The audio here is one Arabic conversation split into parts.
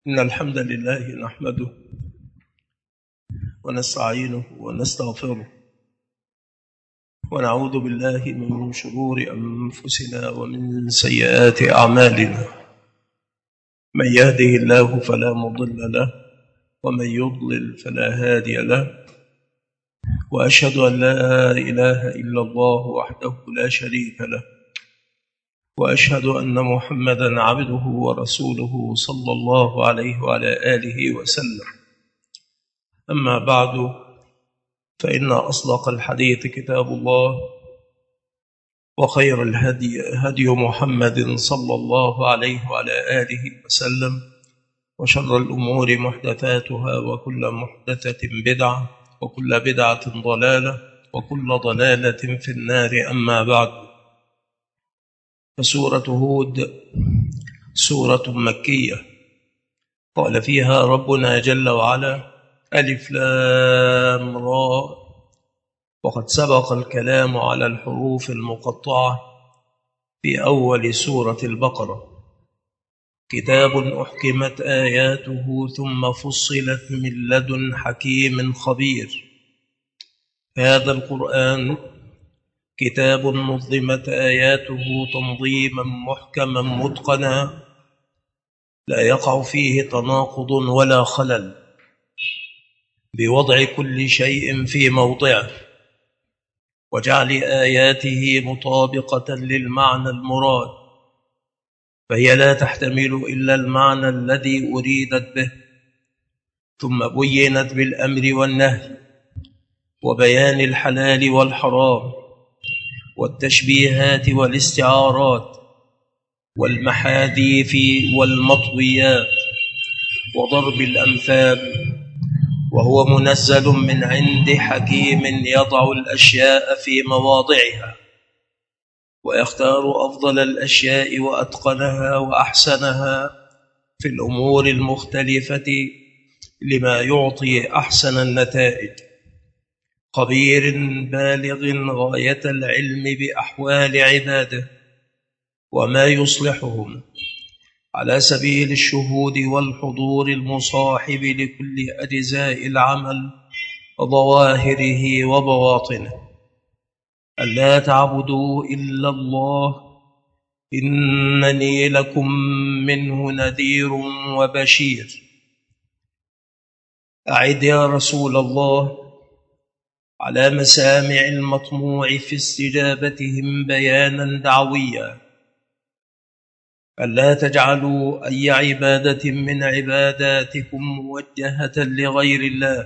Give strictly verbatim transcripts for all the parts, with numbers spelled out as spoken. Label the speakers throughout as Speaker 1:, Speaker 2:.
Speaker 1: إن الحمد لله نحمده ونستعينه ونستغفره ونعوذ بالله من شرور أنفسنا ومن سيئات أعمالنا. من يهده الله فلا مضل له ومن يضلل فلا هادي له، وأشهد أن لا إله إلا الله وحده لا شريك له، وأشهد أن محمدًا عبده ورسوله صلى الله عليه وعلى آله وسلم. أما بعد، فإن أصدق الحديث كتاب الله، وخير الهدي هدي محمد صلى الله عليه وعلى آله وسلم، وشر الأمور محدثاتها، وكل محدثة بدعة، وكل بدعة ضلالة، وكل ضلالة في النار. أما بعد، فسورة هود سورة مكية قال فيها ربنا جل وعلا: ألف لام را. وقد سبق الكلام على الحروف المقطعة في أول سورة البقرة: كتاب أحكمت آياته ثم فصلت من لدن حكيم خبير. هذا القرآن كتاب نظمت آياته تنظيما محكما متقنا، لا يقع فيه تناقض ولا خلل، بوضع كل شيء في موضعه، وجعل آياته مطابقة للمعنى المراد، فهي لا تحتمل إلا المعنى الذي أريدت به، ثم بينت بالأمر والنهي وبيان الحلال والحرام والتشبيهات والاستعارات والمحاذيف والمطويات وضرب الأمثال، وهو منزل من عند حكيم يضع الأشياء في مواضعها، ويختار أفضل الأشياء وأتقنها وأحسنها في الأمور المختلفة لما يعطي أحسن النتائج. خبير بالغ غاية العلم بأحوال عباده وما يصلحهم، على سبيل الشهود والحضور المصاحب لكل أجزاء العمل ظواهره وبواطنه. ألا تعبدوا إلا الله إنني لكم منه نذير وبشير. أعد يا رسول الله على مسامع المطموع في استجابتهم بيانا دعويا: ألا تجعلوا أي عبادة من عباداتكم موجهة لغير الله،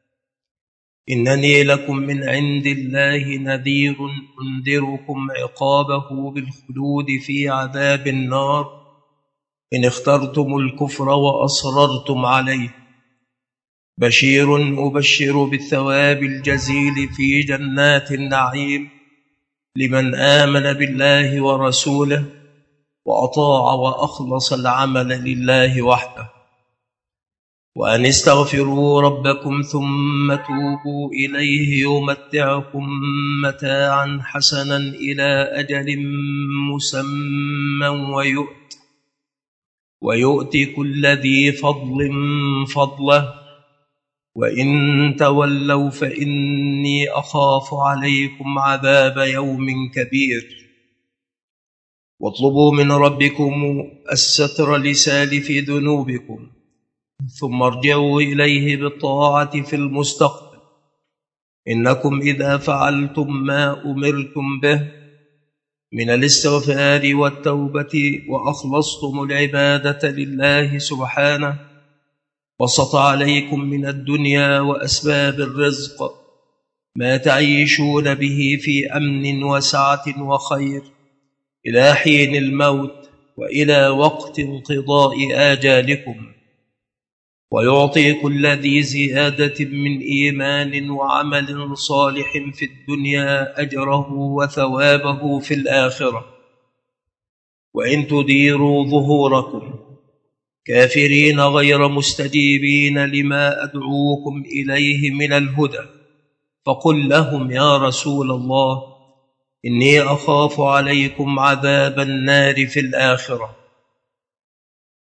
Speaker 1: إنني لكم من عند الله نذير أنذركم عقابه بالخلود في عذاب النار إن اخترتم الكفر وأصررتم عليه. بشير أبشر بالثواب الجزيل في جنات النعيم لمن آمن بالله ورسوله وأطاع وأخلص العمل لله وحده. وأن استغفروا ربكم ثم توبوا إليه يمتعكم متاعا حسنا إلى أجل مسمى ويؤت ويؤتي كل ذي فضل فضله، وإن تولوا فإني أخاف عليكم عذاب يوم كبير. واطلبوا من ربكم الستر لسالف ذنوبكم، ثم ارجعوا إليه بالطاعة في المستقبل، إنكم إذا فعلتم ما أمرتم به من الاستغفار والتوبة وأخلصتم العبادة لله سبحانه، بسط عليكم من الدنيا وأسباب الرزق ما تعيشون به في أمن وسعة وخير إلى حين الموت وإلى وقت انقضاء آجالكم، ويعطي كل ذي زيادة من إيمان وعمل صالح في الدنيا أجره وثوابه في الآخرة. وإن تديروا ظهوركم كافرين غير مستجيبين لما أدعوكم إليه من الهدى، فقل لهم يا رسول الله إني أخاف عليكم عذاب النار في الآخرة.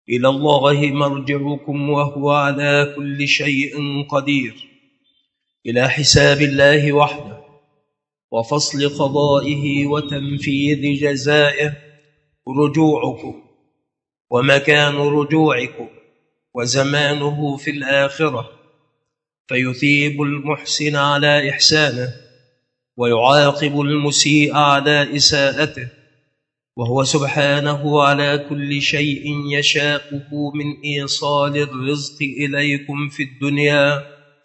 Speaker 1: إلى الله مرجعكم وهو على كل شيء قدير، إلى حساب الله وحده وفصل قضائه وتنفيذ جزائه رجوعكم، ومكان رجوعكم وزمانه في الآخرة، فيثيب المحسن على إحسانه ويعاقب المسيء على إساءته، وهو سبحانه على كل شيء يشاءه من إيصال الرزق إليكم في الدنيا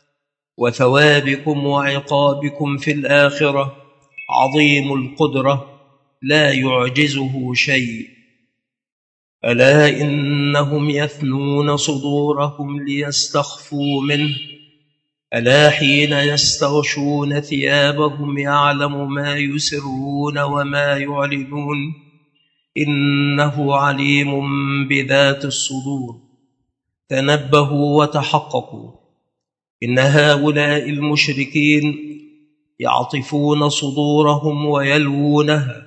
Speaker 1: وثوابكم وعقابكم في الآخرة عظيم القدرة لا يعجزه شيء. ألا إنهم يثنون صدورهم ليستخفوا منه، ألا حين يستغشون ثيابهم يعلم ما يسرون وما يعلنون، إنه عليم بذات الصدور. تنبهوا وتحققوا، إن هؤلاء المشركين يعطفون صدورهم ويلوونها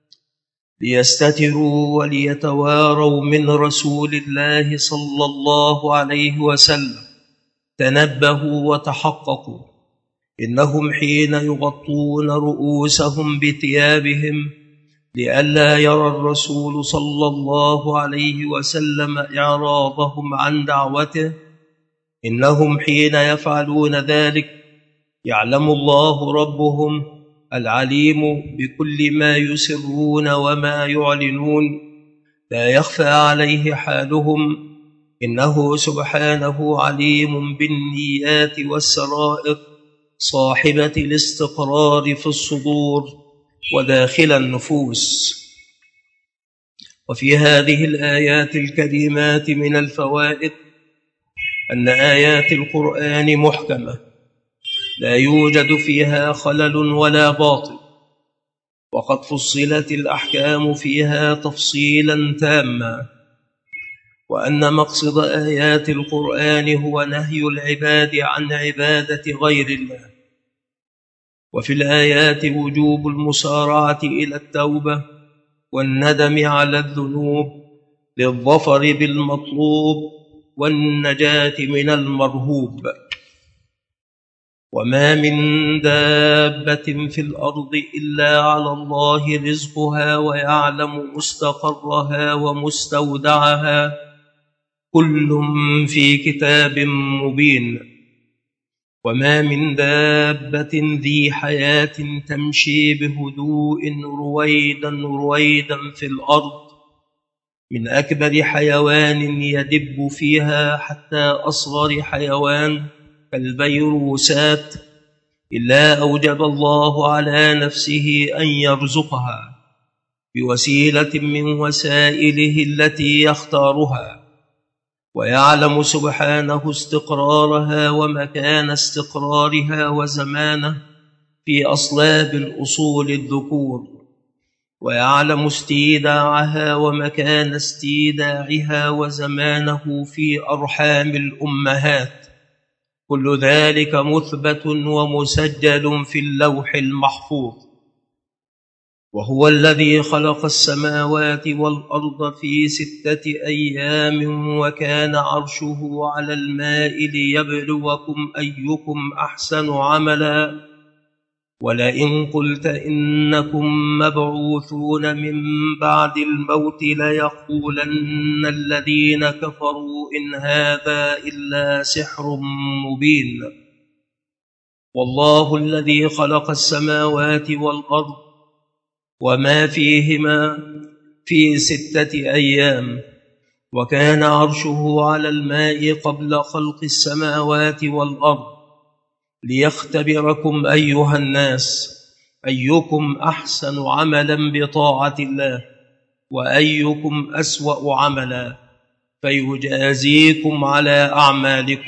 Speaker 1: ليستتروا وليتواروا من رسول الله صلى الله عليه وسلم. تنبهوا وتحققوا، إنهم حين يغطون رؤوسهم بثيابهم لئلا يرى الرسول صلى الله عليه وسلم إعراضهم عن دعوته، إنهم حين يفعلون ذلك يعلم الله ربهم العليم بكل ما يسرون وما يعلنون، لا يخفى عليه حالهم، إنه سبحانه عليم بالنيات والسرائر صاحبة الاستقرار في الصدور وداخل النفوس. وفي هذه الآيات الكريمات من الفوائد أن آيات القرآن محكمة لا يوجد فيها خلل ولا باطل، وقد فصلت الأحكام فيها تفصيلا تاما، وأن مقصد آيات القرآن هو نهي العباد عن عبادة غير الله. وفي الآيات وجوب المسارعة إلى التوبة والندم على الذنوب للظفر بالمطلوب والنجاة من المرهوب. وما من دابة في الأرض إلا على الله رزقها ويعلم مستقرها ومستودعها، كل في كتاب مبين. وما من دابة ذي حياة تمشي بهدوء رويدا رويدا في الأرض من أكبر حيوان يدب فيها حتى أصغر حيوان كالبيروسات، إلا أوجب الله على نفسه أن يرزقها بوسيلة من وسائله التي يختارها، ويعلم سبحانه استقرارها ومكان استقرارها وزمانه في أصلاب الأصول الذكور، ويعلم استيداعها ومكان استيداعها وزمانه في أرحام الأمهات، كل ذلك مثبت ومسجل في اللوح المحفوظ. وهو الذي خلق السماوات والأرض في ستة أيام وكان عرشه على الماء ليبلوكم أيكم أحسن عملا، ولئن قلت إنكم مبعوثون من بعد الموت ليقولن الذين كفروا إن هذا إلا سحر مبين. والله الذي خلق السماوات والأرض وما فيهما في ستة أيام وكان عرشه على الماء قبل خلق السماوات والأرض ليختبركم أيها الناس أيكم أحسن عملا بطاعة الله وأيكم أسوأ عملا، فيجازيكم على أعمالكم.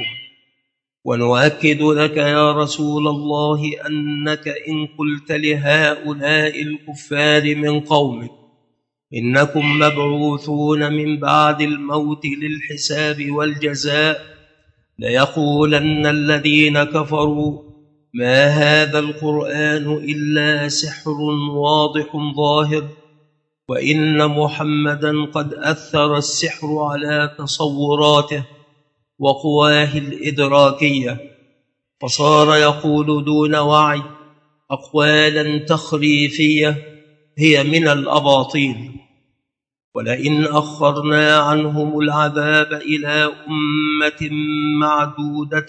Speaker 1: ونؤكد لك يا رسول الله أنك إن قلت لهؤلاء الكفار من قومك إنكم مبعوثون من بعد الموت للحساب والجزاء ليقولن الذين كفروا ما هذا القرآن إلا سحر واضح ظاهر، وإن محمدا قد أثر السحر على تصوراته وقواه الإدراكية، فصار يقول دون وعي أقوالا تخريفية هي من الأباطيل. ولئن أخرنا عنهم العذاب إلى أمة معدودة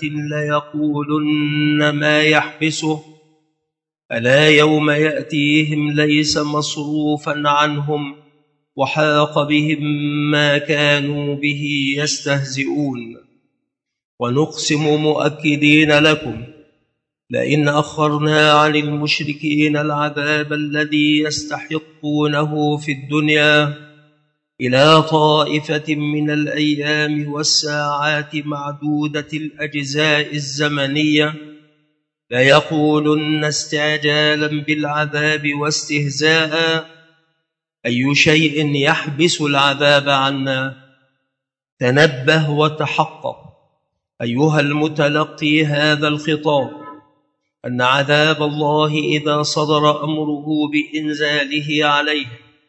Speaker 1: ليقولن ما يحبسه، ألا يوم يأتيهم ليس مصروفا عنهم وحاق بهم ما كانوا به يستهزئون. ونقسم مؤكدين لكم لئن أخرنا عن المشركين العذاب الذي يستحقونه في الدنيا إلى طائفة من الأيام والساعات معدودة الأجزاء الزمنية ليقولن استعجالا بالعذاب واستهزاء أي شيء يحبس العذاب عنا؟ تنبه وتحقق أيها المتلقي هذا الخطاب أن عذاب الله إذا صدر أمره بإنزاله عليه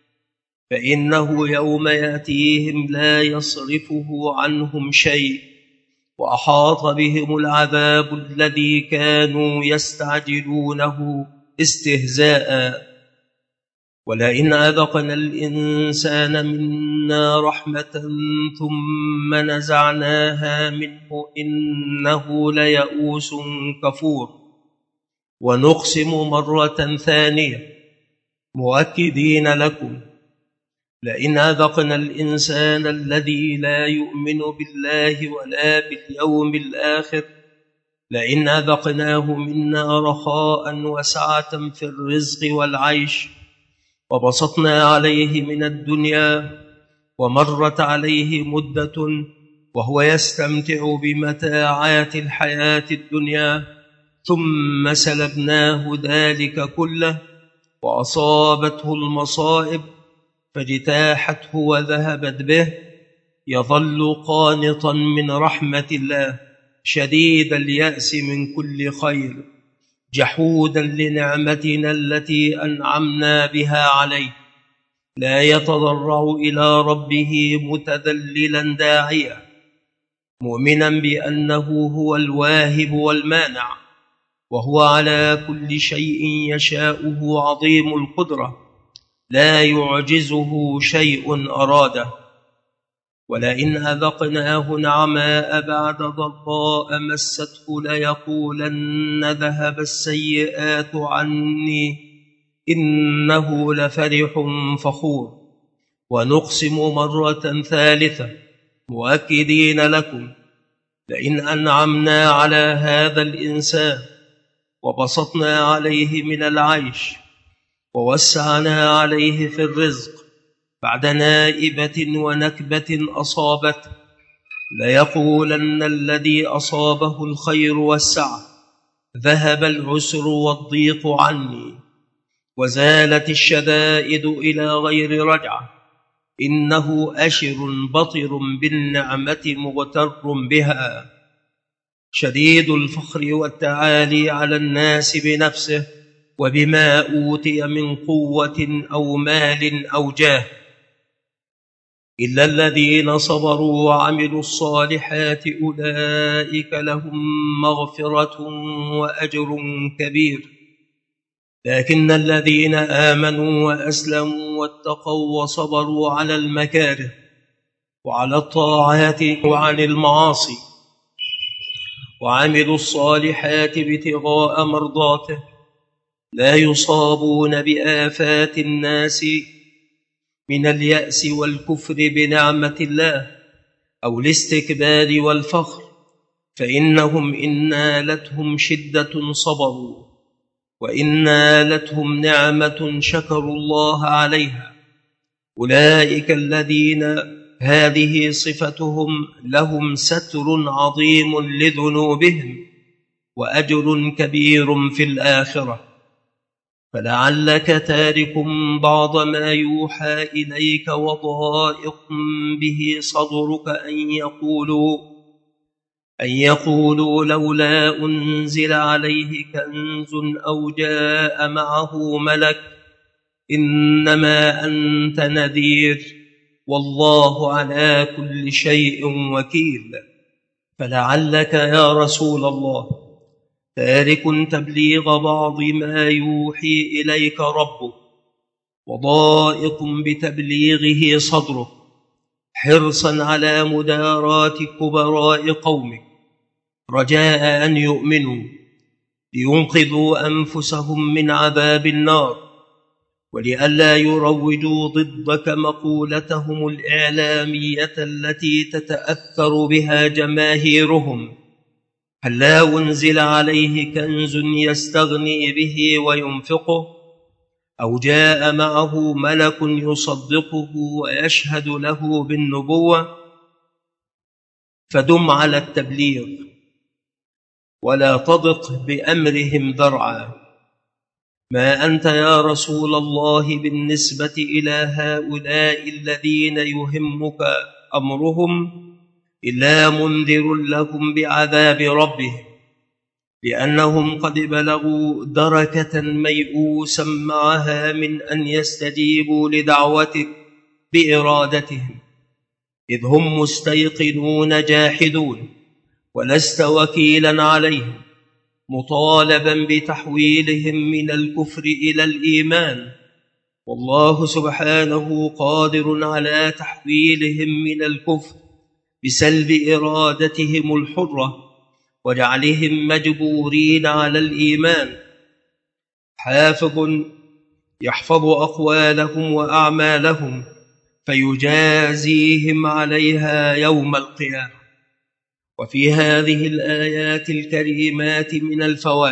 Speaker 1: فإنه يوم يأتيهم لا يصرفه عنهم شيء، وأحاط بهم العذاب الذي كانوا يستعجلونه استهزاء. ولئن أذقنا الإنسان منا رحمة ثم نزعناها منه إنه ليئوس كفور. ونقسم مرة ثانية مؤكدين لكم لئن أذقنا الإنسان الذي لا يؤمن بالله ولا باليوم الآخر لئن أذقناه منا رخاء وسعة في الرزق والعيش وبسطنا عليه من الدنيا ومرت عليه مدة وهو يستمتع بمتاعات الحياة الدنيا ثم سلبناه ذلك كله وأصابته المصائب فاجتاحته وذهبت به، يظل قانطا من رحمة الله شديد اليأس من كل خير جحودا لنعمتنا التي أنعمنا بها عليه، لا يتضرع إلى ربه متذللا داعيا مؤمنا بأنه هو الواهب والمانع، وهو على كل شيء يشاؤه عظيم القدرة لا يعجزه شيء أراده. ولئن أذقناه نعماء بعد ضراء مسته ليقولن ذهب السيئات عني إنه لفرح فخور. ونقسم مرة ثالثة مؤكدين لكم لئن أنعمنا على هذا الإنسان وبسطنا عليه من العيش ووسعنا عليه في الرزق بعد نائبة ونكبة أصابته ليقولن الذي أصابه الخير والسعة ذهب العسر والضيق عني وزالت الشدائد إلى غير رجعة إنه أشر بطر بالنعمة مغتر بها شديد الفخر والتعالي على الناس بنفسه وبما أوتي من قوة أو مال أو جاه، إلا الذين صبروا وعملوا الصالحات أولئك لهم مغفرة وأجر كبير. لكن الذين آمنوا وأسلموا واتقوا وصبروا على المكاره وعلى الطاعات وعن المعاصي وعملوا الصالحات ابتغاء مرضاته لا يصابون بآفات الناس من اليأس والكفر بنعمة الله أو الاستكبار والفخر، فإنهم إن نالتهم شدة صبروا وإن نالتهم نعمة شكروا الله عليها. أولئك الذين هذه صفتهم لهم ستر عظيم لذنوبهم وأجر كبير في الآخرة. فلعلك تارك بعض ما يوحى إليك وضائق به صدرك أن يقولوا أن يقولوا لولا أنزل عليه كنز أو جاء معه ملك إنما أنت نذير والله على كل شيء وكيل. فلعلك يا رسول الله تارك تبليغ بعض ما يوحي إليك ربك وضائق بتبليغه صدرك حرصا على مداراة كبراء قومك رجاء أن يؤمنوا لينقذوا أنفسهم من عذاب النار، ولئلا يروجوا ضدك مقولتهم الإعلامية التي تتأثر بها جماهيرهم. هلا أنزل عليه كنز يستغني به وينفقه، أو جاء معه ملك يصدقه ويشهد له بالنبوة؟ فدم على التبليغ ولا تضق بأمرهم ذرعا. ما أنت يا رسول الله بالنسبة إلى هؤلاء الذين يهمك أمرهم إلا منذر لهم بعذاب ربهم، لأنهم قد بلغوا دركة ميؤوسا معها من أن يستجيبوا لدعوتك بإرادتهم، إذ هم مستيقنون جاحدون، ولست وكيلا عليهم مطالبا بتحويلهم من الكفر إلى الإيمان، والله سبحانه قادر على تحويلهم من الكفر بسلب إرادتهم الحرة وجعلهم مجبورين على الإيمان. حافظ يحفظ أقوالهم وأعمالهم فيجازيهم عليها يوم القيامة. وفي هذه الآيات الكريمات من الفوائد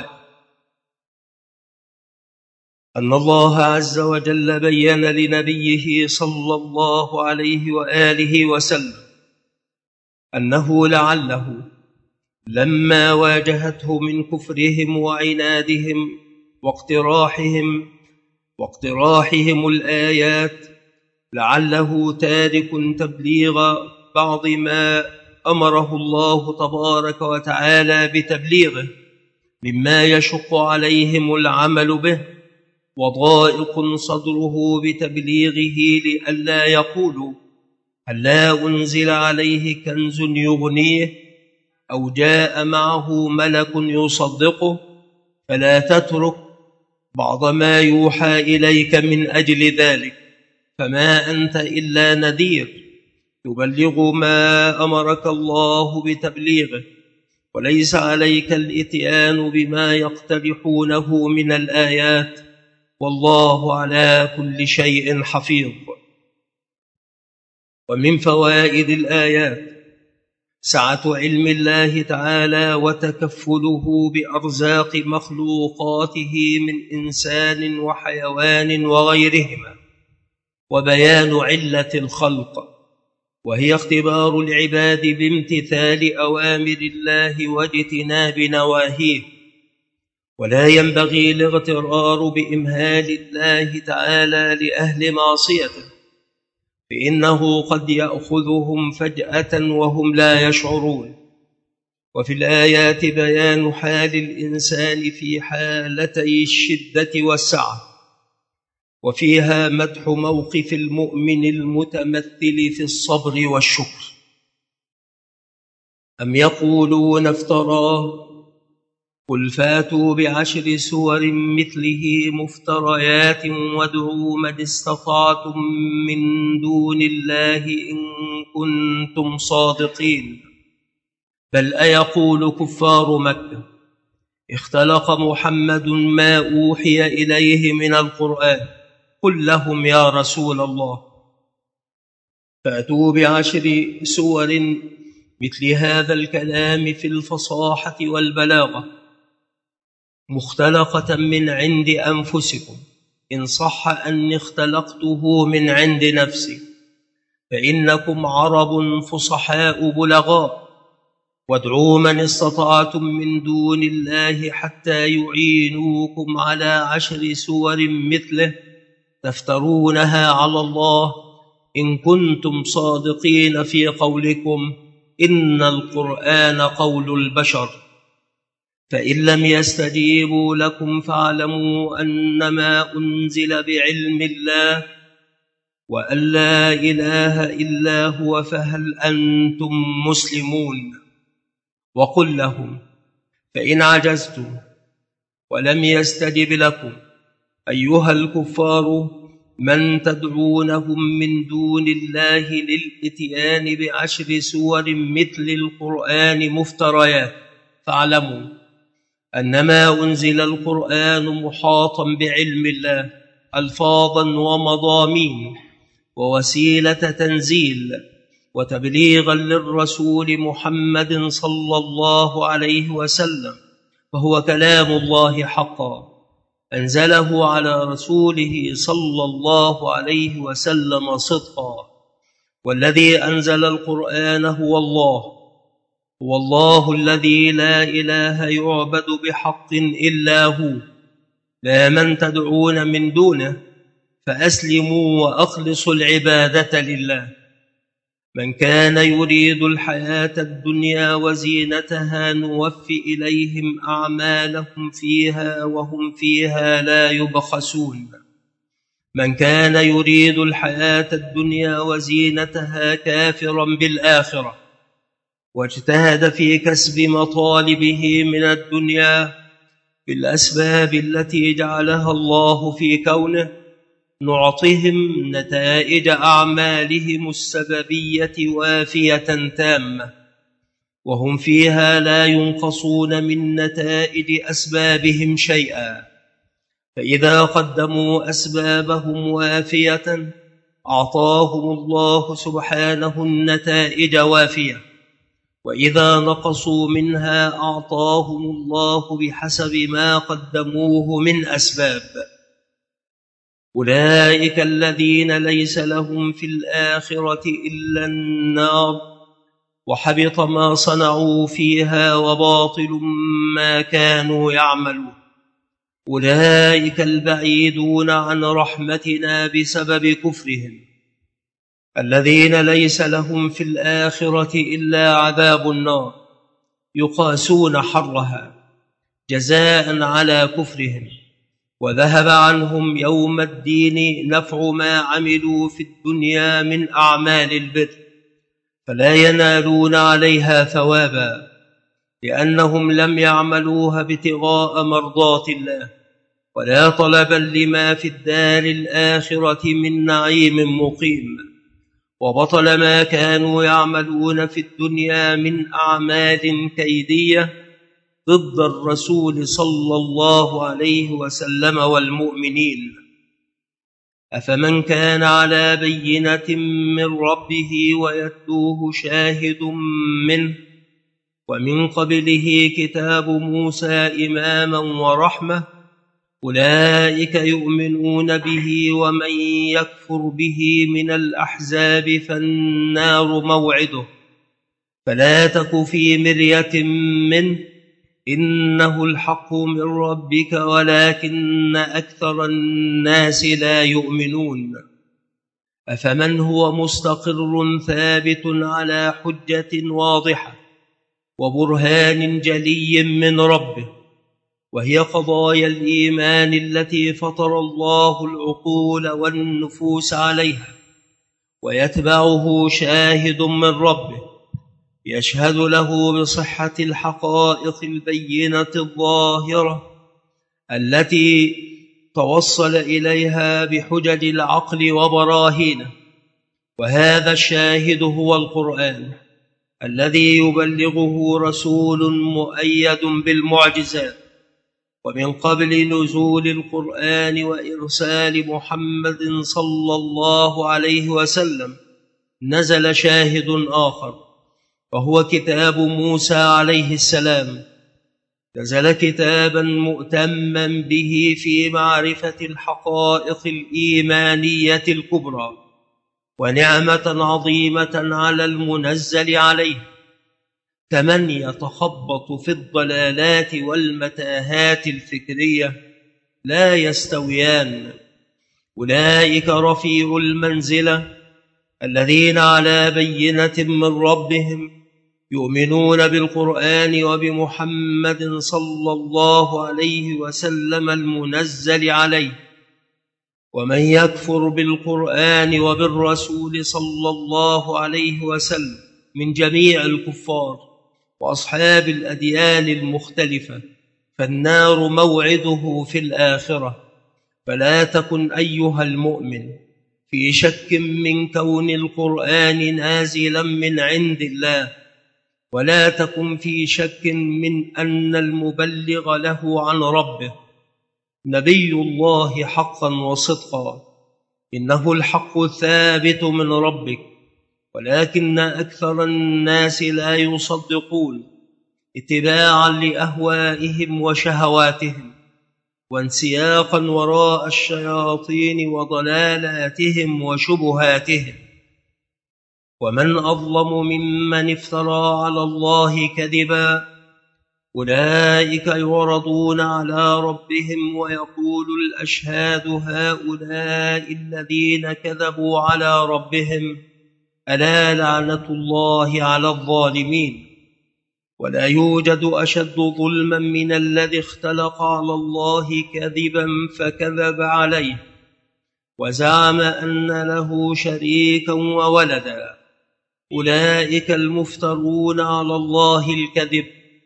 Speaker 1: أن الله عز وجل بيّن لنبيه صلى الله عليه وآله وسلم أنه لعله لما واجهته من كفرهم وعنادهم واقتراحهم واقتراحهم الآيات لعله تارك تبليغ بعض ما أمره الله تبارك وتعالى بتبليغه مما يشق عليهم العمل به، وضائق صدره بتبليغه لئلا يقولوا هلا أنزل عليه كنز يغنيه أو جاء معه ملك يصدقه. فلا تترك بعض ما يوحى إليك من أجل ذلك، فما أنت إلا نذير تبلغ ما أمرك الله بتبليغه، وليس عليك الإتيان بما يقترحونه من الآيات، والله على كل شيء حفيظ. ومن فوائد الآيات سعة علم الله تعالى وتكفله بأرزاق مخلوقاته من إنسان وحيوان وغيرهما، وبيان علة الخلق وهي اختبار العباد بامتثال أوامر الله واجتناب نواهيه. ولا ينبغي الاغترار بإمهال الله تعالى لأهل معصيته، فإنه قد يأخذهم فجأة وهم لا يشعرون. وفي الآيات بيان حال الإنسان في حالتي الشدة والسعة، وفيها مدح موقف المؤمن المتمثل في الصبر والشكر. أم يقولون افتراه قل فاتوا بعشر سور مثله مفتريات وادعوا من استطعتم من دون الله إن كنتم صادقين. بل أيقول كفار مكة اختلق محمد ما أوحي إليه من القرآن؟ قل لهم يا رسول الله فأتوا بعشر سور مثل هذا الكلام في الفصاحة والبلاغة مختلقة من عند أنفسكم، إن صح أني اختلقته من عند نفسي، فإنكم عرب فصحاء بلغاء، وادعوا من استطعتم من دون الله حتى يعينوكم على عشر سور مثله تفترونها على الله إن كنتم صادقين في قولكم إن القرآن قول البشر. فإن لم يستجيبوا لكم فاعلموا أنما أنزل بعلم الله وأن لا إله إلا هو فهل أنتم مسلمون. وقل لهم فإن عجزتم ولم يستجب لكم أيها الكفار من تدعونهم من دون الله للإتيان بعشر سور مثل القرآن مفتريات فاعلموا أنما أنزل القرآن محاطا بعلم الله ألفاظا ومضامين ووسيلة تنزيل وتبليغا للرسول محمد صلى الله عليه وسلم، فهو كلام الله حقا أنزله على رسوله صلى الله عليه وسلم صدقا. والذي أنزل القرآن هو الله، هو الله الذي لا إله يعبد بحق إلا هو، لا من تدعون من دونه، فأسلموا وأخلصوا العبادة لله. من كان يريد الحياة الدنيا وزينتها نوفي إليهم أعمالهم فيها وهم فيها لا يبخسون. من كان يريد الحياة الدنيا وزينتها كافرا بالآخرة واجتهد في كسب مطالبه من الدنيا بالأسباب التي جعلها الله في كونه، نعطهم نتائج أعمالهم السببية وافية تامة، وهم فيها لا ينقصون من نتائج أسبابهم شيئا. فإذا قدموا أسبابهم وافية أعطاهم الله سبحانه النتائج وافية، وإذا نقصوا منها أعطاهم الله بحسب ما قدموه من أسباب. أولئك الذين ليس لهم في الآخرة إلا النار وحبط ما صنعوا فيها وباطل ما كانوا يعملون. أولئك البعيدون عن رحمتنا بسبب كفرهم، الذين ليس لهم في الآخرة إلا عذاب النار يقاسون حرها جزاء على كفرهم، وذهب عنهم يوم الدين نفع ما عملوا في الدنيا من أعمال البر، فلا ينالون عليها ثوابا، لأنهم لم يعملوها ابتغاء مرضات الله ولا طلبا لما في الدار الآخرة من نعيم مقيم. وبطل ما كانوا يعملون في الدنيا من أعمال كيدية ضد الرسول صلى الله عليه وسلم والمؤمنين. أفمن كان على بينة من ربه ويتلوه شاهد منه ومن قبله كتاب موسى إماما ورحمة، أولئك يؤمنون به، ومن يكفر به من الأحزاب فالنار موعده، فلا تك في مرية منه إنه الحق من ربك ولكن أكثر الناس لا يؤمنون. أفمن هو مستقر ثابت على حجة واضحة وبرهان جلي من ربه، وهي قضايا الإيمان التي فطر الله العقول والنفوس عليها، ويتبعه شاهد من ربه يشهد له بصحة الحقائق البينة الظاهرة التي توصل إليها بحجج العقل وبراهينه. وهذا الشاهد هو القرآن الذي يبلغه رسول مؤيد بالمعجزات. ومن قبل نزول القرآن وإرسال محمد صلى الله عليه وسلم نزل شاهد آخر، وهو كتاب موسى عليه السلام. نزل كتابا مؤتما به في معرفة الحقائق الإيمانية الكبرى، ونعمة عظيمة على المنزل عليه. كمن يتخبط في الضلالات والمتاهات الفكرية لا يستويان. أولئك رفيع المنزلة الذين على بينة من ربهم يؤمنون بالقرآن وبمحمد صلى الله عليه وسلم المنزل عليه. ومن يكفر بالقرآن وبالرسول صلى الله عليه وسلم من جميع الكفار وأصحاب الأديان المختلفة فالنار موعده في الآخرة. فلا تكن أيها المؤمن في شك من كون القرآن نازلا من عند الله، ولا تكن في شك من أن المبلغ له عن ربه نبي الله حقا وصدقا، إنه الحق الثابت من ربك، ولكن أكثر الناس لا يصدقون اتباعا لأهوائهم وشهواتهم وانسياقا وراء الشياطين وضلالاتهم وشبهاتهم. ومن أظلم ممن افترى على الله كذبا، أولئك يعرضون على ربهم ويقول الأشهاد هؤلاء الذين كذبوا على ربهم، ألا لعنة الله على الظالمين. ولا يوجد أشد ظلما من الذي اختلق على الله كذبا فكذب عليه وزعم أن له شريكا وولدا، أولئك المفترون على الله الكذب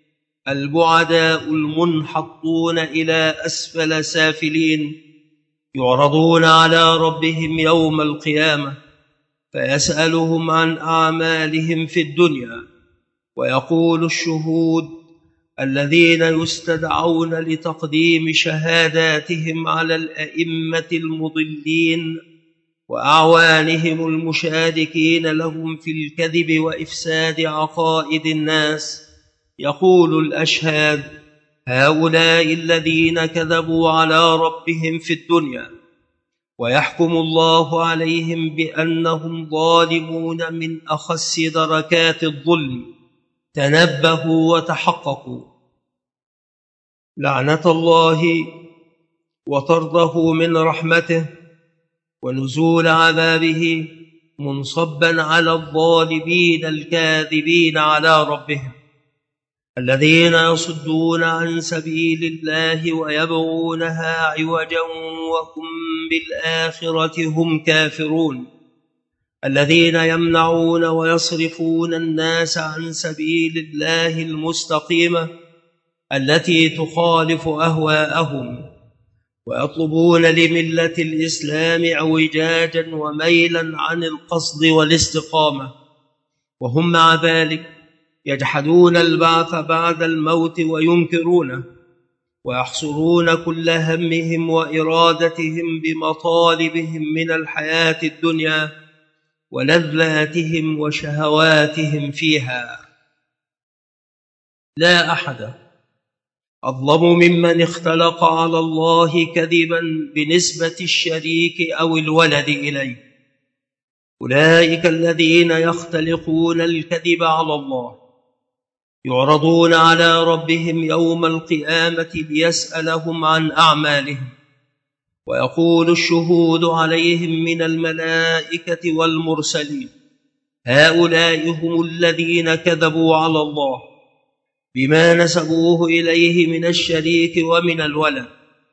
Speaker 1: البعداء المنحطون إلى أسفل سافلين، يعرضون على ربهم يوم القيامة فيسألهم عن أعمالهم في الدنيا، ويقول الشهود الذين يستدعون لتقديم شهاداتهم على الأئمة المضلين وأعوانهم المشاركين لهم في الكذب وإفساد عقائد الناس، يقول الأشهاد هؤلاء الذين كذبوا على ربهم في الدنيا، ويحكم الله عليهم بأنهم ظالمون من أخس دركات الظلم. تنبهوا وتحققوا. لعنة الله وطرده من رحمته ونزول عذابه منصبا على الظالمين الكاذبين على ربهم الذين يصدون عن سبيل الله ويبغونها عوجا وهم بالآخرة هم كافرون، الذين يمنعون ويصرفون الناس عن سبيل الله المستقيمة التي تخالف أهواءهم، ويطلبون لملة الإسلام اعوجاجا وميلا عن القصد والاستقامة، وهم مع ذلك يجحدون البعث بعد الموت وينكرونه، ويحصرون كل همهم وإرادتهم بمطالبهم من الحياة الدنيا ولذاتهم وشهواتهم فيها. لا أحد أظلم ممن اختلق على الله كذبا بنسبة الشريك أو الولد إليه. أولئك الذين يختلقون الكذب على الله يعرضون على ربهم يوم القيامة ليسألهم عن أعمالهم، ويقول الشهود عليهم من الملائكة والمرسلين هؤلاء هم الذين كذبوا على الله بما نسبوه إليه من الشريك ومن الولد.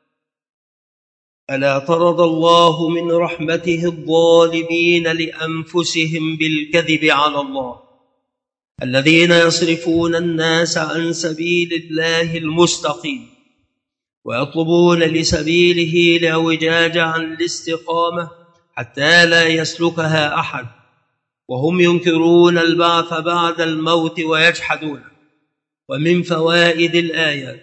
Speaker 1: ألا طرد الله من رحمته الظالمين لأنفسهم بالكذب على الله الذين يصرفون الناس عن سبيل الله المستقيم ويطلبون لسبيله الاعوجاج عن الاستقامة حتى لا يسلكها أحد، وهم ينكرون البعث بعد الموت ويجحدونه. ومن فوائد الآيات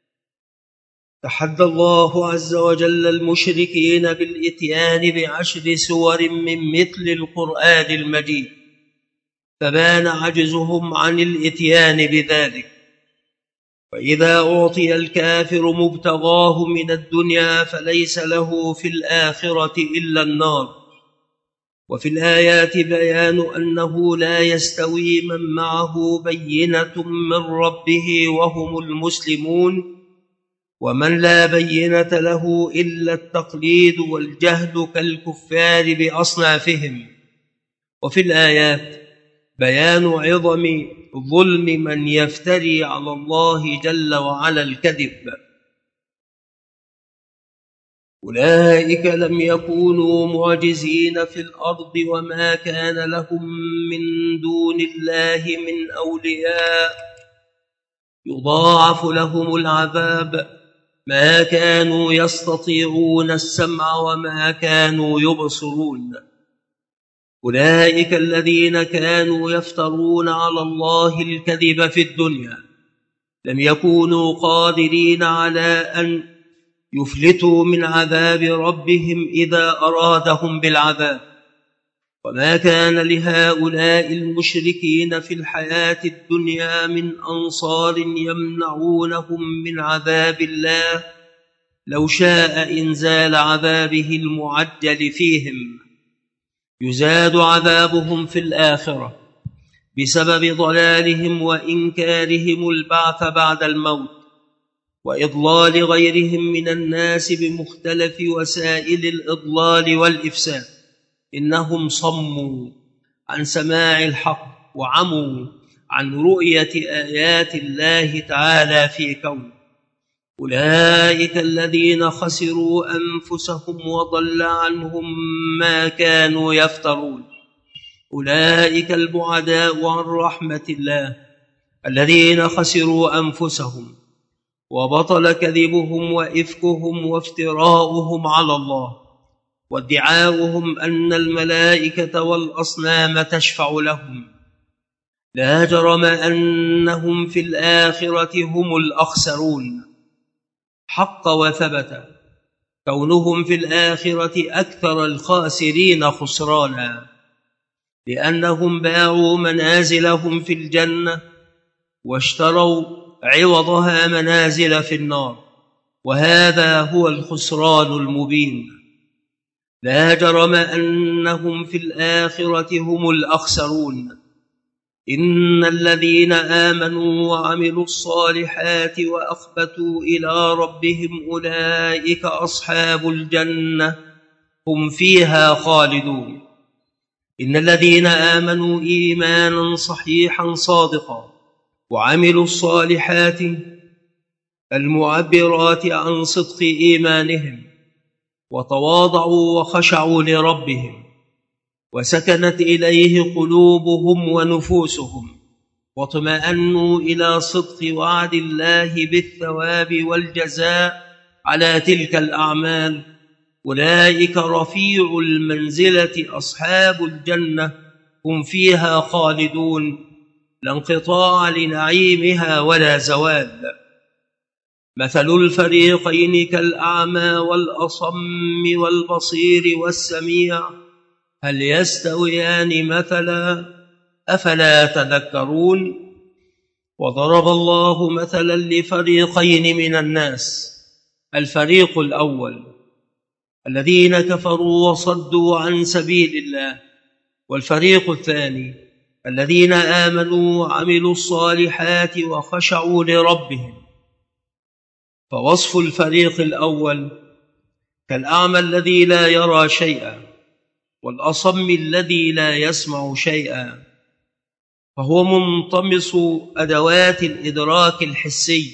Speaker 1: تحدى الله عز وجل المشركين بالإتيان بعشر سور من مثل القرآن المجيد، فبان عجزهم عن الإتيان بذلك. وإذا أعطي الكافر مبتغاه من الدنيا فليس له في الآخرة إلا النار. وفي الآيات بيان أنه لا يستوي من معه بينة من ربه وهم المسلمون ومن لا بينة له إلا التقليد والجهل كالكفار بأصنافهم. وفي الآيات بيان عظم ظلم من يفتري على الله جل وعلا الكذب. أولئك لم يكونوا معجزين في الأرض وما كان لهم من دون الله من أولياء يضاعف لهم العذاب ما كانوا يستطيعون السمع وما كانوا يبصرون. أولئك الذين كانوا يفترون على الله الكذب في الدنيا لم يكونوا قادرين على أن يفلتوا من عذاب ربهم إذا أرادهم بالعذاب، وما كان لهؤلاء المشركين في الحياة الدنيا من أنصار يمنعونهم من عذاب الله لو شاء إنزال عذابه المعجل فيهم. يزاد عذابهم في الآخرة بسبب ضلالهم وإنكارهم البعث بعد الموت وإضلال غيرهم من الناس بمختلف وسائل الإضلال والإفساد. إنهم صموا عن سماع الحق وعموا عن رؤية آيات الله تعالى في كونه. أولئك الذين خسروا أنفسهم وضل عنهم ما كانوا يفترون. أولئك البعداء عن رحمة الله الذين خسروا أنفسهم وبطل كذبهم وإفكهم وافتراؤهم على الله وادعاؤهم أن الملائكة والأصنام تشفع لهم. لا جرم أنهم في الآخرة هم الأخسرون. حق وثبت كونهم في الآخرة أكثر الخاسرين خسرانا، لأنهم باعوا منازلهم في الجنة واشتروا عوضها منازل في النار، وهذا هو الخسران المبين. لا جرم أنهم في الآخرة هم الأخسرون. إن الذين آمنوا وعملوا الصالحات وأخبتوا إلى ربهم أولئك أصحاب الجنة هم فيها خالدون. إن الذين آمنوا إيمانا صحيحا صادقا وعملوا الصالحات المعبرات عن صدق إيمانهم وتواضعوا وخشعوا لربهم وسكنت إليه قلوبهم ونفوسهم واطمأنوا إلى صدق وعد الله بالثواب والجزاء على تلك الأعمال، أولئك رفيع المنزلة أصحاب الجنة هم فيها خالدون لا انقطاع لنعيمها ولا زوال. مثل الفريقين كالأعمى والأصم والبصير والسميع هل يستويان مثلا أفلا تذكرون. وضرب الله مثلا لفريقين من الناس: الفريق الأول الذين كفروا وصدوا عن سبيل الله، والفريق الثاني الذين آمنوا وعملوا الصالحات وخشعوا لربهم. فوصف الفريق الأول كالأعمى الذي لا يرى شيئا والأصم الذي لا يسمع شيئا، فهو منطمس أدوات الإدراك الحسي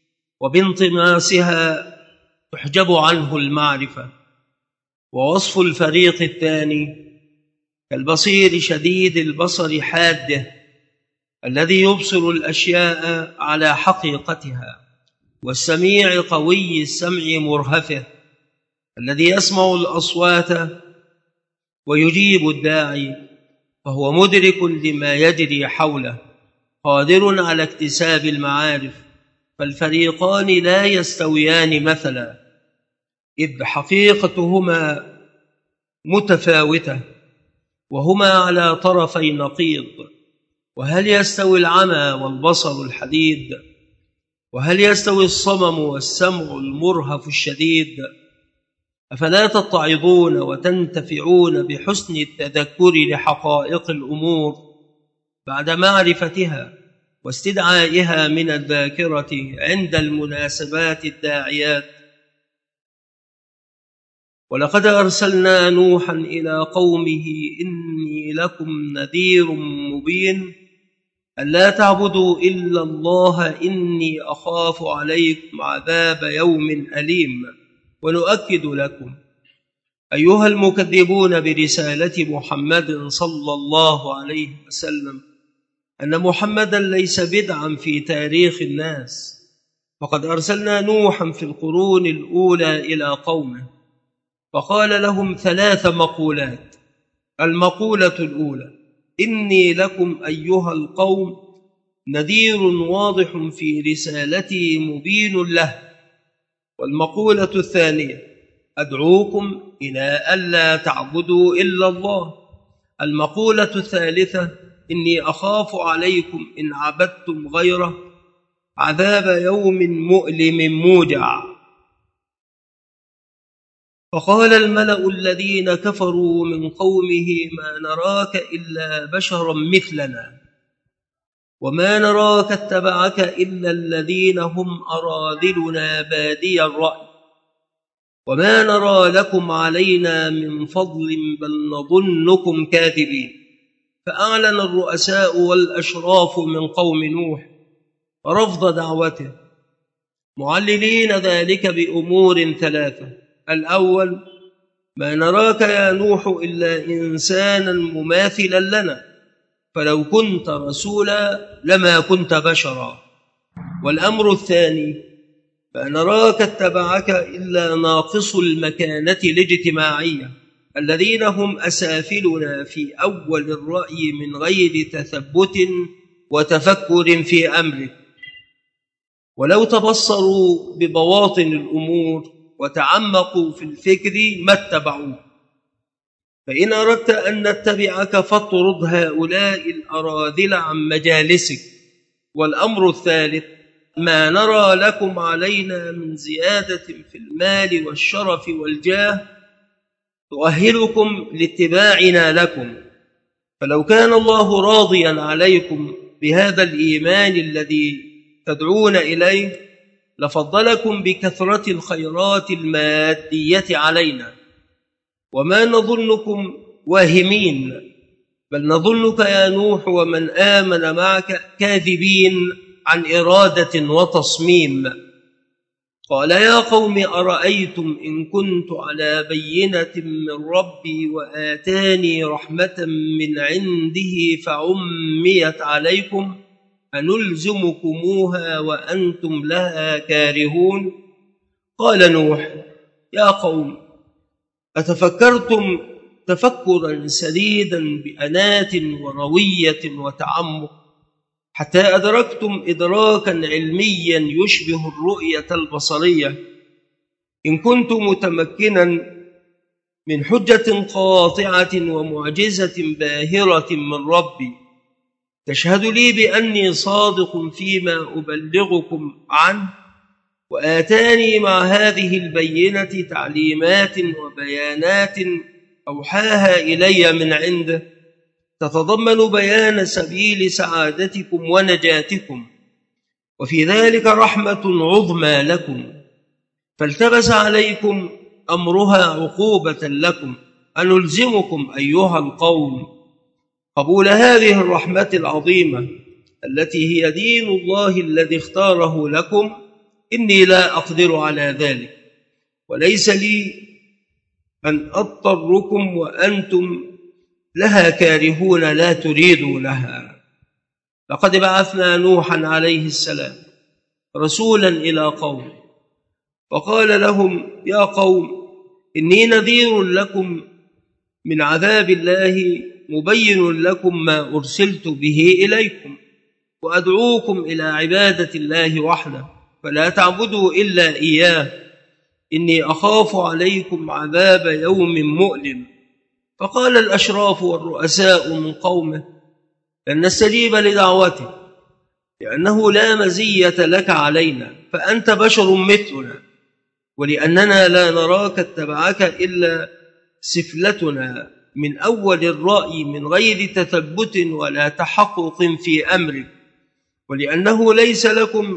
Speaker 1: وبانطماسها تحجب عنه المعرفة. ووصف الفريق الثاني كالبصير شديد البصر حاده الذي يبصر الأشياء على حقيقتها، والسميع قوي السمع مرهفه الذي يسمع الأصوات ويجيب الداعي، فهو مدرك لما يجري حوله قادر على اكتساب المعارف. فالفريقان لا يستويان مثلا، إذ حقيقتهما متفاوتة وهما على طرفي نقيض. وهل يستوي العمى والبصر الحديد؟ وهل يستوي الصمم والسمع المرهف الشديد؟ أفلا تتعظون وتنتفعون بحسن التذكر لحقائق الأمور بعد معرفتها واستدعائها من الذاكرة عند المناسبات الداعيات؟ ولقد أرسلنا نوحا إلى قومه إني إني لكم نذير مبين ألا تعبدوا إلا الله إني أخاف عليكم عذاب يوم أليم. ونؤكد لكم أيها المكذبون برسالة محمد صلى الله عليه وسلم أن محمدا ليس بدعا في تاريخ الناس، فقد أرسلنا نوحا في القرون الأولى إلى قومه فقال لهم ثلاث مقولات. المقولة الأولى: إني لكم أيها القوم نذير واضح في رسالتي مبين له. والمقولة الثانية: أدعوكم إلى ألا تعبدوا إلا الله. المقولة الثالثة: إني أخاف عليكم إن عبدتم غيره عذاب يوم مؤلم موجع. فقال الملأ الذين كفروا من قومه ما نراك إلا بشرا مثلنا وما نراك اتبعك إلا الذين هم أراذلنا بادي الرأي وما نرى لكم علينا من فضل بل نظنكم كاذبين. فأعلن الرؤساء والأشراف من قوم نوح رفض دعوته، معللين ذلك بأمور ثلاثة. الأول: ما نراك يا نوح إلا إنسانا مماثلا لنا، فلو كنت رسولا لما كنت بشرا. والأمر الثاني: ما نراك اتبعك إلا ناقص المكانة الاجتماعية الذين هم أسافلنا في أول الرأي من غير تثبت وتفكر في أمرك، ولو تبصروا ببواطن الأمور وتعمقوا في الفكر ما اتبعوه. فإن أردت أن نتبعك فاطرد هؤلاء الأراذل عن مجالسك. والأمر الثالث: ما نرى لكم علينا من زيادة في المال والشرف والجاه تؤهلكم لاتباعنا لكم، فلو كان الله راضيا عليكم بهذا الإيمان الذي تدعون إليه لفضلكم بكثرة الخيرات المادية علينا، وما نظنكم واهمين، بل نظنك يا نوح ومن آمن معك كاذبين عن إرادة وتصميم. قال: يا قوم أرأيتم إن كنت على بينة من ربي وآتاني رحمة من عنده فعميت عليكم أنلزمكموها وأنتم لها كارهون؟ قال نوح: يا قوم أتفكرتم تفكرا سديدا بأنات وروية وتعمق حتى أدركتم إدراكا علميا يشبه الرؤية البصرية؟ إن كنت متمكنا من حجة قاطعة ومعجزة باهرة من ربي تشهد لي بأني صادق فيما أبلغكم عنه، وآتاني مع هذه البينة تعليمات وبيانات أوحاها إلي من عنده تتضمن بيان سبيل سعادتكم ونجاتكم، وفي ذلك رحمة عظمى لكم، فالتبس عليكم أمرها عقوبة لكم أنلزمكم أيها القوم قبول هذه الرحمة العظيمة التي هي دين الله الذي اختاره لكم. إني لا أقدر على ذلك، وليس لي أن أضطركم وأنتم لها كارهون لا تريدونها. لقد بعثنا نوحا عليه السلام رسولا إلى قوم فقال لهم: يا قوم إني نذير لكم من عذاب الله مبين لكم ما أرسلت به إليكم، وأدعوكم إلى عبادة الله وحده فلا تعبدوا إلا إياه، إني أخاف عليكم عذاب يوم مؤلم. فقال الأشراف والرؤساء من قومه: لن نستجيب لدعوته لأنه لا مزية لك علينا، فأنت بشر مثلنا، ولأننا لا نراك اتبعك إلا سفلتنا من أول الرأي من غير تثبت ولا تحقق في أمرك، ولأنه ليس لكم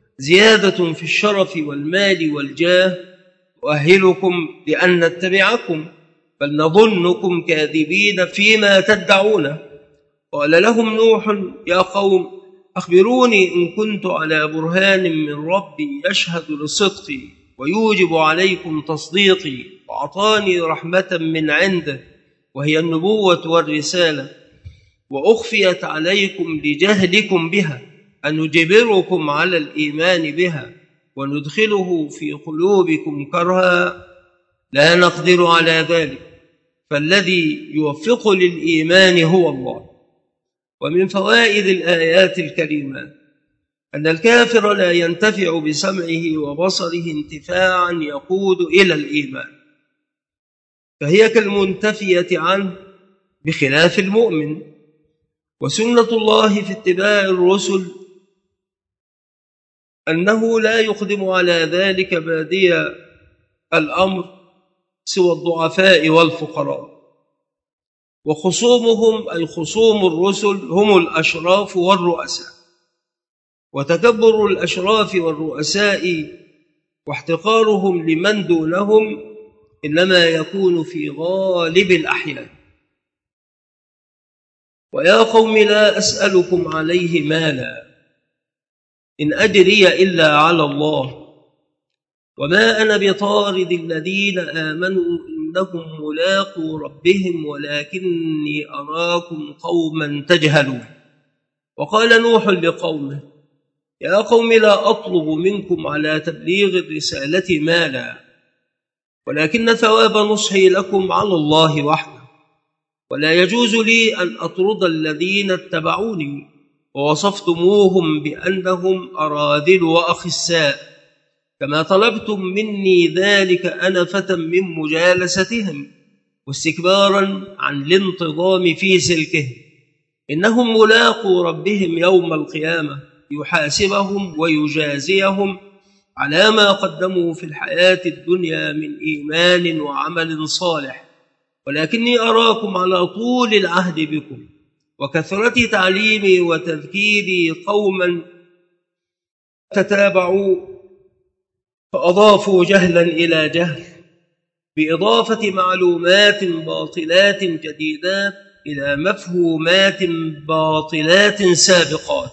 Speaker 1: زيادة في الشرف والمال والجاه تؤهلكم لأن نتبعكم، بل نظنكم كاذبين فيما تدعونه. قال لهم نوح يا قوم أخبروني إن كنت على برهان من ربي يشهد لصدقي ويوجب عليكم تصديقي وأعطاني رحمة من عنده وهي النبوة والرسالة وأخفيت عليكم لجهلكم بها أنجبركم على الإيمان بها وندخله في قلوبكم كرها لا نقدر على ذلك، فالذي يوفق للإيمان هو الله. ومن فوائد الآيات الكريمة أن الكافر لا ينتفع بسمعه وبصره انتفاعا يقود إلى الإيمان، فهي كالمنتفية عنه بخلاف المؤمن. وسنة الله في اتباع الرسل أنه لا يقدم على ذلك بادي الأمر سوى الضعفاء والفقراء، وخصومهم أي خصوم الرسل هم الأشراف والرؤساء. وتكبر الأشراف والرؤساء واحتقارهم لمن دونهم إنما يكون في غالب الأحيان. ويا قوم لا أسألكم عليه مالا إن أجري إلا على الله وما أنا بطارد الذين آمنوا إنهم ملاقو ربهم ولكني أراكم قوما تجهلون. وقال نوح لقومه يا قوم لا أطلب منكم على تبليغ الرسالة مالا ولكن ثواب نصحي لكم على الله وحده، ولا يجوز لي أن أطرد الذين اتبعوني ووصفتموهم بأنهم أراذل وأخساء كما طلبتم مني ذلك أنفة من مجالستهم واستكبارا عن الانتظام في سلكهم. إنهم ملاقو ربهم يوم القيامة يحاسبهم ويجازيهم على ما قدموا في الحياة الدنيا من إيمان وعمل صالح، ولكني أراكم على طول العهد بكم وكثرة تعليمي وتذكيري قوما تتابعوا فأضافوا جهلا إلى جهل بإضافة معلومات باطلات جديدات إلى مفهومات باطلات سابقات.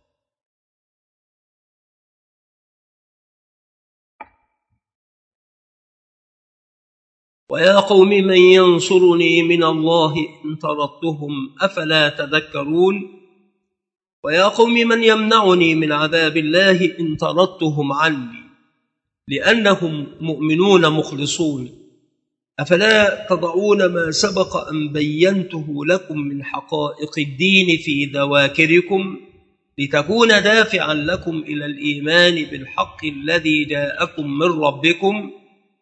Speaker 1: ويا قوم من ينصرني من الله إن طردتهم أفلا تذكرون. ويا قوم من يمنعني من عذاب الله إن طردتهم عني لأنهم مؤمنون مخلصون. أفلا تضعون ما سبق أن بينته لكم من حقائق الدين في ذواكركم لتكون دافعا لكم إلى الإيمان بالحق الذي جاءكم من ربكم.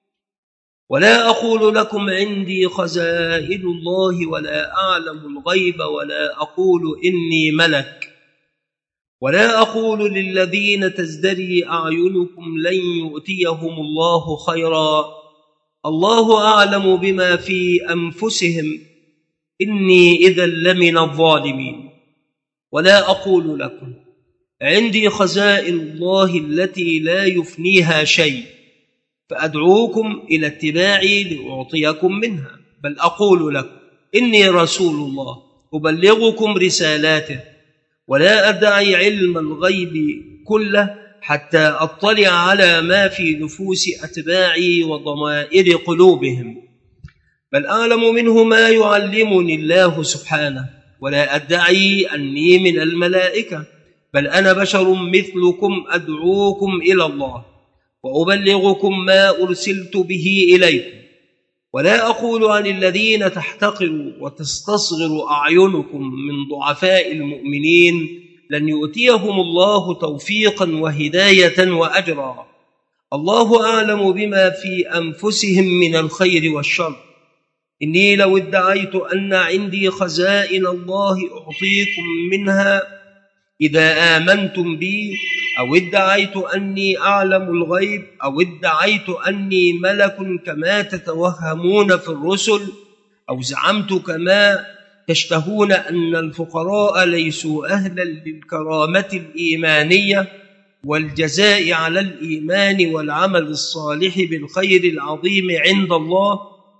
Speaker 1: ولا أقول لكم عندي خزائن الله ولا أعلم الغيب ولا أقول إني ملك ولا أقول للذين تزدري أعينكم لن يؤتيهم الله خيرا الله أعلم بما في أنفسهم إني إذا لمن الظالمين. ولا أقول لكم عندي خزائن الله التي لا يفنيها شيء فأدعوكم إلى اتباعي لأعطيكم منها، بل أقول لكم إني رسول الله أبلغكم رسالاته ولا أدعي علم الغيب كله حتى أطلع على ما في نفوس أتباعي وضمائر قلوبهم، بل أعلم منه ما يعلمني الله سبحانه. ولا أدعي أني من الملائكة بل أنا بشر مثلكم أدعوكم إلى الله وأبلغكم ما أرسلت به إليكم. ولا أقول عن الذين تحتقر وتستصغر أعينكم من ضعفاء المؤمنين لن يؤتيهم الله توفيقا وهداية وأجرا الله أعلم بما في أنفسهم من الخير والشر. إني لو ادعيت أن عندي خزائن الله أعطيكم منها إذا آمنتم بي، أو ادعيت أني أعلم الغيب، أو ادعيت أني ملك كما تتوهمون في الرسل، أو زعمت كما تشتهون أن الفقراء ليسوا أهلا للكرامة الإيمانية والجزاء على الإيمان والعمل الصالح بالخير العظيم عند الله،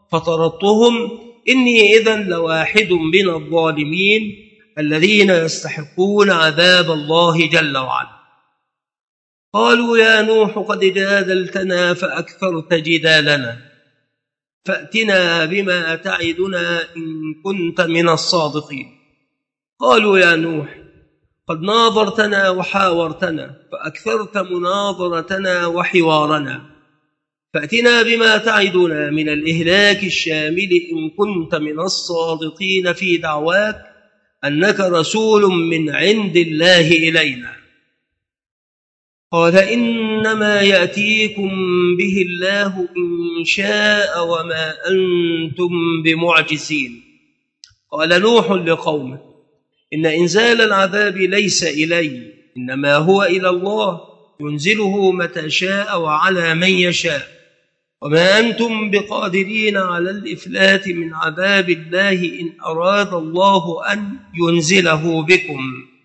Speaker 1: فطردتهم إني إذن لواحد من الظالمين الذين يستحقون عذاب الله جل وعلا. قالوا يا نوح قد جادلتنا فأكثرت جدالنا فأتنا بما تعدنا إن كنت من الصادقين. قالوا يا نوح قد ناظرتنا وحاورتنا فأكثرت مناظرتنا وحوارنا فأتنا بما تعدنا من الإهلاك الشامل إن كنت من الصادقين في دعواك أنك رسول من عند الله إلينا. قال إنما يأتيكم به الله إن شاء وما أنتم بمعجزين. قال نوح لقومه إن إنزال العذاب ليس إلي إنما هو إلى الله ينزله متى شاء وعلى من يشاء وما أنتم بقادرين على الإفلات من عذاب الله إن أراد الله أن ينزله بكم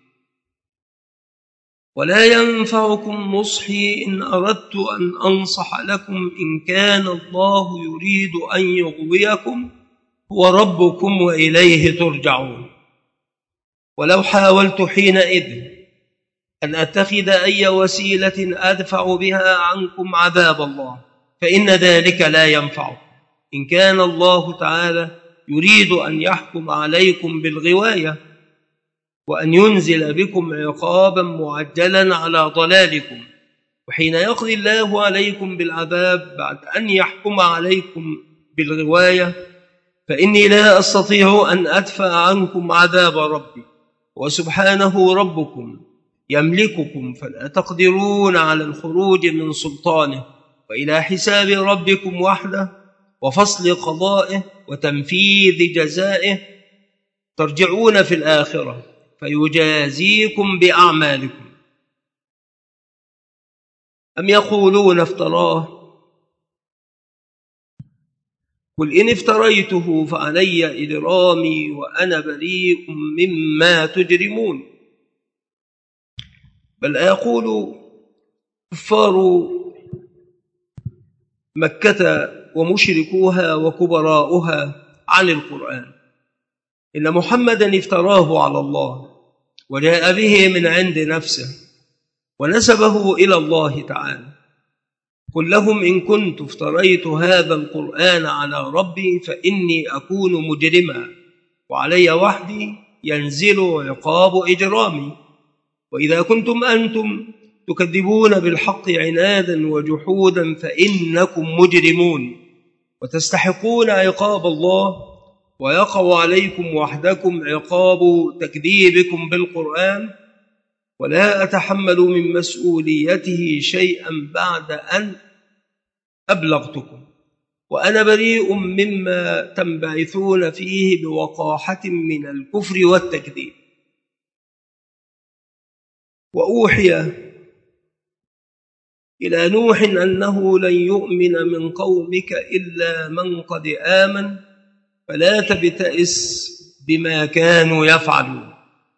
Speaker 1: ولا ينفعكم نصحي إن أردت أن أنصح لكم إن كان الله يريد أن يغويكم هو ربكم وإليه ترجعون. ولو حاولت حينئذ أن أتخذ أي وسيلة أدفع بها عنكم عذاب الله فإن ذلك لا ينفع إن كان الله تعالى يريد أن يحكم عليكم بالغواية وأن ينزل بكم عقابا معجلا على ضلالكم. وحين يقضي الله عليكم بالعذاب بعد أن يحكم عليكم بالغواية فإني لا أستطيع أن أدفع عنكم عذاب ربي وسبحانه ربكم يملككم فلا تقدرون على الخروج من سلطانه وإلى حساب ربكم وحده وفصل قضائه وتنفيذ جزائه ترجعون في الآخرة فيجازيكم بأعمالكم. أم يقولون افتراه قل إن افتريته فعلي إجرامي وأنا بريء مما تجرمون. بل أقول كفار مكة ومشركوها وكبراؤها عن القرآن إن محمدا افتراه على الله وجاء به من عند نفسه ونسبه إلى الله تعالى. قل لهم إن كنت افتريت هذا القرآن على ربي فإني أكون مجرما وعلي وحدي ينزل عقاب إجرامي. وإذا كنتم أنتم تكذبون بالحق عنادا وجحودا فإنكم مجرمون وتستحقون عقاب الله ويقع عليكم وحدكم عقاب تكذيبكم بالقرآن ولا أتحمل من مسؤوليته شيئا بعد أن أبلغتكم وأنا بريء مما تنبعثون فيه بوقاحة من الكفر والتكذيب. وأوحي إلى نوح أنه لن يؤمن من قومك إلا من قد آمن فلا تبتئس بما كانوا يفعلون.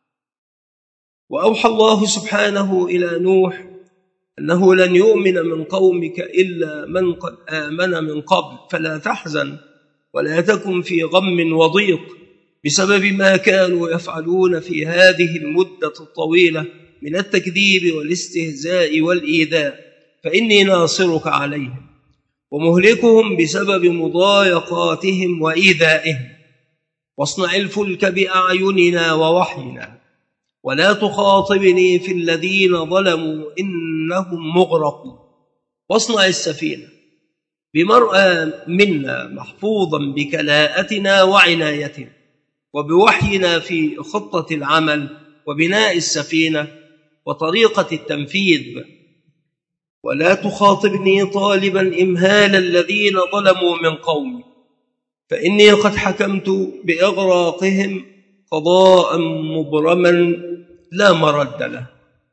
Speaker 1: وأوحى الله سبحانه إلى نوح أنه لن يؤمن من قومك إلا من قد آمن من قبل فلا تحزن ولا تكن في غم وضيق بسبب ما كانوا يفعلون في هذه المدة الطويلة من التكذيب والاستهزاء والإيذاء فإني ناصرك عليهم ومهلكهم بسبب مضايقاتهم وإيذائهم. واصنع الفلك بأعيننا ووحينا ولا تخاطبني في الذين ظلموا إنهم مغرقون. واصنع السفينة بمرأى منا محفوظا بكلاءتنا وعنايتنا وبوحينا في خطة العمل وبناء السفينة وطريقة التنفيذ. ولا تخاطبني طالبا إمهال الذين ظلموا من قومي فإني قد حكمت بإغراقهم قضاء مبرما لا مرد له.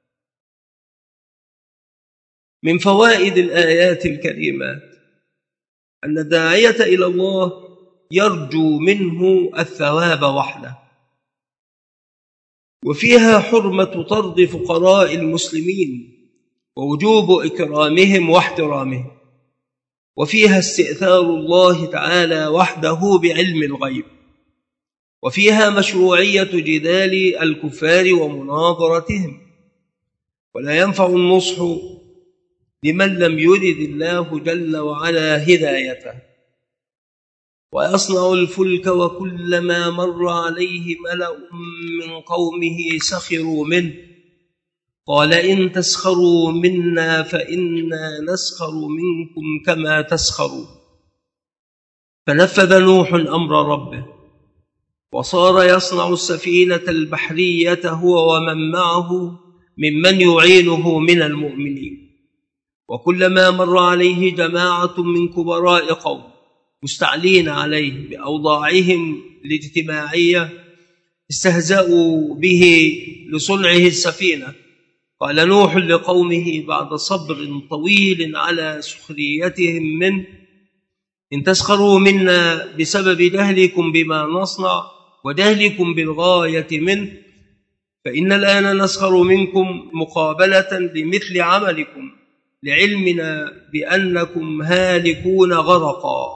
Speaker 1: من فوائد الآيات الكريمات أن الداعية إلى الله يرجو منه الثواب وحده وفيها حرمة طرد فقراء المسلمين ووجوب إكرامهم واحترامهم وفيها استئثار الله تعالى وحده بعلم الغيب، وفيها مشروعية جدال الكفار ومناظرتهم، ولا ينفع النصح لمن لم يرد الله جل وعلا هدايته. ويصنع الفلك وكلما مر عليه ملأ من قومه سخروا منه قال إن تسخروا منا فإنا نسخر منكم كما تسخرون. فنفذ نوح أمر ربه وصار يصنع السفينة البحرية هو ومن معه ممن يعينه من المؤمنين. وكلما مر عليه جماعة من كبراء قوم مستعلين عليه بأوضاعهم الاجتماعية استهزأوا به لصنعه السفينة. قال نوح لقومه بعد صبر طويل على سخريتهم منه إن تسخروا منا بسبب جهلكم بما نصنع وجهلكم بالغاية منه فإن الآن نسخر منكم مقابلة لمثل عملكم لعلمنا بأنكم هالكون غرقا.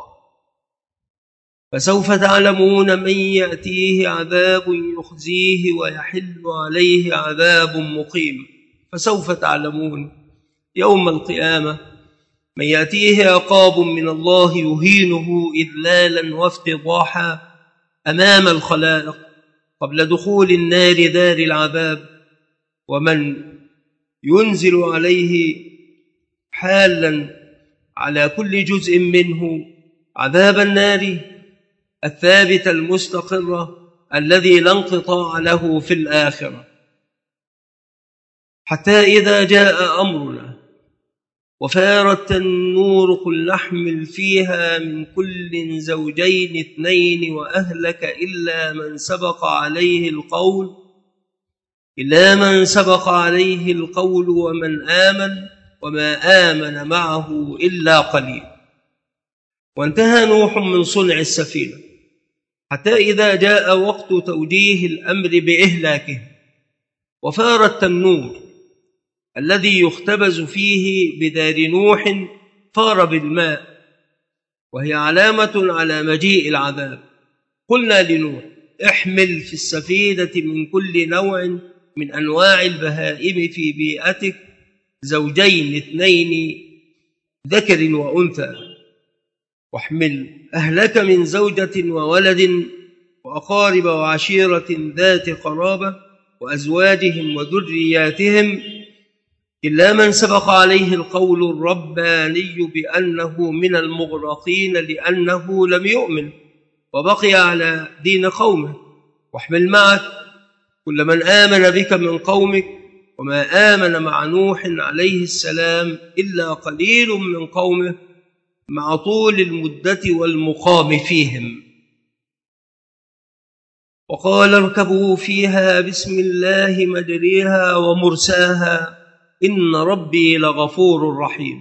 Speaker 1: فسوف تعلمون من يأتيه عذاب يخزيه ويحل عليه عذاب مقيم. فسوف تعلمون يوم القيامة من يأتيه عقاب من الله يهينه إذلالا وافتضاحا أمام الخلائق قبل دخول النار دار العذاب، ومن ينزل عليه حالا على كل جزء منه عذاب النار الثابت المستقر الذي لا انقطاع له في الآخرة. حتى إذا جاء أمرنا وفارت النور قل نحمل فيها من كل زوجين اثنين وأهلك إلا من سبق عليه القول إلا من سبق عليه القول ومن آمن وما آمن معه إلا قليل. وانتهى نوح من صنع السفينة حتى إذا جاء وقت توجيه الأمر بإهلاكه وفار التنور الذي يختبز فيه بدار نوح فار بالماء وهي علامة على مجيء العذاب. قلنا لنوح احمل في السفينة من كل نوع من أنواع البهائم في بيئتك زوجين اثنين ذكر وأنثى واحمل أهلك من زوجة وولد وأقارب وعشيرة ذات قرابة وأزواجهم وذرياتهم إلا من سبق عليه القول الرباني بأنه من المغرقين لأنه لم يؤمن وبقي على دين قومه. واحمل معك كل من آمن بك من قومك وما آمن مع نوح عليه السلام إلا قليل من قومه مع طول المدة والمقام فيهم. وقال اركبوا فيها بسم الله مجريها ومرساها إن ربي لغفور رحيم.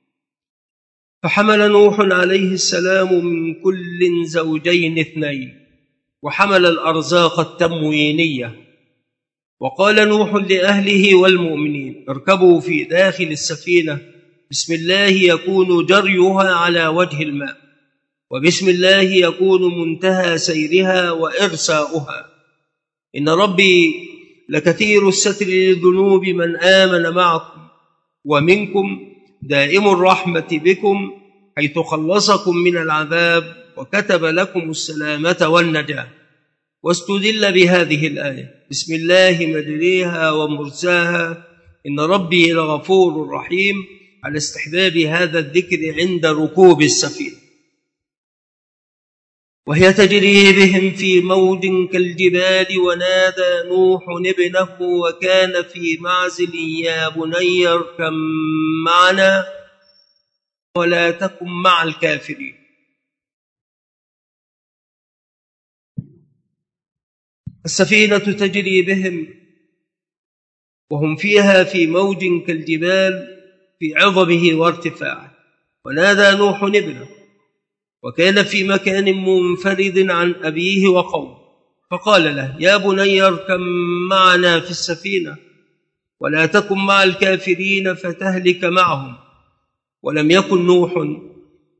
Speaker 1: فحمل نوح عليه السلام من كل زوجين اثنين وحمل الأرزاق التموينية. وقال نوح لأهله والمؤمنين اركبوا في داخل السفينة بسم الله يكون جريها على وجه الماء وبسم الله يكون منتهى سيرها وإرساؤها إن ربي لكثير الستر للذنوب من آمن معكم ومنكم دائم الرحمة بكم حيث خلصكم من العذاب وكتب لكم السلامة والنجاة. واستدل بهذه الآية بسم الله مجريها ومرساها إن ربي لغفور رحيم على استحباب هذا الذكر عند ركوب السفينة. وهي تجري بهم في موج كالجبال ونادى نوح ابنه وكان في معزل يا بني اركب معنا ولا تكن مع الكافرين. السفينة تجري بهم وهم فيها في موج كالجبال في عظمه وارتفاعه. ونادى نوح ابنه وكان في مكان منفرد عن أبيه وقومه فقال له يا بني اركب معنا في السفينة ولا تكن مع الكافرين فتهلك معهم. ولم يكن نوح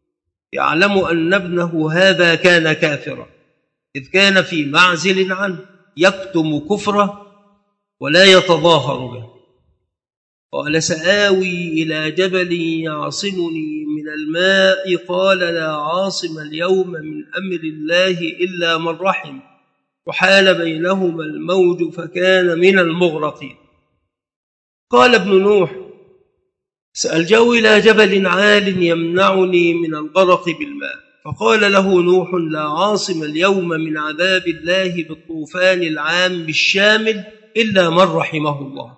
Speaker 1: يعلم أن ابنه هذا كان كافرا، إذ كان في معزل عنه يكتم كفره ولا يتظاهر به. قال سآوي إلى جبل يعصمني من الماء، قال لا عاصم اليوم من أمر الله إلا من رحم، وحال بينهما الموج فكان من المغرقين. قال ابن نوح سألجأ إلى جبل عال يمنعني من الغرق بالماء، فقال له نوح لا عاصم اليوم من عذاب الله بالطوفان العام الشامل إلا من رحمه الله.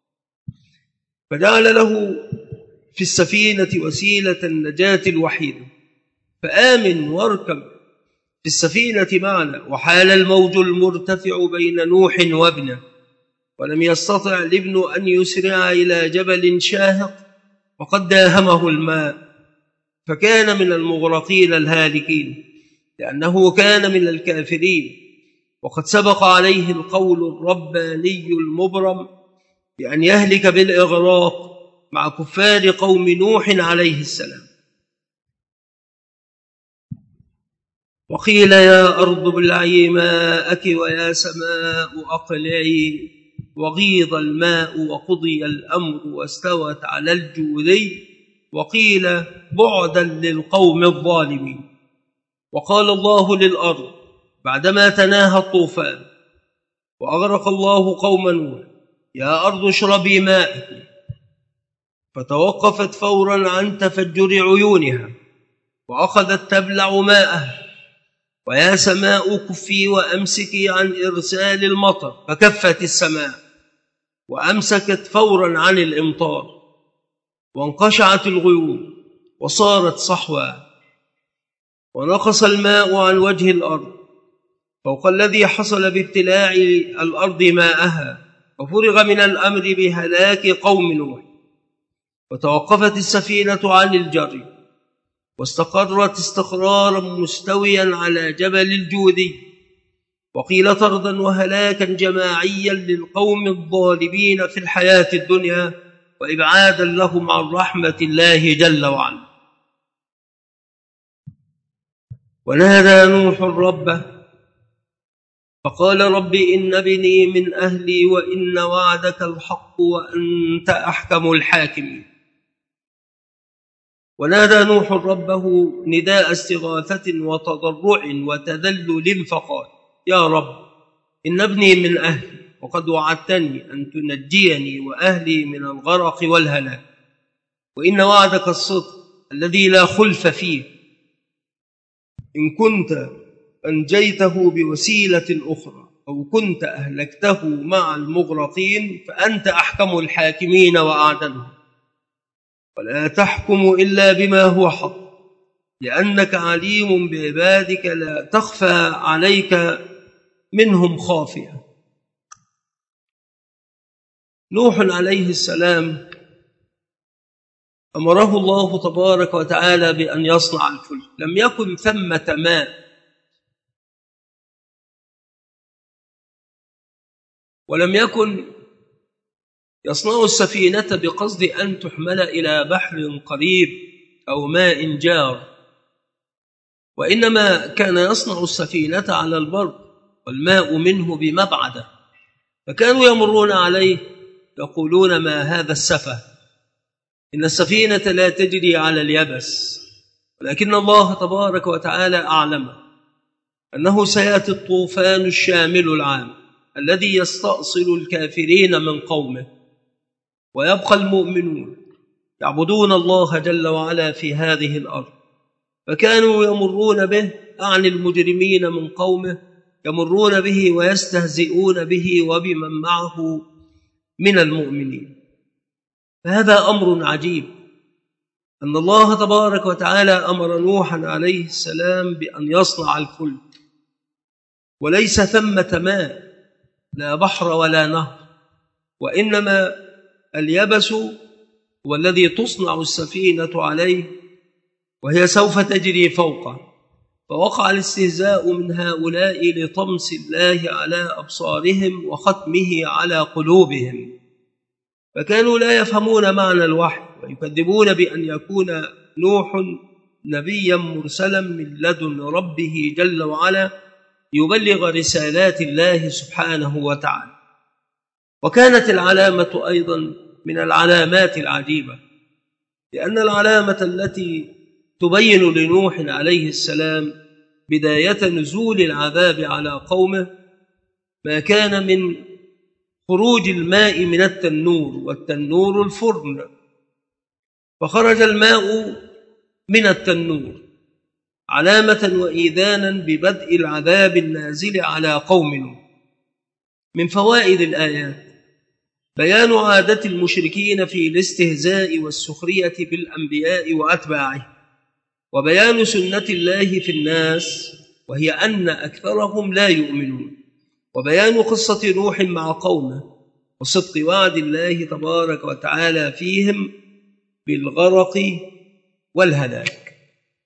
Speaker 1: فجعل له في السفينة وسيلة النجاة الوحيدة، فآمن واركب في السفينة معنا. وحال الموج المرتفع بين نوح وابنه، ولم يستطع الابن أن يسرع إلى جبل شاهق وقد داهمه الماء، فكان من المغرقين الهالكين، لأنه كان من الكافرين، وقد سبق عليه القول الرباني المبرم بأن يهلك بالإغراق مع كفار قوم نوح عليه السلام. وقيل يا أرض ابلعي ماءك ويا سماء أقلعي، وغيض الماء وقضي الأمر واستوت على الجودي، وقيل بعدا للقوم الظالمين. وقال الله للأرض بعدما تناهى الطوفان وأغرق الله قوم نوح يا أرض اشربي ماءك، فتوقفت فورا عن تفجر عيونها وأخذت تبلع ماءها. ويا سماء كفي وأمسكي عن إرسال المطر، فكفت السماء وأمسكت فورا عن الإمطار، وانقشعت الغيوم وصارت صحوى، ونقص الماء عن وجه الأرض فوق الذي حصل بابتلاع الأرض ماءها، وفرغ من الأمر بهلاك قوم نوح، وتوقفت السفينة عن الجري، واستقرت استقرارا مستويا على جبل الجودي. وقيل طردا وهلاكا جماعيا للقوم الظالمين في الحياة الدنيا، وإبعادا لهم عن رحمة الله جل وعلا. ونادى نوح ربه فقال رب إن ابني من أهلي وإن وعدك الحق وأنت أحكم الحاكمين. ونادى نوح ربه نداء استغاثة وتضرع وتذلل فقال يا رب إن ابني من أهلي، وقد وعدتني أن تنجيني وأهلي من الغرق والهلاك، وإن وعدك الصدق الذي لا خلف فيه، إن كنت أنجيته بوسيلة أخرى أو كنت أهلكته مع المغرقين فأنت أحكم الحاكمين وأعدلهم، ولا تحكم إلا بما هو حق، لأنك عليم بعبادك لا تخفى عليك منهم خافية. نوح عليه السلام أمره الله تبارك وتعالى بأن يصنع الفلك، لم يكن ثمة ماء ولم يكن يصنع السفينة بقصد أن تحمل إلى بحر قريب أو ماء جار، وإنما كان يصنع السفينة على البر والماء منه بمبعده، فكانوا يمرون عليه يقولون ما هذا السفه، إن السفينة لا تجري على اليبس، ولكن الله تبارك وتعالى أعلم أنه سيأتي الطوفان الشامل العام الذي يستأصل الكافرين من قومه، ويبقى المؤمنون يعبدون الله جل وعلا في هذه الأرض. فكانوا يمرون به عن المجرمين من قومه، يمرون به ويستهزئون به وبمن معه من المؤمنين. فهذا أمر عجيب أن الله تبارك وتعالى أمر نوحا عليه السلام بأن يصنع الفلك، وليس ثمة ماء لا بحر ولا نهر، وإنما اليبس هو الذي تصنع السفينة عليه، وهي سوف تجري فوقه. فوقع الاستهزاء من هؤلاء لطمس الله على أبصارهم وختمه على قلوبهم، فكانوا لا يفهمون معنى الوحي ويكذبون بأن يكون نوح نبيا مرسلا من لدن ربه جل وعلا يبلغ رسالات الله سبحانه وتعالى. وكانت العلامة أيضا من العلامات العجيبة، لأن العلامة التي تبين لنوح عليه السلام بداية نزول العذاب على قومه ما كان من خروج الماء من التنور، والتنور الفرن، فخرج الماء من التنور علامة وإيذانا ببدء العذاب النازل على قوم نوح. من فوائد الآيات بيان عادة المشركين في الاستهزاء والسخرية بالأنبياء وأتباعه، وبيان سنة الله في الناس وهي أن أكثرهم لا يؤمنون، وبيان قصة نوح مع قومه وصدق وعد الله تبارك وتعالى فيهم بالغرق والهلاك.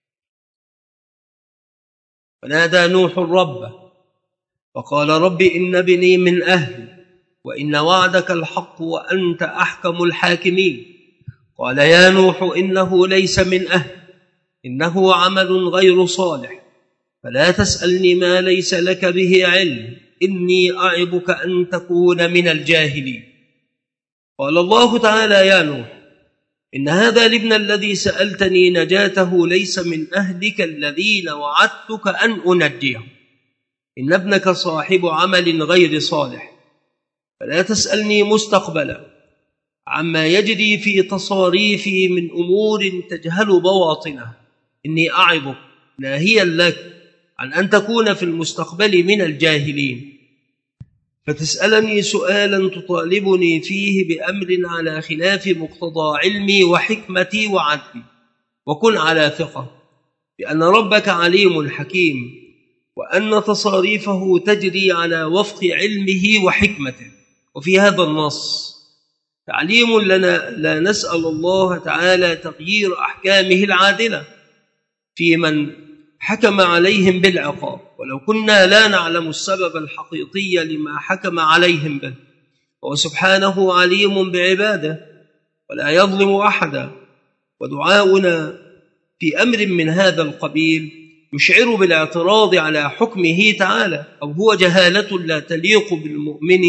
Speaker 1: ونادى نوح ربه وقال رب إن ابني من أهلي وإن وعدك الحق وأنت أحكم الحاكمين. قال يا نوح إنه ليس من أهل، إنه عمل غير صالح، فلا تسألني ما ليس لك به علم، إني أعظك أن تكون من الجاهلين. قال الله تعالى يا نوح إن هذا الابن الذي سألتني نجاته ليس من أهلك الذين وعدتك أن أنجيه، إن ابنك صاحب عمل غير صالح، فلا تسألني مستقبلا عما يجري في تصاريفي من أمور تجهل بواطنه، إني أعظك ناهيا لك عن أن تكون في المستقبل من الجاهلين، فتسألني سؤالا تطالبني فيه بأمر على خلاف مقتضى علمي وحكمتي وعدلي، وكن على ثقة بأن ربك عليم حكيم، وأن تصاريفه تجري على وفق علمه وحكمته. وفي هذا النص تعليم لنا لا نسأل الله تعالى تغيير أحكامه العادلة في من حكم عليهم بالعقاب، ولو كنا لا نعلم السبب الحقيقي لما حكم عليهم به، وهو سبحانه عليم بعباده ولا يظلم أحدا. ودعاؤنا في أمر من هذا القبيل يشعر بالاعتراض على حكمه تعالى، أو هو جهالة لا تليق بالمؤمن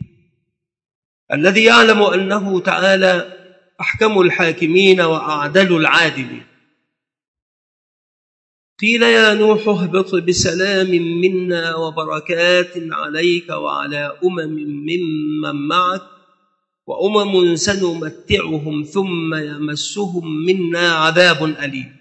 Speaker 1: الذي يعلم أنه تعالى أحكم الحاكمين وأعدل العادلين. قيل يا نوح اهبط بسلام منا وبركات عليك وعلى أمم ممن معك وأمم سنمتعهم ثم يمسهم منا عذاب أليم.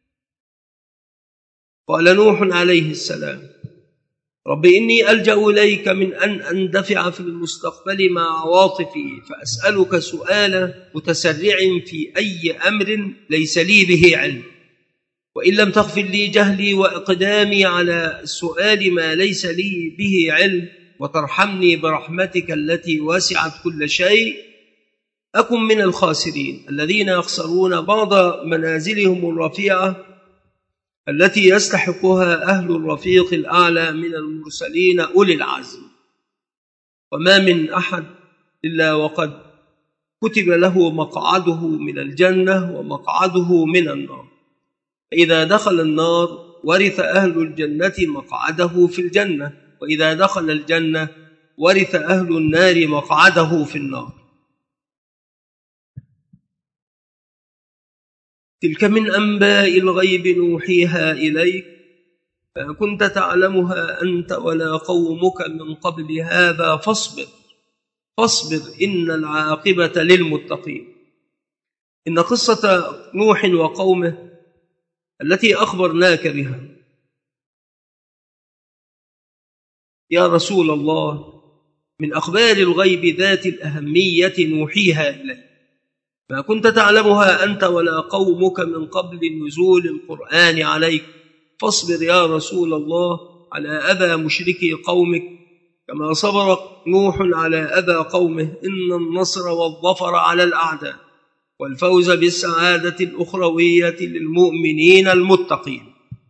Speaker 1: قال نوح عليه السلام رب إني ألجأ إليك من أن أندفع في المستقبل مع عواطفي، فأسألك سؤال متسرع في أي أمر ليس لي به علم، وإن لم تغفر لي جهلي وإقدامي على السؤال ما ليس لي به علم، وترحمني برحمتك التي وسعت كل شيء، أكن من الخاسرين الذين يخسرون بعض منازلهم الرفيعة التي يستحقها أهل الرفيق الأعلى من المرسلين أولي العزم. وما من أحد إلا وقد كتب له مقعده من الجنة ومقعده من النار، فإذا دخل النار ورث أهل الجنة مقعده في الجنة، وإذا دخل الجنة ورث أهل النار مقعده في النار. تلك من أنباء الغيب نوحيها إليك ما كنت تعلمها أنت ولا قومك من قبل هذا فاصبر فاصبر إن العاقبة للمتقين. إن قصة نوح وقومه التي أخبرناك بها يا رسول الله من أخبار الغيب ذات الأهمية نوحيها إليك ما كنت تعلمها أنت ولا قومك من قبل نزول القرآن عليك، فاصبر يا رسول الله على أذى مشركي قومك كما صبر نوح على أذى قومه، إن النصر والظفر على الأعداء والفوز بالسعادة الأخروية للمؤمنين المتقين.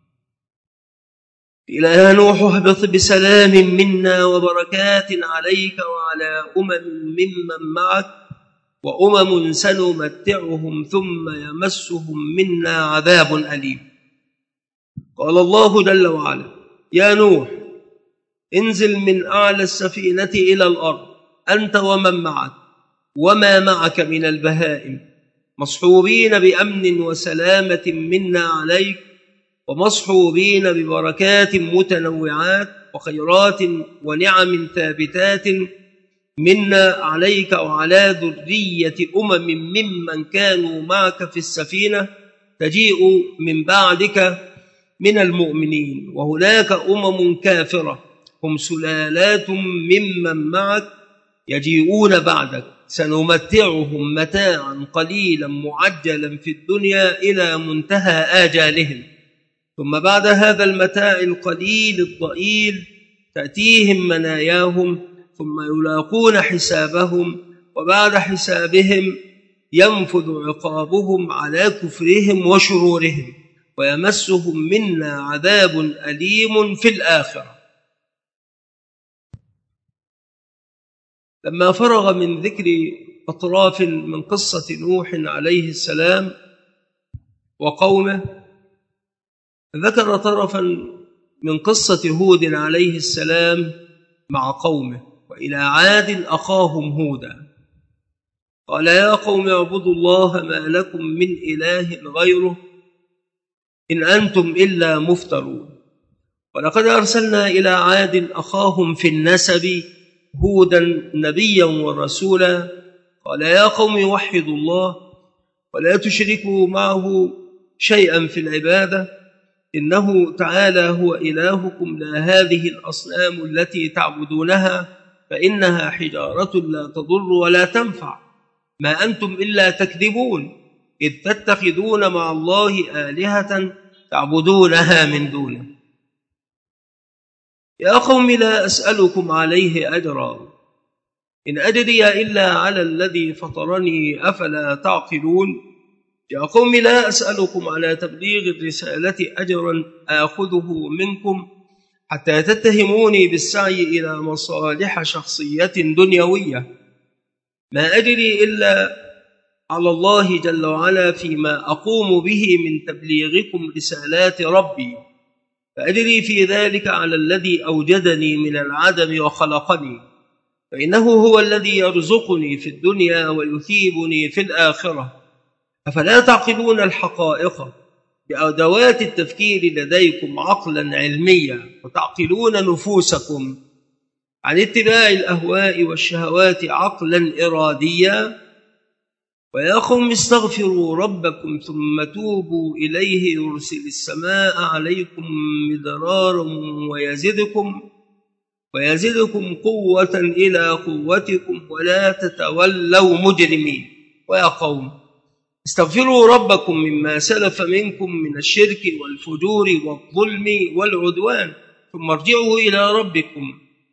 Speaker 1: قيل يا نوح اهبط بسلام منا وبركات عليك وعلى أمم ممن معك وأمم سنمتعهم ثم يمسهم منا عذاب أليم. قال الله جل وعلا: يا نوح انزل من أعلى السفينة إلى الأرض أنت ومن معك وما معك من البهائم مصحوبين بأمن وسلامة منا عليك، ومصحوبين ببركات متنوعات وخيرات ونعم ثابتات منا عليك وعلى ذرية أمم ممن كانوا معك في السفينة تجيء من بعدك من المؤمنين، وهناك أمم كافرة هم سلالات ممن معك يجيئون بعدك، سنمتعهم متاعا قليلا معجلا في الدنيا إلى منتهى آجالهم، ثم بعد هذا المتاع القليل الضئيل تأتيهم مناياهم، ثم يلاقون حسابهم، وبعد حسابهم ينفذ عقابهم على كفرهم وشرورهم، ويمسهم منا عذاب أليم في الآخرة. لما فرغ من ذكر أطراف من قصة نوح عليه السلام وقومه، ذكر طرفا من قصة هود عليه السلام مع قومه: وإلى عاد أخاهم هودا قال يا قوم اعبدوا الله ما لكم من إله غيره إن أنتم إلا مفترون. ولقد أرسلنا إلى عاد أخاهم في النسب هودا نبيا ورسولا قال يا قوم وحدوا الله ولا تشركوا معه شيئا في العبادة إنه تعالى هو إلهكم لا هذه الأصنام التي تعبدونها فإنها حجارة لا تضر ولا تنفع ما أنتم إلا تكذبون إذ تتخذون مع الله آلهة تعبدونها من دونه. يا قوم لا أسألكم عليه أجرا إن أجري إلا على الذي فطرني أفلا تعقلون. يا قوم لا أسألكم على تبليغ الرسالة أجرا آخذه منكم حتى تتهموني بالسعي إلى مصالح شخصية دنيوية، ما أجري إلا على الله جل وعلا فيما أقوم به من تبليغكم رسالات ربي، فأجري في ذلك على الذي أوجدني من العدم وخلقني، فإنه هو الذي يرزقني في الدنيا ويثيبني في الآخرة. أفلا تعقلون الحقائق بأدوات التفكير لديكم عقلا علميا وتعقلون نفوسكم عن اتباع الأهواء والشهوات عقلا إراديا؟ ويا قوم استغفروا ربكم ثم توبوا إليه يرسل السماء عليكم مدرارا ويزدكم ويزدكم قوة إلى قوتكم ولا تتولوا مجرمين. ويا قوم استغفروا ربكم مما سلف منكم من الشرك والفجور والظلم والعدوان ثم ارجعوا إلى ربكم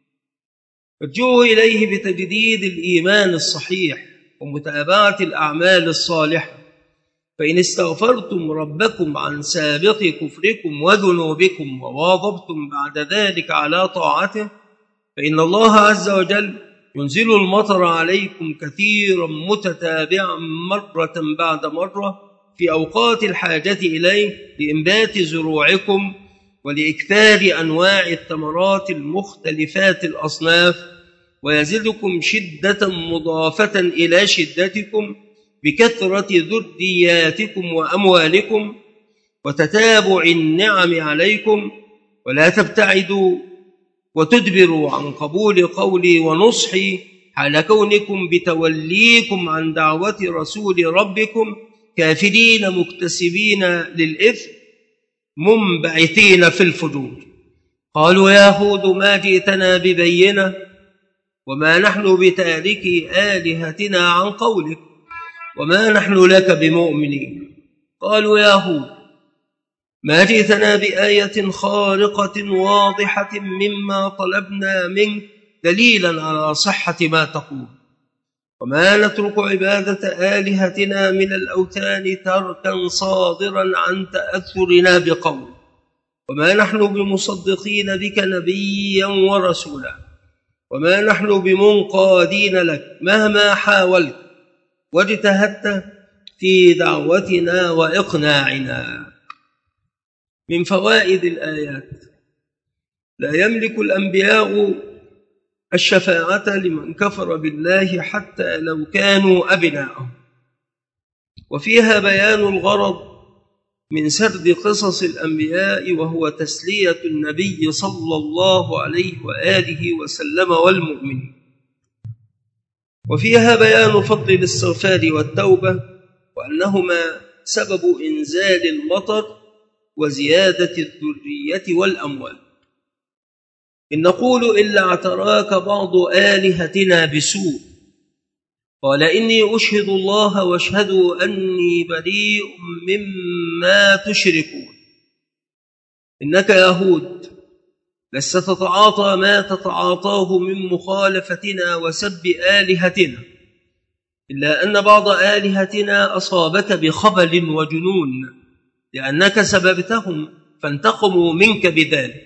Speaker 1: ارجعوا إليه بتجديد الإيمان الصحيح ومتابعة الأعمال الصالحة، فإن استغفرتم ربكم عن سابق كفركم وذنوبكم وواظبتم بعد ذلك على طاعته فإن الله عز وجل ينزل المطر عليكم كثيرا متتابعا مرة بعد مرة في أوقات الحاجة إليه لإنبات زروعكم ولإكثار أنواع الثمرات المختلفات الأصناف، ويزدكم شدة مضافة إلى شدتكم بكثرة ذرياتكم وأموالكم وتتابع النعم عليكم، ولا تبتعدوا وتدبروا عن قبول قولي ونصحي حال كونكم بتوليكم عن دعوة رسول ربكم كافرين مكتسبين للإثم منبعثين في الفجور. قالوا يا هود ما جئتنا ببينة وما نحن بتاركي آلهتنا عن قولك وما نحن لك بمؤمنين. قالوا يا هود ما جئتنا بآية خارقة واضحة مما طلبنا منك دليلا على صحة ما تقول، وما نترك عبادة آلهتنا من الأوثان تركا صادرا عن تأثرنا بقول، وما نحن بمصدقين بك نبيا ورسولا، وما نحن بمنقادين لك مهما حاولت واجتهدت في دعوتنا وإقناعنا. من فوائد الآيات: لا يملك الأنبياء الشفاعة لمن كفر بالله حتى لو كانوا أبناءه. وفيها بيان الغرض من سرد قصص الأنبياء، وهو تسلية النبي صلى الله عليه وآله وسلم والمؤمنين. وفيها بيان فضل الاستغفار والتوبة، وأنهما سبب إنزال المطر وزيادة الذرية والأموال. إن نقول إلا اعتراك بعض آلهتنا بسوء، قال إني أشهد الله واشهدوا أني بريء مما تشركون. إنك يا هود لست تتعاطى ما تتعاطاه من مخالفتنا وسب آلهتنا، إلا أن بعض آلهتنا أصابك بخبل وجنون لأنك سببتهم فانتقموا منك بذلك.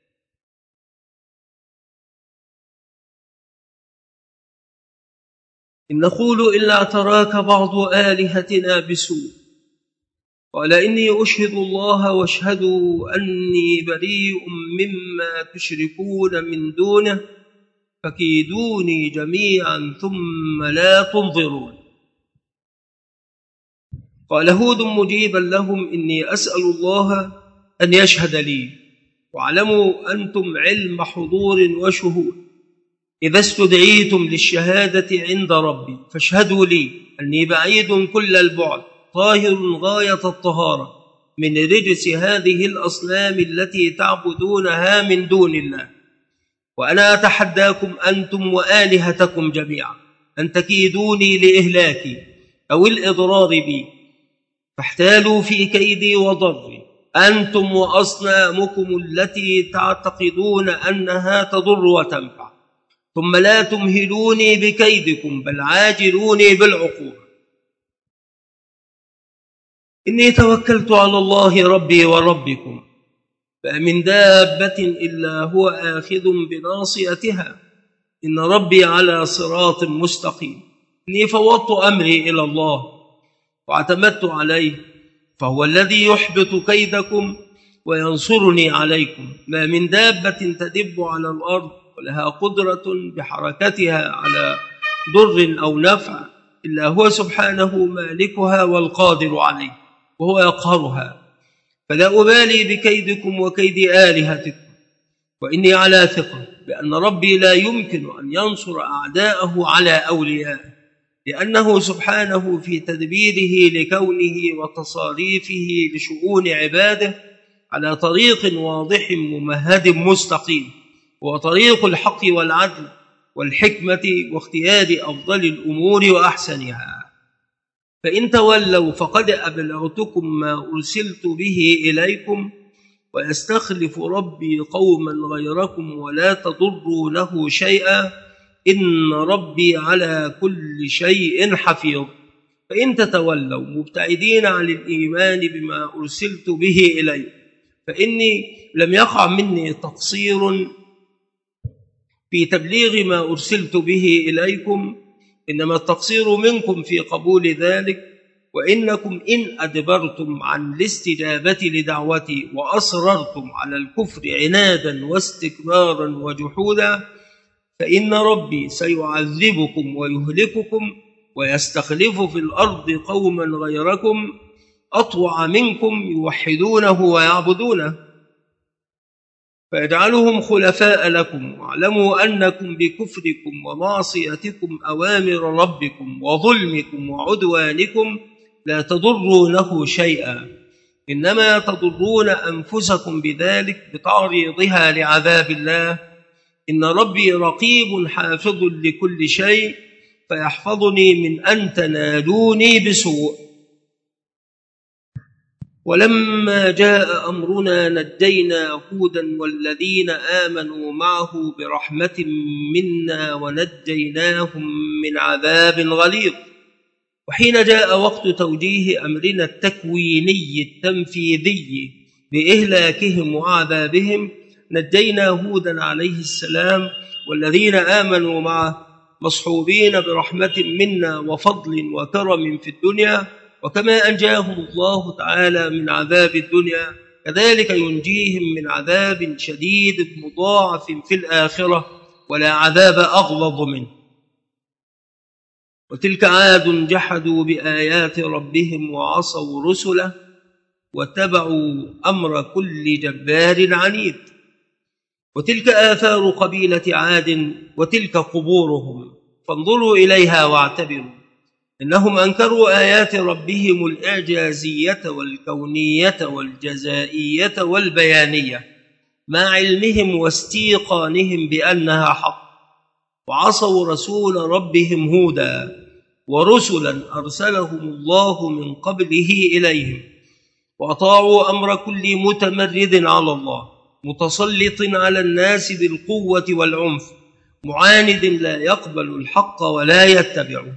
Speaker 1: إن نقول إلا اعتراك بعض آلهتنا بسوء، قال إني أشهد الله واشهدوا أني بريء مما تشركون من دونه فكيدوني جميعا ثم لا تنظرون. قال هود مجيبا لهم: إني أسأل الله أن يشهد لي، واعلموا أنتم علم حضور وشهود إذا استدعيتم للشهادة عند ربي فاشهدوا لي أني بعيد كل البعد طاهر غاية الطهارة من رجس هذه الأصنام التي تعبدونها من دون الله. وأنا أتحداكم أنتم وآلهتكم جميعا أن تكيدوني لإهلاكي أو الإضرار بي، فاحتالوا في كيدي وضري أنتم وأصنامكم التي تعتقدون أنها تضر وتنفع، ثم لا تمهلوني بكيدكم بل عاجلوني بالعقوبة. إني توكلت على الله ربي وربكم، فمن دابة إلا هو آخذ بناصيتها، إن ربي على صراط مستقيم. إني فوضت أمري إلى الله واعتمدت عليه، فهو الذي يحبط كيدكم وينصرني عليكم. ما من دابة تدب على الأرض ولها قدرة بحركتها على ضر أو نفع إلا هو سبحانه مالكها والقادر عليه، وهو يقهرها. فلا أبالي بكيدكم وكيد آلهتكم، وإني على ثقة بأن ربي لا يمكن أن ينصر أعداءه على أوليائه، لأنه سبحانه في تدبيره لكونه وتصاريفه لشؤون عباده على طريق واضح ممهد مستقيم، وطريق الحق والعدل والحكمة واختيار أفضل الأمور وأحسنها. فإن تولوا فقد أبلغتكم ما أرسلت به إليكم، ويستخلف ربي قوما غيركم ولا تضرونه شيئا، إن ربي على كل شيء حفيظ. فإن تتولوا مبتعدين عن الإيمان بما أرسلت به إليكم فإني لم يقع مني تقصير في تبليغ ما أرسلت به إليكم، إنما التقصير منكم في قبول ذلك. وإنكم إن أدبرتم عن الاستجابة لدعوتي وأصررتم على الكفر عنادا واستكبارا وجحودا، فإن ربي سيعذبكم ويهلككم ويستخلف في الأرض قوما غيركم أطوع منكم يوحدونه ويعبدونه فيجعلهم خلفاء لكم. واعلموا أنكم بكفركم ومعصيتكم أوامر ربكم وظلمكم وعدوانكم لا تضرونه شيئا، إنما تضرون أنفسكم بذلك بتعريضها لعذاب الله. إن ربي رقيب حافظ لكل شيء فيحفظني من أن تنالوني بسوء. ولما جاء أمرنا نجينا هودا والذين آمنوا معه برحمة منا ونجيناهم من عذاب غليظ. وحين جاء وقت توجيه أمرنا التكويني التنفيذي بإهلاكهم وعذابهم نجينا هودا عليه السلام والذين آمنوا معه مصحوبين برحمة منا وفضل وكرم في الدنيا، وكما أنجاهم الله تعالى من عذاب الدنيا كذلك ينجيهم من عذاب شديد مضاعف في الآخرة ولا عذاب أغلظ منه. وتلك عاد جحدوا بآيات ربهم وعصوا رسله واتبعوا أمر كل جبار عنيد. وتلك آثار قبيلة عاد وتلك قبورهم فانظروا إليها واعتبروا، إنهم أنكروا آيات ربهم الإعجازية والكونية والجزائية والبيانية مع علمهم واستيقانهم بأنها حق، وعصوا رسول ربهم هودا ورسلا أرسلهم الله من قبله إليهم، وأطاعوا أمر كل متمرد على الله متسلط على الناس بالقوة والعنف معاند لا يقبل الحق ولا يتبعه.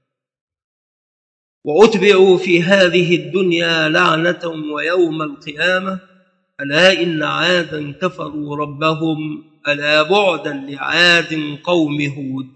Speaker 1: وأتبعوا في هذه الدنيا لعنة ويوم القيامة ألا إن عادا كفروا ربهم ألا بعدا لعاد قوم هود.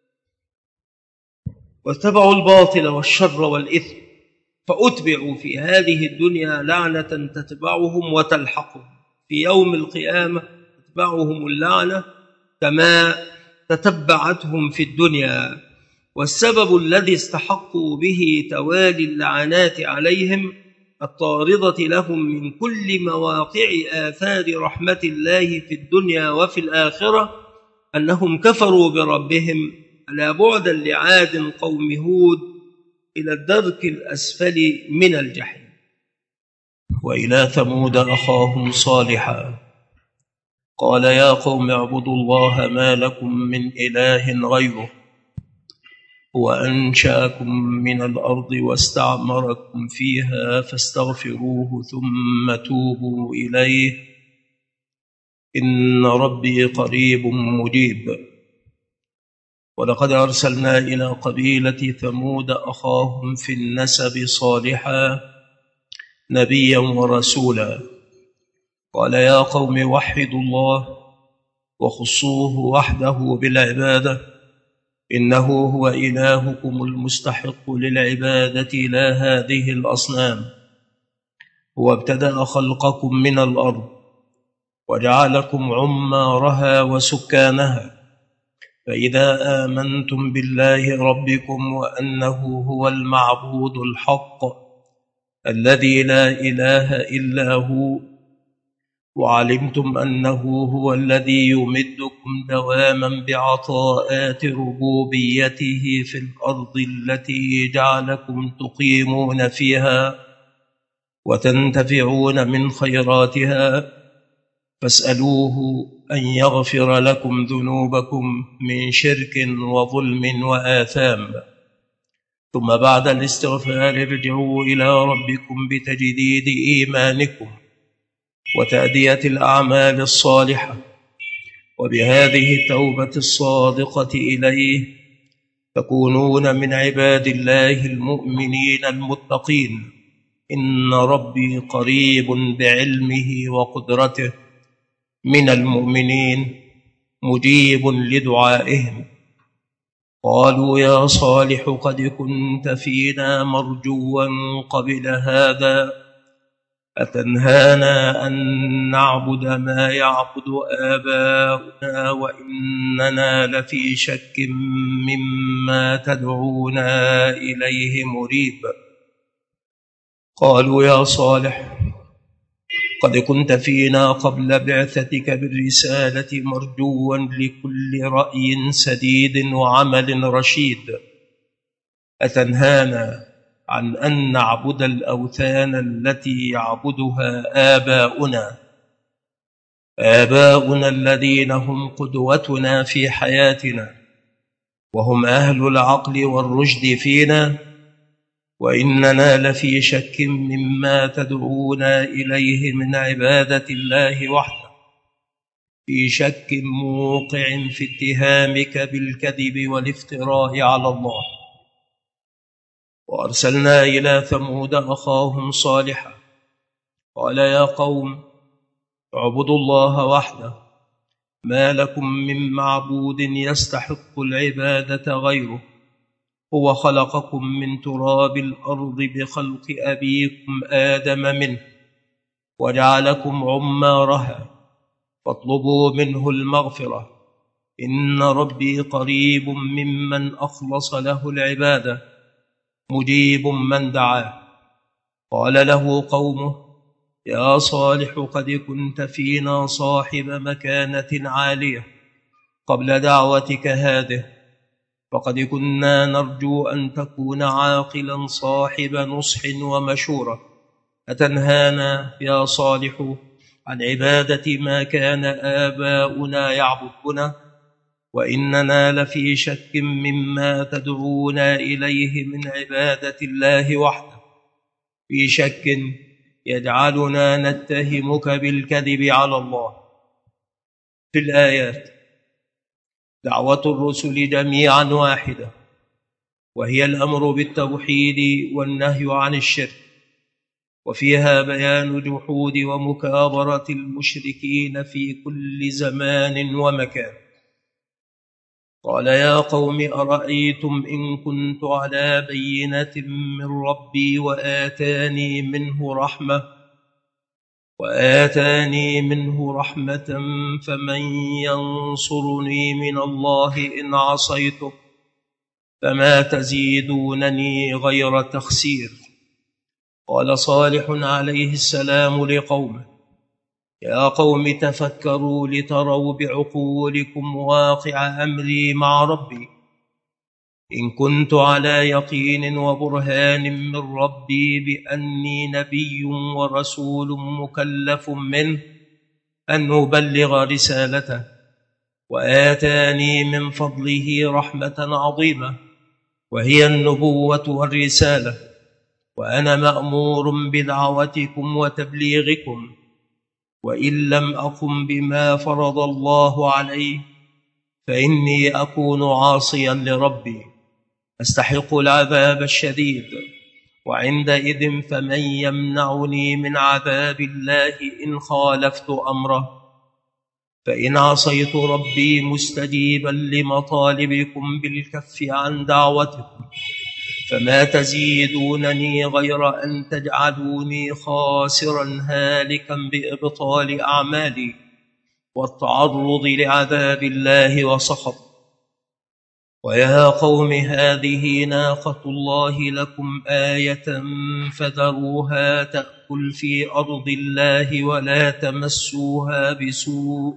Speaker 1: واتبعوا الباطل والشر والإثم فأتبعوا في هذه الدنيا لعنة تتبعهم وتلحقهم في يوم القيامة، تتبعهم اللعنة كما تتبعتهم في الدنيا. والسبب الذي استحقوا به توالي اللعنات عليهم الطاردة لهم من كل مواقع آثار رحمة الله في الدنيا وفي الآخرة أنهم كفروا بربهم ألا بعدا لعاد قوم هود إلى الدرك الأسفل من الجحيم.
Speaker 2: وإلى ثمود أخاهم صالحا قال يا قوم اعبدوا الله ما لكم من إله غيره هو أنشأكم من الأرض واستعمركم فيها فاستغفروه ثم توبوا إليه إن ربي قريب مجيب. ولقد أرسلنا إلى قبيلة ثمود أخاهم في النسب صالحا نبيا ورسولا قال يا قوم وحدوا الله وخصوه وحده بالعبادة إنه هو إلهكم المستحق للعبادة لا هذه الأصنام. هو ابتدأ خلقكم من الأرض وجعلكم عمارها وسكانها، فإذا آمنتم بالله ربكم وأنه هو المعبود الحق الذي لا إله إلا هو، وعلمتم أنه هو الذي يمدكم دواما بعطاءات ربوبيته في الأرض التي جعلكم تقيمون فيها وتنتفعون من خيراتها، فاسألوه أن يغفر لكم ذنوبكم من شرك وظلم وآثام، ثم بعد الاستغفار ارجعوا إلى ربكم بتجديد إيمانكم وتأدية الأعمال الصالحة، وبهذه التوبة الصادقة إليه تكونون من عباد الله المؤمنين المتقين. إن ربي قريب بعلمه وقدرته من المؤمنين مجيب لدعائهم. قالوا يا صالح قد كنت فينا مرجوا قبل هذا أتنهانا أن نعبد ما يعبد آباؤنا وإننا لفي شك مما تدعونا إليه مريب. قالوا يا صالح قد كنت فينا قبل بعثتك بالرسالة مرجوا لكل رأي سديد وعمل رشيد أتنهانا عن أن نعبد الأوثان التي يعبدها آباؤنا آباؤنا الذين هم قدوتنا في حياتنا وهم أهل العقل والرشد فينا، وإننا لفي شك مما تدعونا إليه من عبادة الله وحده، في شك موقع في اتهامك بالكذب والافتراء على الله. وأرسلنا إلى ثمود أخاهم صالحا قال يا قوم اعبدوا الله وحده ما لكم من معبود يستحق العبادة غيره، هو خلقكم من تراب الأرض بخلق أبيكم آدم منه، وجعلكم عمارها، فاطلبوا منه المغفرة، إن ربي قريب ممن أخلص له العبادة، مجيب من دعاه. قال له قومه: يا صالح قد كنت فينا صاحب مكانة عالية قبل دعوتك هذه، فقد كنا نرجو أن تكون عاقلا صاحب نصح ومشورة، أتنهانا يا صالح عن عبادة ما كان آباؤنا يعبدون، وإننا لفي شك مما تدعونا إليه من عبادة الله وحده، في شك يجعلنا نتهمك بالكذب على الله. في الآيات دعوة الرسل جميعا واحدة، وهي الأمر بالتوحيد والنهي عن الشرك، وفيها بيان جحود ومكابرة المشركين في كل زمان ومكان. قال: يا قوم أرأيتم إن كنت على بينة من ربي وآتاني منه رحمة وآتاني منه رحمة فمن ينصرني من الله إن عصيته، فما تزيدونني غير تخسير. قال صالح عليه السلام لقومه: يا قوم تفكروا لتروا بعقولكم واقع أمري مع ربي، إن كنت على يقين وبرهان من ربي بأني نبي ورسول مكلف منه أن أبلغ رسالته، وآتاني من فضله رحمة عظيمة وهي النبوة والرسالة، وأنا مأمور بدعوتكم وتبليغكم، وإن لم أقم بما فرض الله علي فإني أكون عاصيا لربي أستحق العذاب الشديد، وعندئذ فمن يمنعني من عذاب الله إن خالفت أمره؟ فإن عصيت ربي مستجيبا لمطالبكم بالكف عن دعوتكم، فما تزيدونني غير أن تجعلوني خاسرا هالكا بإبطال أعمالي والتعرض لعذاب الله وسخط. ويا قوم هذه ناقة الله لكم آية فذروها تأكل في أرض الله ولا تمسوها بسوء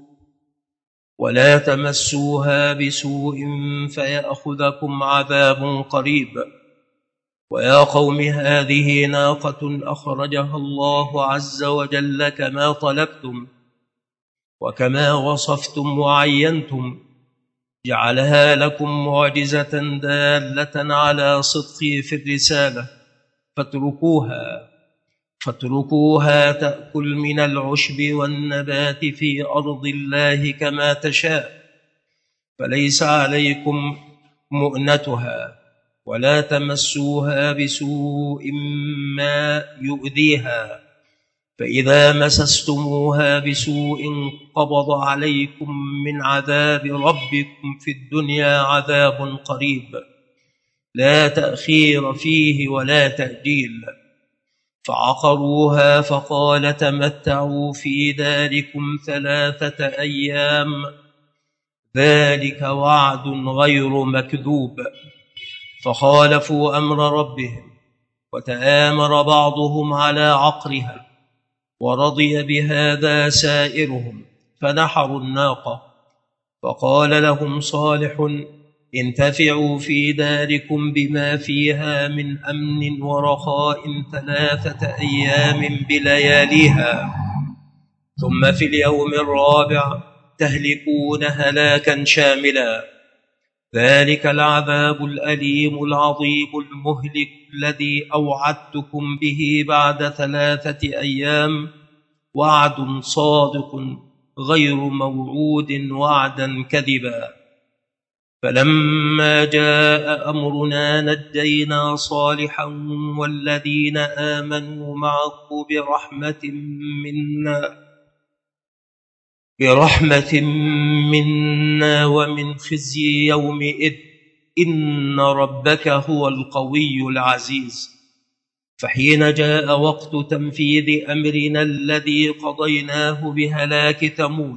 Speaker 2: ولا تمسوها بسوء فيأخذكم عذاب قريب. ويا قوم هذه ناقة أخرجها الله عز وجل كما طلبتم وكما وصفتم وعينتم، جعلها لكم معجزة دالة على صدقي في الرسالة، فاتركوها فاتركوها تأكل من العشب والنبات في أرض الله كما تشاء، فليس عليكم مؤنتها، ولا تمسوها بسوء ما يؤذيها، فإذا مسستموها بسوء قبض عليكم من عذاب ربكم في الدنيا عذاب قريب، لا تأخير فيه ولا تأجيل. فعقروها فقال: تمتعوا في داركم ثلاثة أيام، ذلك وعد غير مكذوب. فخالفوا أمر ربهم وتآمر بعضهم على عقرها، ورضي بهذا سائرهم فنحروا الناقة. فقال لهم صالح: انتفعوا في داركم بما فيها من أمن ورخاء ثلاثة أيام بلياليها، ثم في اليوم الرابع تهلكون هلاكا شاملا، ذلك العذاب الأليم العظيم المهلك الذي أوعدتكم به بعد ثلاثة أيام، وعد صادق غير موعود وعدا كذبا. فلما جاء أمرنا نجينا صالحا والذين آمنوا معه برحمة منا برحمة منا ومن خزي يومئذ إن ربك هو القوي العزيز. فحين جاء وقت تنفيذ أمرنا الذي قضيناه بهلاك ثمود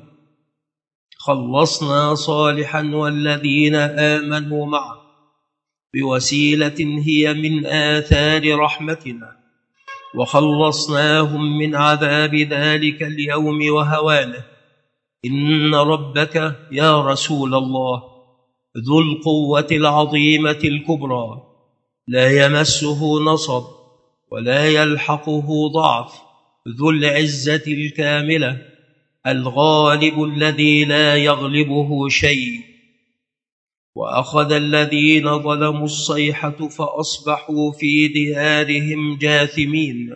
Speaker 2: خلصنا صالحا والذين آمنوا معه بوسيلة هي من آثار رحمتنا، وخلصناهم من عذاب ذلك اليوم وهوانه. إن ربك يا رسول الله ذو القوة العظيمة الكبرى، لا يمسه نصب ولا يلحقه ضعف، ذو العزة الكاملة الغالب الذي لا يغلبه شيء. وأخذ الذين ظلموا الصيحة فأصبحوا في ديارهم جاثمين،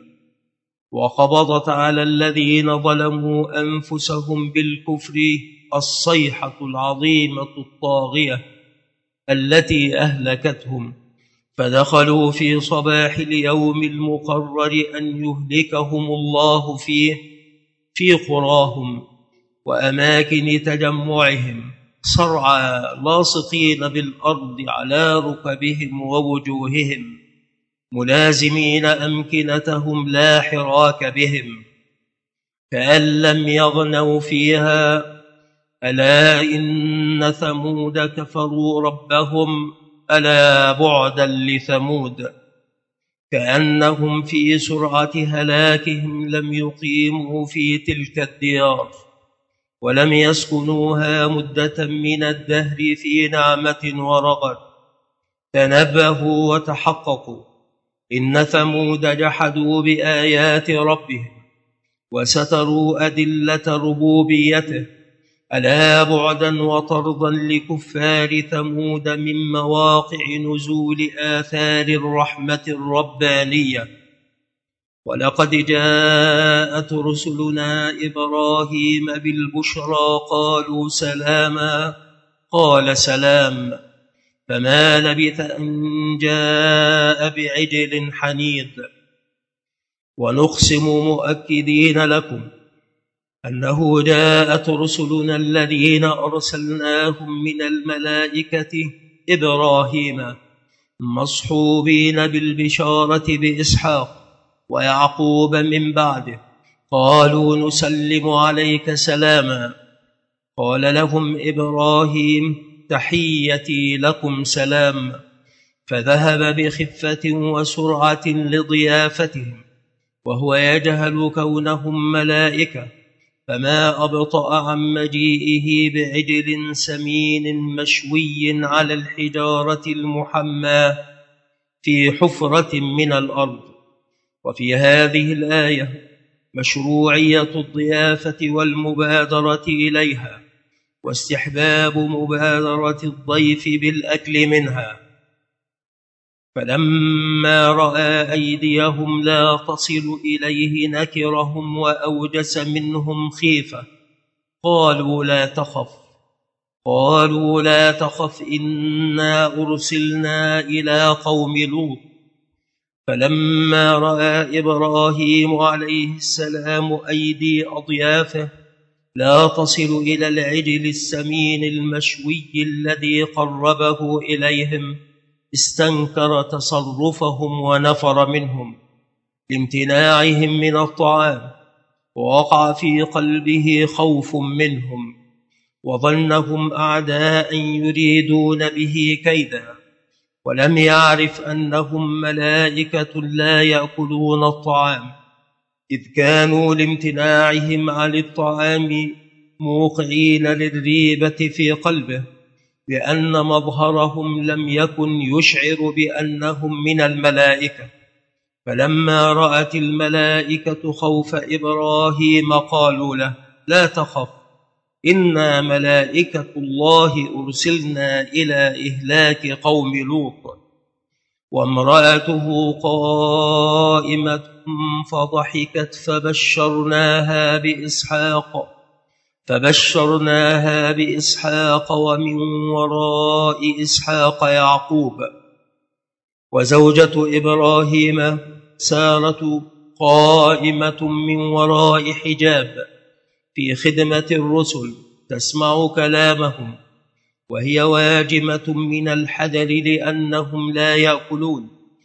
Speaker 2: وقبضت على الذين ظلموا أنفسهم بالكفر الصيحة العظيمة الطاغية التي أهلكتهم، فدخلوا في صباح اليوم المقرر أن يهلكهم الله فيه في قراهم وأماكن تجمعهم صرعى لاصقين بالأرض على ركبهم ووجوههم ملازمين أمكنتهم لا حراك بهم، كأن لم يغنوا فيها. ألا إن ثمود كفروا ربهم ألا بعدا لثمود، كأنهم في سرعة هلاكهم لم يقيموا في تلك الديار ولم يسكنوها مدة من الدهر في نعمة ورغد. تنبهوا وتحققوا، إن ثمود جحدوا بآيات ربهم وستروا أدلة ربوبيته. ألا بعدا وطردا لكفار ثمود من مواقع نزول آثار الرحمة الربانية. ولقد جاءت رسلنا إبراهيم بالبشرى قالوا سلاما، قال سلام، فما لبث أن جاء بعجل حنيذ. ونقسم مؤكدين لكم أنه جاءت رسلنا الذين أرسلناهم من الملائكة إبراهيم مصحوبين بالبشارة بإسحاق ويعقوب من بعده، قالوا نسلم عليك سلاما. قال لهم إبراهيم تحيتي لكم سلام، فذهب بخفة وسرعة لضيافتهم وهو يجهل كونهم ملائكة، فما أبطأ عن مجيئه بعجل سمين مشوي على الحجارة المحماة في حفرة من الأرض. وفي هذه الآية مشروعية الضيافة والمبادرة إليها، واستحباب مبادرة الضيف بالأكل منها. فلما رأى أيديهم لا تصل إليه نكرهم وأوجس منهم خيفة، قالوا لا تخف قالوا لا تخف إنا أرسلنا إلى قوم لوط. فلما رأى إبراهيم عليه السلام أيدي أضيافه لا تصل إلى العجل السمين المشوي الذي قربه إليهم، استنكر تصرفهم ونفر منهم لامتناعهم من الطعام، ووقع في قلبه خوف منهم، وظنهم أعداء يريدون به كيدا، ولم يعرف أنهم ملائكة لا يأكلون الطعام، إذ كانوا لامتناعهم عن الطعام موقعين للريبة في قلبه لأن مظهرهم لم يكن يشعر بأنهم من الملائكة. فلما رأت الملائكة خوف إبراهيم قالوا له لا تخف إنا ملائكة الله أرسلنا إلى إهلاك قوم لوط. وامرأته قائمة فضحكت فبشرناها بإسحاق فبشرناها بإسحاق ومن وراء إسحاق يعقوب. وزوجة إبراهيم سارة قائمة من وراء حجاب في خدمة الرسل تسمع كلامهم، وهي واجمة من الحذر لأنهم لا يأكلون،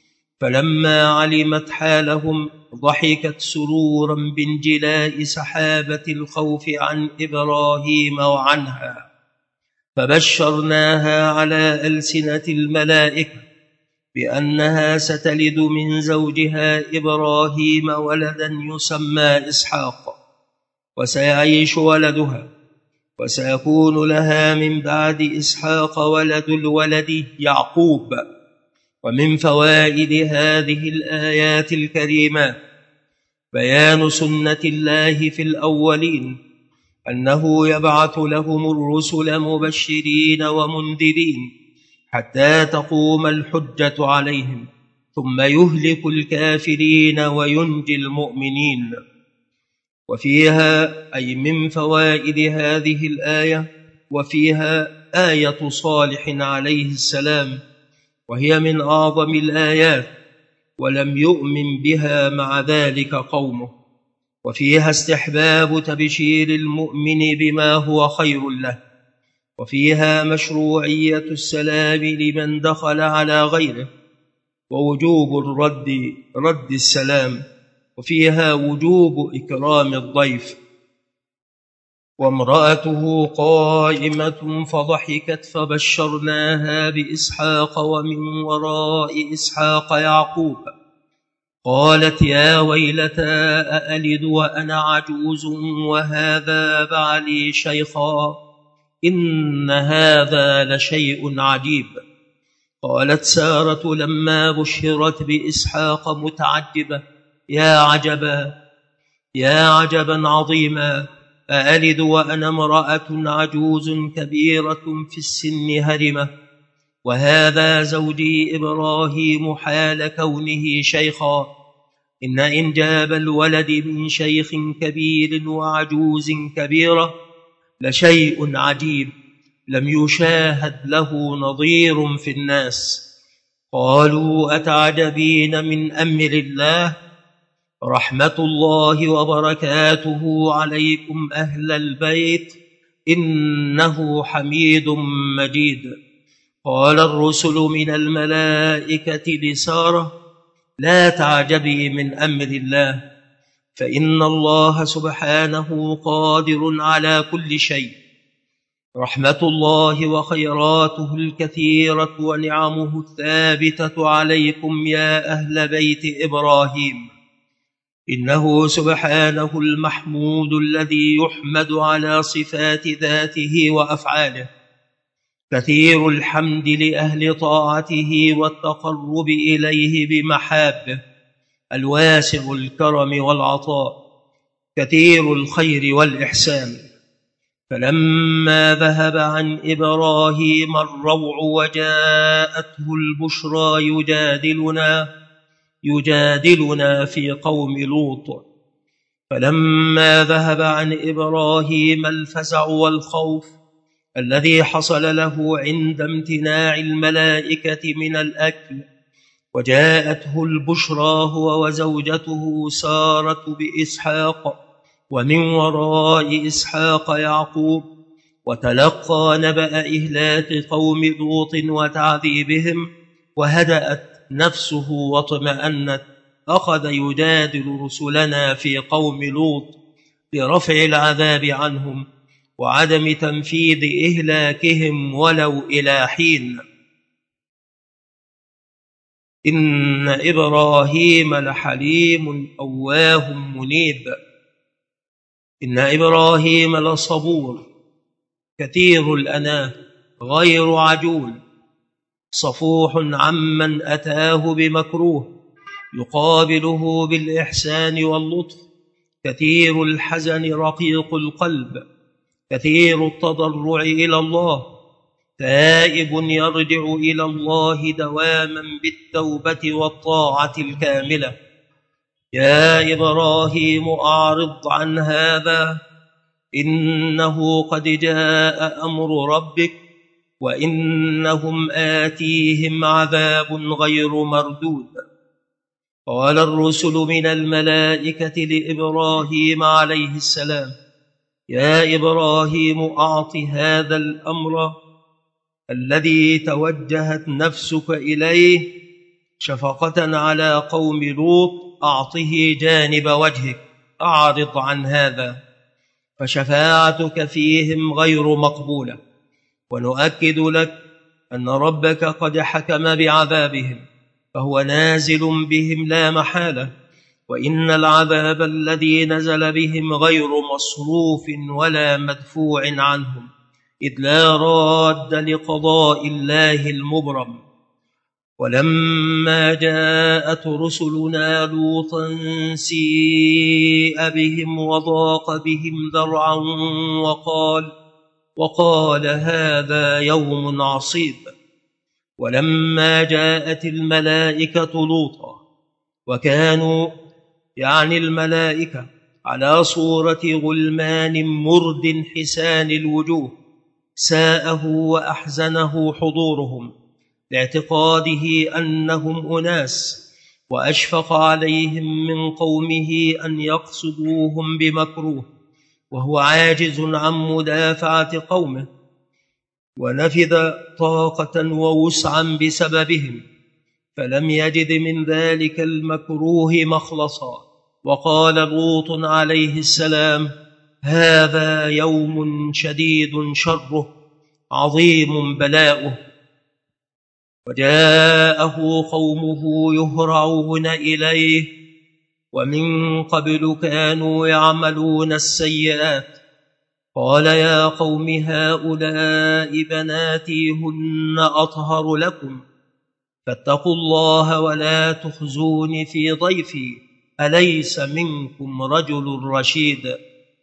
Speaker 2: فلما علمت حالهم ضحكت سرورا بانجلاء سحابة الخوف عن إبراهيم وعنها، فبشرناها على ألسنة الملائكة بأنها ستلد من زوجها إبراهيم ولدا يسمى إسحاق، وسيعيش ولدها، وسيكون لها من بعد إسحاق ولد الولد يعقوب. ومن فوائد هذه الآيات الكريمات بيان سنة الله في الأولين، أنه يبعث لهم الرسل مبشرين ومنذرين حتى تقوم الحجة عليهم، ثم يهلك الكافرين وينجي المؤمنين. وفيها أي من فوائد هذه الآية وفيها آية صالح عليه السلام، وهي من أعظم الآيات، ولم يؤمن بها مع ذلك قومه. وفيها استحباب تبشير المؤمن بما هو خير له، وفيها مشروعية السلام لمن دخل على غيره، ووجوب الرد رد السلام، وفيها وجوب إكرام الضيف. وامرأته قائمة فضحكت فبشرناها بإسحاق ومن وراء إسحاق يعقوب، قالت يا ويلتى أألد وأنا عجوز وهذا بعلي شيخا، إن هذا لشيء عجيب. قالت سارة لما بشرت بإسحاق متعجبة يا عجبا يا عجبا عظيما، أألد وأنا امرأة عجوز كبيرة في السن هرمة، وهذا زوجي إبراهيم حال كونه شيخا، إن إنجاب الولد من شيخ كبير وعجوز كبيرة لشيء عجيب لم يشاهد له نظير في الناس. قالوا أتعجبين من أمر الله، رحمة الله وبركاته عليكم أهل البيت إنه حميد مجيد. قال الرسل من الملائكة لسارة لا تعجبي من أمر الله، فإن الله سبحانه قادر على كل شيء. رحمة الله وخيراته الكثيرة ونعمه الثابتة عليكم يا أهل بيت إبراهيم، إنه سبحانه المحمود الذي يحمد على صفات ذاته وأفعاله، كثير الحمد لأهل طاعته والتقرب إليه بمحابه، الواسع الكرم والعطاء، كثير الخير والإحسان. فلما ذهب عن إبراهيم الروع وجاءته البشرى يجادلنا يجادلنا في قوم لوط، فلما ذهب عن إبراهيم الفزع والخوف الذي حصل له عند امتناع الملائكة من الأكل، وجاءته البشرى هو وزوجته سارة بإسحاق ومن وراء إسحاق يعقوب، وتلقى نبأ إهلاك قوم لوط وتعذيبهم، وهدأت نفسه واطمأنت، أخذ يجادل رسلنا في قوم لوط برفع العذاب عنهم وعدم تنفيذ إهلاكهم ولو إلى حين. إن إبراهيم لحليم أواه منيب. إن إبراهيم لصبور كثير الأناه غير عجول، صفوح عمن أتاه بمكروه، يقابله بالإحسان واللطف، كثير الحزن رقيق القلب، كثير التضرع إلى الله، تائب يرجع إلى الله دواما بالتوبة والطاعة الكاملة. يا إبراهيم أعرض عن هذا، إنه قد جاء أمر ربك، وإنهم آتيهم عذاب غير مردود. قال الرسل من الملائكة لإبراهيم عليه السلام يا إبراهيم أعط هذا الأمر الذي توجهت نفسك إليه شفقة على قوم لوط أعطه جانب وجهك، أعرض عن هذا، فشفاعتك فيهم غير مقبولة. ونؤكد لك أن ربك قد حكم بعذابهم، فهو نازل بهم لا محالة، وإن العذاب الذي نزل بهم غير مصروف ولا مدفوع عنهم، إذ لا راد لقضاء الله المبرم. ولما جاءت رسلنا لوطا سيء بهم وضاق بهم ذرعا وقال وقال هذا يوم عصيب. ولما جاءت الملائكة لوطا، وكانوا يعني الملائكة على صورة غلمان مرد حسان الوجوه، ساءه وأحزنه حضورهم لاعتقاده أنهم أناس، وأشفق عليهم من قومه أن يقصدوهم بمكروه، وهو عاجز عن مدافعة قومه، ونفذ طاقة ووسعا بسببهم، فلم يجد من ذلك المكروه مخلصا. وقال لوط عليه السلام: هذا يوم شديد شره، عظيم بلاؤه. وجاءه قومه يهرعون إليه، ومن قبل كانوا يعملون السيئات. قال يا قوم هؤلاء بناتي هن أطهر لكم، فاتقوا الله ولا تخزون في ضيفي، أليس منكم رجل رشيد.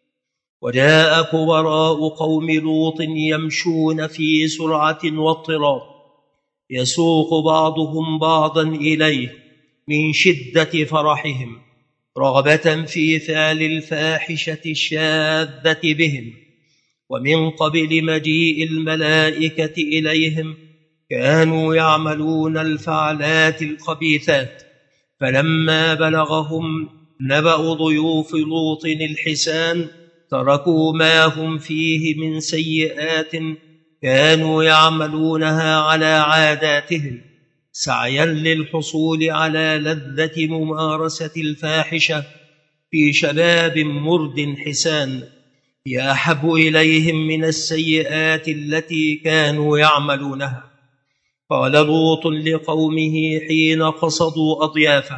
Speaker 2: وجاء كبراء قوم لوط يمشون في سرعة واضطراب، يسوق بعضهم بعضا إليه من شدة فرحهم، رغبة في فعل الفاحشة الشاذة بهم. ومن قبل مجيء الملائكة إليهم كانوا يعملون الفعلات الخبيثات. فلما بلغهم نبأ ضيوف لوط الحسان تركوا ما هم فيه من سيئات كانوا يعملونها على عاداتهم، سعيا للحصول على لذة ممارسة الفاحشة في شباب مرد حسان، هي أحب إليهم من السيئات التي كانوا يعملونها. قال لوط لقومه حين قصدوا أضيافه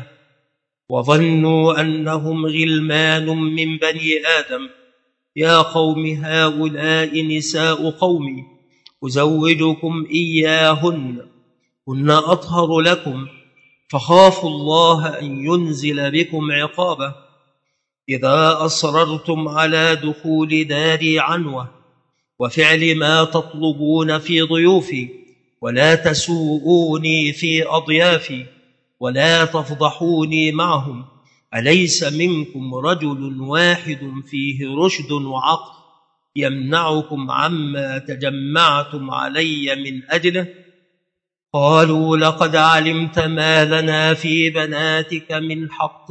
Speaker 2: وظنوا أنهم غلمان من بني آدم: يا قوم هؤلاء نساء قومي، أزوجكم إياهن، هن أطهر لكم، فخافوا الله أن ينزل بكم عقابه. إذا أصررتم على دخول داري عنوة وفعل ما تطلبون في ضيوفي، ولا تسوءوني في أضيافي، ولا تفضحوني معهم، أليس منكم رجل واحد فيه رشد وعقل يمنعكم عما تجمعتم علي من أجله؟ قالوا لقد علمت ما لنا في بناتك من حق،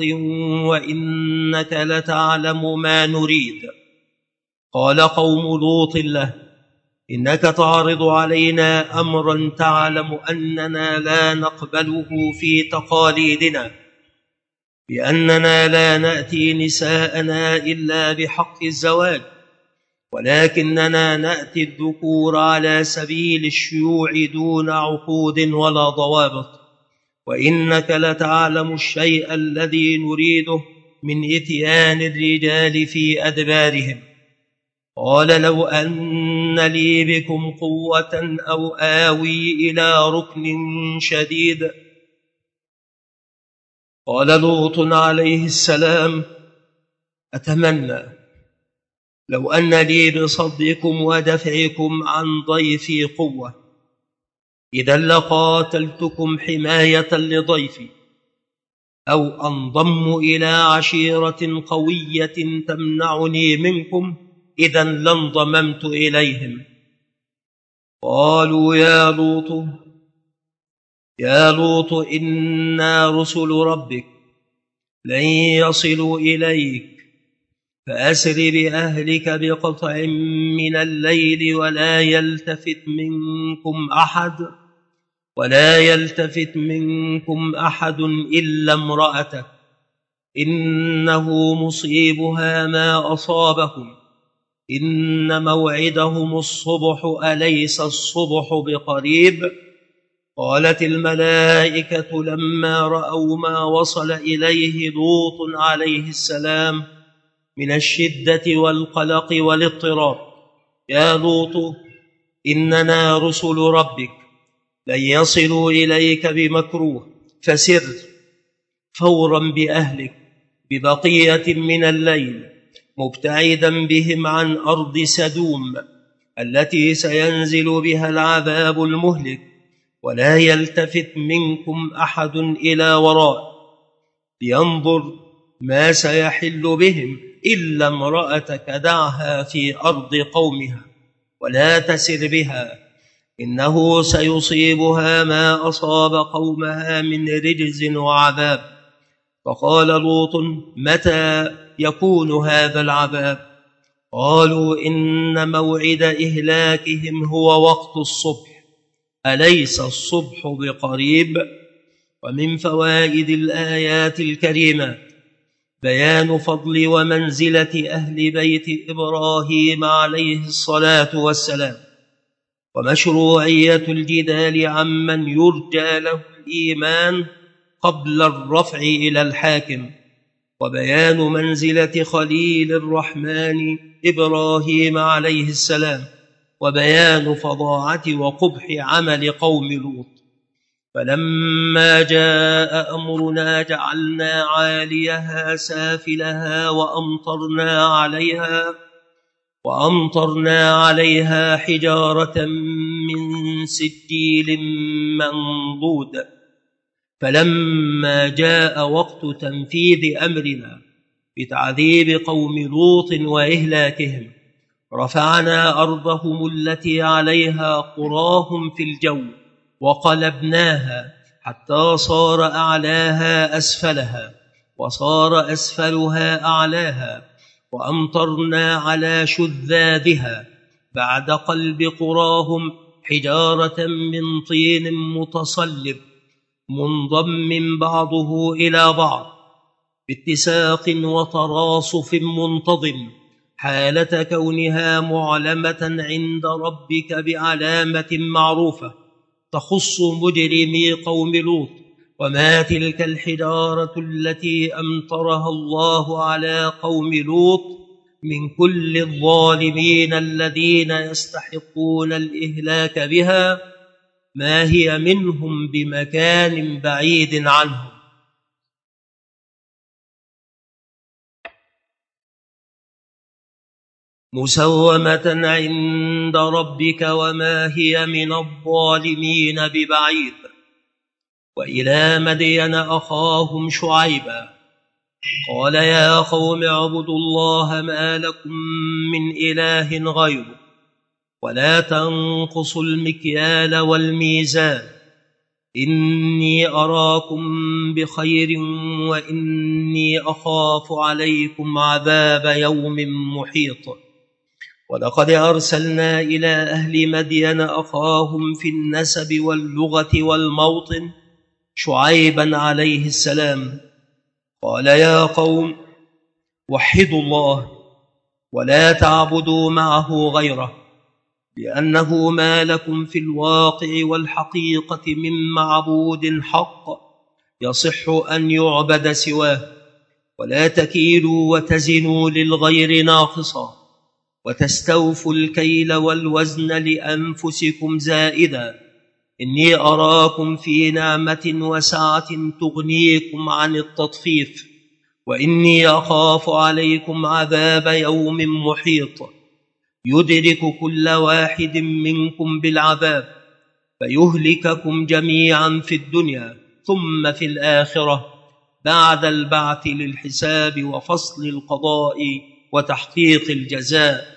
Speaker 2: وإنك لتعلم ما نريد. قال قوم لوط له: إنك تعرض علينا أمرا تعلم أننا لا نقبله في تقاليدنا، بأننا لا نأتي نساءنا إلا بحق الزواج، ولكننا نأتي الذكور على سبيل الشيوع دون عقود ولا ضوابط، وإنك لتعلم الشيء الذي نريده من إتيان الرجال في أدبارهم. قال: لو أن لي بكم قوة أو آوي إلى ركن شديد. قال لوط عليه السلام: أتمنى لو أن لي بصدكم ودفعكم عن ضيفي قوة، إذا لقاتلتكم حماية لضيفي، أو أنضم إلى عشيرة قوية تمنعني منكم، إذا لانضممت إليهم. قالوا يا لوط يا لوط إنا رسل ربك لن يصلوا إليك، فأسر بأهلك بقطع من الليل ولا يلتفت منكم أحد، ولا يلتفت منكم أحد إلا امرأتك إنه مصيبها ما أصابهم إن موعدهم الصبح أليس الصبح بقريب؟ قالت الملائكة لما رأوا ما وصل إليه لوط عليه السلام من الشدة والقلق والاضطراب: يا لوط إننا رسل ربك لن يصلوا إليك بمكروه، فسر فورا بأهلك ببقية من الليل مبتعدا بهم عن أرض سدوم التي سينزل بها العذاب المهلك، ولا يلتفت منكم أحد إلى وراء لينظر ما سيحل بهم إلا امرأتك دعها في أرض قومها ولا تسر بها إنه سيصيبها ما أصاب قومها من رجز وعذاب. فقال لوط: متى يكون هذا العذاب؟ قالوا: إن موعد إهلاكهم هو وقت الصبح أليس الصبح بقريب؟ ومن فوائد الآيات الكريمات بيان فضل ومنزلة أهل بيت إبراهيم عليه الصلاة والسلام، ومشروعية الجدال عمن يرجى له الإيمان قبل الرفع إلى الحاكم، وبيان منزلة خليل الرحمن إبراهيم عليه السلام، وبيان فظاعة وقبح عمل قوم لوط. فلما جاء أمرنا جعلنا عاليها سافلها وأمطرنا عليها وأمطرنا عليها حجارة من سجيل منضود. فلما جاء وقت تنفيذ أمرنا بتعذيب قوم لوط وإهلاكهم رفعنا أرضهم التي عليها قراهم في الجو وقلبناها حتى صار أعلاها أسفلها وصار أسفلها أعلاها، وأمطرنا على شذاذها بعد قلب قراهم حجارة من طين متصلب منضم بعضه إلى بعض باتساق وتراصف منتظم، حالة كونها معلمة عند ربك بعلامة معروفة تخص مجرمي قوم لوط. وما تلك الحجارة التي أمطرها الله على قوم لوط من كل الظالمين الذين يستحقون الإهلاك بها، ما هي منهم بمكان بعيد عنهم. مسومة عند ربك وما هي من الظالمين ببعيد. وإلى مدين أخاهم شعيبا قال: يا قوم اعبدوا الله ما لكم من إله غيره ولا تنقصوا المكيال والميزان إني أراكم بخير وإني أخاف عليكم عذاب يوم محيط. ولقد أرسلنا إلى أهل مدين أخاهم في النسب واللغة والموطن شعيبا عليه السلام قال: يا قوم وحدوا الله ولا تعبدوا معه غيره، لأنه ما لكم في الواقع والحقيقة من معبود حق يصح أن يعبد سواه، ولا تكيلوا وتزنوا للغير ناقصا وتستوفوا الكيل والوزن لأنفسكم زائدا، إني أراكم في نعمة وسعة تغنيكم عن التطفيف، وإني أخاف عليكم عذاب يوم محيط يدرك كل واحد منكم بالعذاب فيهلككم جميعا في الدنيا ثم في الآخرة بعد البعث للحساب وفصل القضاء وتحقيق الجزاء.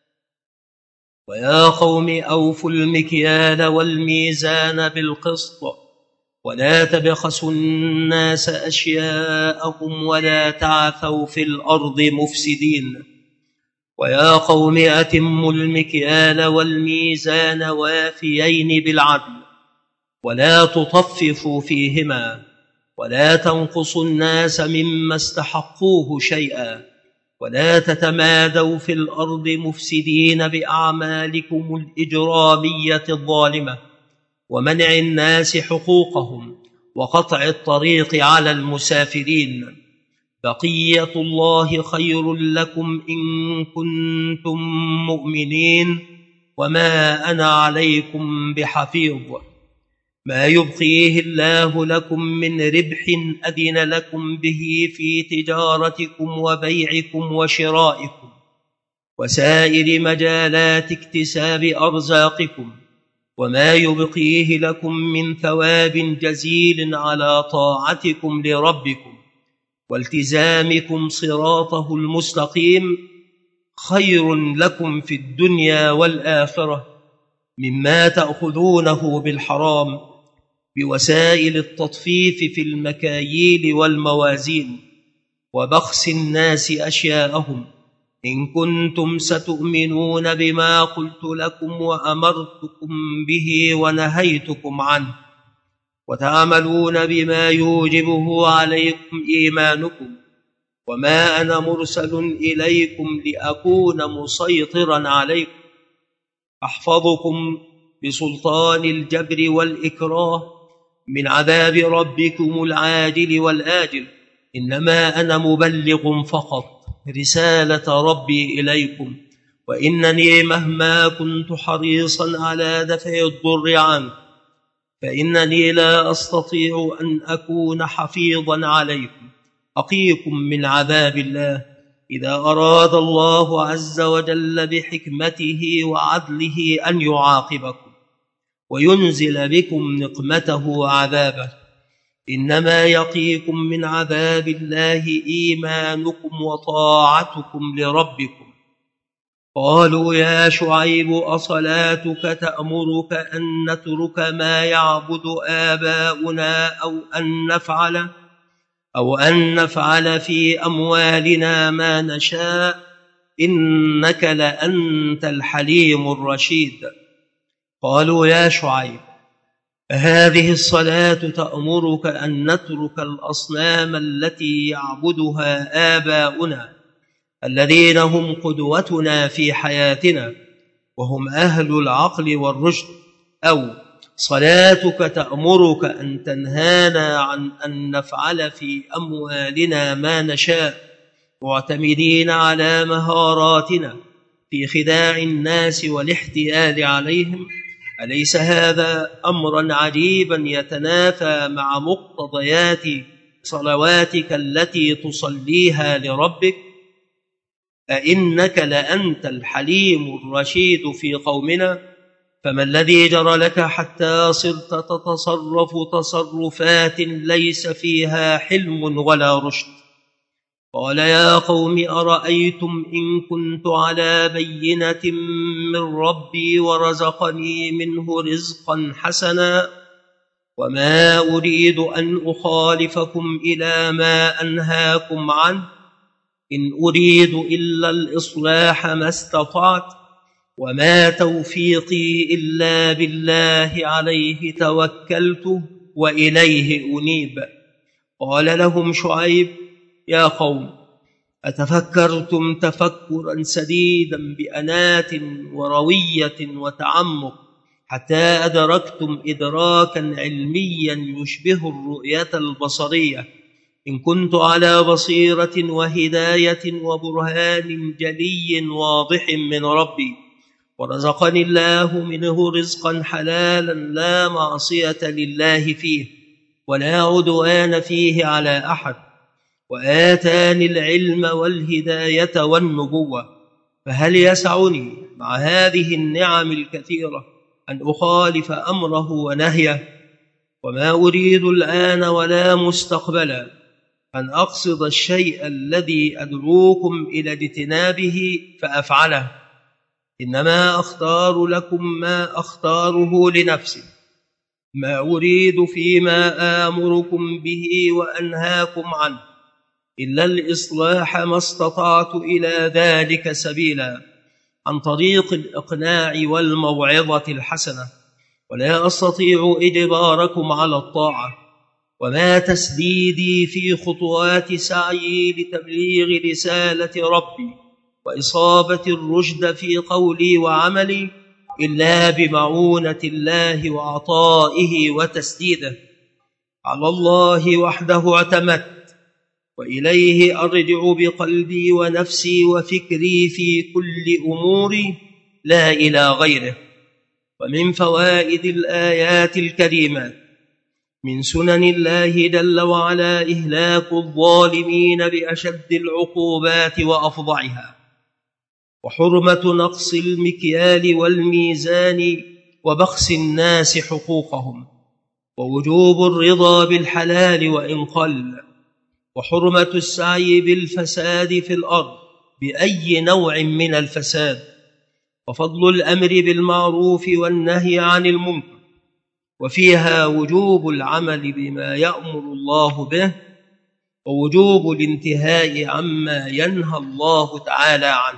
Speaker 2: ويا قوم أوفوا المكيال والميزان بالقسط ولا تبخسوا الناس أشياءهم ولا تعثوا في الأرض مفسدين. ويا قوم أتموا المكيال والميزان وافيين بالعدل ولا تطففوا فيهما، ولا تنقصوا الناس مما استحقوه شيئا، ولا تتمادوا في الأرض مفسدين بأعمالكم الإجرامية الظالمة، ومنع الناس حقوقهم، وقطع الطريق على المسافرين. بقية الله خير لكم إن كنتم مؤمنين، وما أنا عليكم بحفيظ. ما يبقيه الله لكم من ربح أذن لكم به في تجارتكم وبيعكم وشرائكم وسائر مجالات اكتساب أرزاقكم، وما يبقيه لكم من ثواب جزيل على طاعتكم لربكم والتزامكم صراطه المستقيم، خير لكم في الدنيا والآخرة مما تأخذونه بالحرام بوسائل التطفيف في المكاييل والموازين وبخس الناس أشياءهم، إن كنتم ستؤمنون بما قلت لكم وأمرتكم به ونهيتكم عنه، وتعملون بما يوجبه عليكم إيمانكم. وما أنا مرسل إليكم لأكون مسيطرا عليكم أحفظكم بسلطان الجبر والإكراه من عذاب ربكم العاجل والآجل، إنما أنا مبلغ فقط رسالة ربي إليكم، وإنني مهما كنت حريصا على دفع الضر عنه فإنني لا أستطيع أن أكون حفيظا عليكم أقيكم من عذاب الله إذا أراد الله عز وجل بحكمته وعدله أن يعاقبكم وينزل بكم نقمته وعذابه، إنما يقيكم من عذاب الله إيمانكم وطاعتكم لربكم. قالوا يا شعيب أصلاتك تأمرك أن نترك ما يعبد آباؤنا أو أن نفعل أو أن نفعل في أموالنا ما نشاء إنك لأنت الحليم الرشيد. قالوا يا شعيب هذه الصلاة تأمرك أن نترك الأصنام التي يعبدها آباؤنا الذين هم قدوتنا في حياتنا وهم أهل العقل والرشد، أو صلاتك تأمرك أن تنهانا عن أن نفعل في أموالنا ما نشاء معتمدين على مهاراتنا في خداع الناس والاحتيال عليهم؟ أليس هذا أمرا عجيبا يتنافى مع مقتضيات صلواتك التي تصليها لربك؟ أئنك لأنت الحليم الرشيد في قومنا؟ فما الذي جرى لك حتى صرت تتصرف تصرفات ليس فيها حلم ولا رشد؟ قال يا قوم أرأيتم إن كنت على بينة من ربي ورزقني منه رزقا حسنا وما أريد أن أخالفكم إلى ما أنهاكم عنه، إن أريد إلا الإصلاح ما استطعت وما توفيقي إلا بالله عليه توكلت وإليه أنيب. قال لهم شعيب يا قوم أتفكرتم تفكرا سديدا بأنات وروية وتعمق حتى أدركتم إدراكا علميا يشبه الرؤية البصرية؟ إن كنت على بصيرة وهداية وبرهان جلي واضح من ربي ورزقني الله منه رزقا حلالا لا معصية لله فيه ولا عدوان فيه على أحد، وآتاني العلم والهداية والنبوة، فهل يسعني مع هذه النعم الكثيرة أن أخالف أمره ونهيه؟ وما أريد الآن ولا مستقبلا أن أقصد الشيء الذي أدعوكم إلى اجتنابه فأفعله، إنما أختار لكم ما أختاره لنفسي، ما أريد فيما آمركم به وأنهاكم عنه إلا الإصلاح ما استطعت إلى ذلك سبيلا عن طريق الإقناع والموعظة الحسنة، ولا أستطيع إجباركم على الطاعة، وما تسديدي في خطوات سعيي لتبليغ رسالة ربي وإصابة الرشد في قولي وعملي إلا بمعونة الله وعطائه وتسديده. على الله وحده اعتمدت، وإليه أرجع بقلبي ونفسي وفكري في كل أموري لا إلى غيره. ومن فوائد الآيات الكريمات من سنن الله جل وعلا إهلاك الظالمين بأشد العقوبات وأفظعها، وحرمة نقص المكيال والميزان وبخس الناس حقوقهم، ووجوب الرضا بالحلال وإن قل، وحرمة السعي بالفساد في الأرض بأي نوع من الفساد، وفضل الأمر بالمعروف والنهي عن المنكر، وفيها وجوب العمل بما يأمر الله به، ووجوب الانتهاء عما ينهى الله تعالى عنه.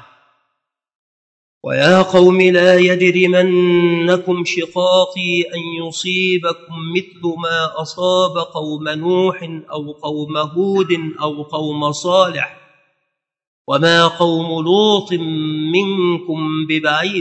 Speaker 2: ويا قوم لا يجرمنكم شقاقي أن يصيبكم مثل ما أصاب قوم نوح أو قوم هود أو قوم صالح، وما قوم لوط منكم ببعيد.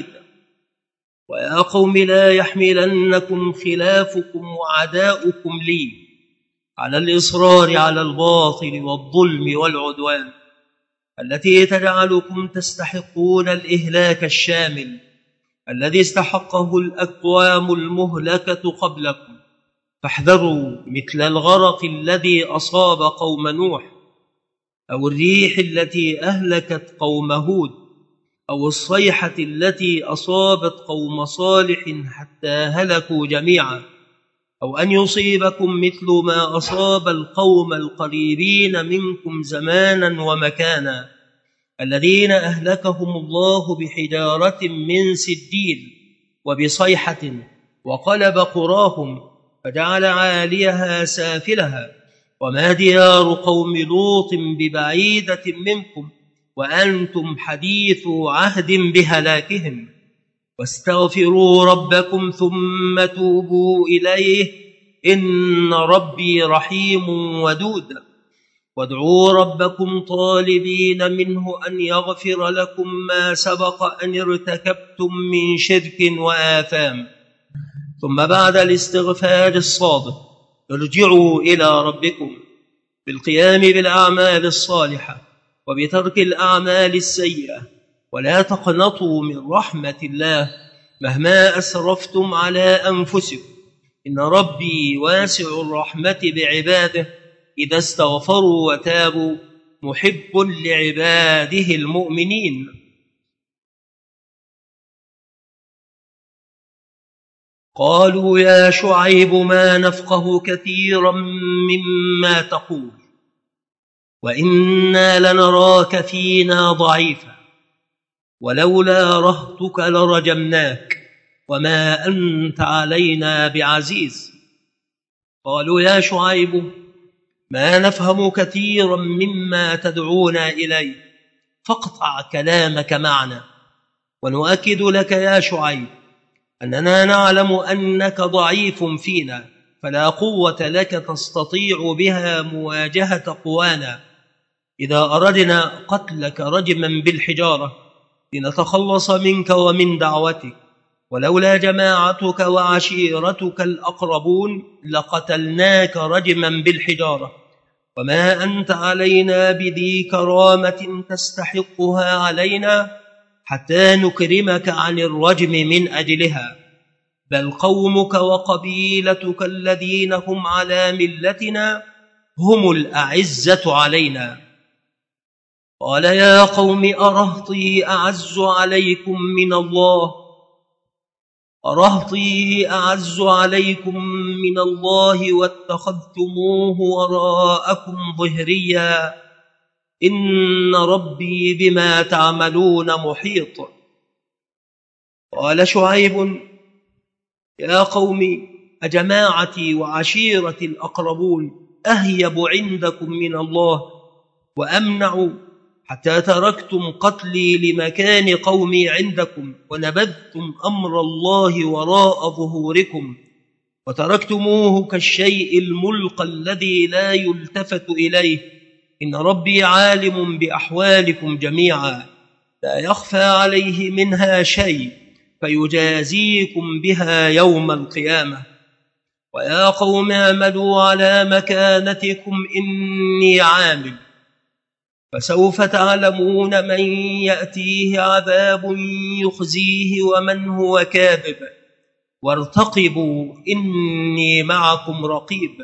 Speaker 2: ويا قوم لا يحملنكم خلافكم وعداؤكم لي على الإصرار على الباطل والظلم والعدوان التي تجعلكم تستحقون الإهلاك الشامل الذي استحقه الأقوام المهلكة قبلكم. فاحذروا مثل الغرق الذي أصاب قوم نوح، أو الريح التي أهلكت قوم هود، أو الصيحة التي أصابت قوم صالح حتى هلكوا جميعا، أو أن يصيبكم مثل ما أصاب القوم القريبين منكم زمانا ومكانا الذين أهلكهم الله بحجارة من سجيل وبصيحة وقلب قراهم فجعل عاليها سافلها، وما ديار قوم لوط ببعيدة منكم وأنتم حديث عهد بهلاكهم. واستغفروا ربكم ثم توبوا إليه إن ربي رحيم ودود. وادعوا ربكم طالبين منه أن يغفر لكم ما سبق أن ارتكبتم من شرك وآثام. ثم بعد الاستغفار الصادق ارجعوا إلى ربكم بالقيام بالأعمال الصالحة وبترك الأعمال السيئة، ولا تقنطوا من رحمة الله مهما أسرفتم على أنفسكم، إن ربي واسع الرحمة بعباده إذا استغفروا وتابوا محب لعباده المؤمنين. قالوا يا شعيب ما نفقه كثيرا مما تقول وإنا لنراك فينا ضعيفا ولولا رهتك لرجمناك وما أنت علينا بعزيز. قالوا يا شعيب ما نفهم كثيرا مما تدعونا إليه فاقطع كلامك معنا، ونؤكد لك يا شعيب أننا نعلم أنك ضعيف فينا فلا قوة لك تستطيع بها مواجهة قوانا إذا أردنا قتلك رجما بالحجارة لنتخلص منك ومن دعوتك، ولولا جماعتك وعشيرتك الأقربون لقتلناك رجما بالحجارة، وما أنت علينا بذي كرامة تستحقها علينا حتى نكرمك عن الرجم من أجلها، بل قومك وقبيلتك الذين هم على ملتنا هم الأعزة علينا. قال يا قوم أرهطي أعز عليكم من الله أرهطي أعز عليكم من الله واتخذتموه وراءكم ظهريا إن ربي بما تعملون محيط. قال شعيب يا قوم أجماعتي وعشيرتي الأقربون أهيب عندكم من الله وأمنع حتى تركتم قتلي لمكان قومي عندكم، ونبذتم أمر الله وراء ظهوركم، وتركتموه كالشيء الملقى الذي لا يلتفت إليه. إن ربي عالم بأحوالكم جميعا، لا يخفى عليه منها شيء، فيجازيكم بها يوم القيامة. ويا قوم اعملوا على مكانتكم إني عامل، فسوف تعلمون من يأتيه عذاب يخزيه ومن هو كاذب، وارتقبوا إني معكم رقيب.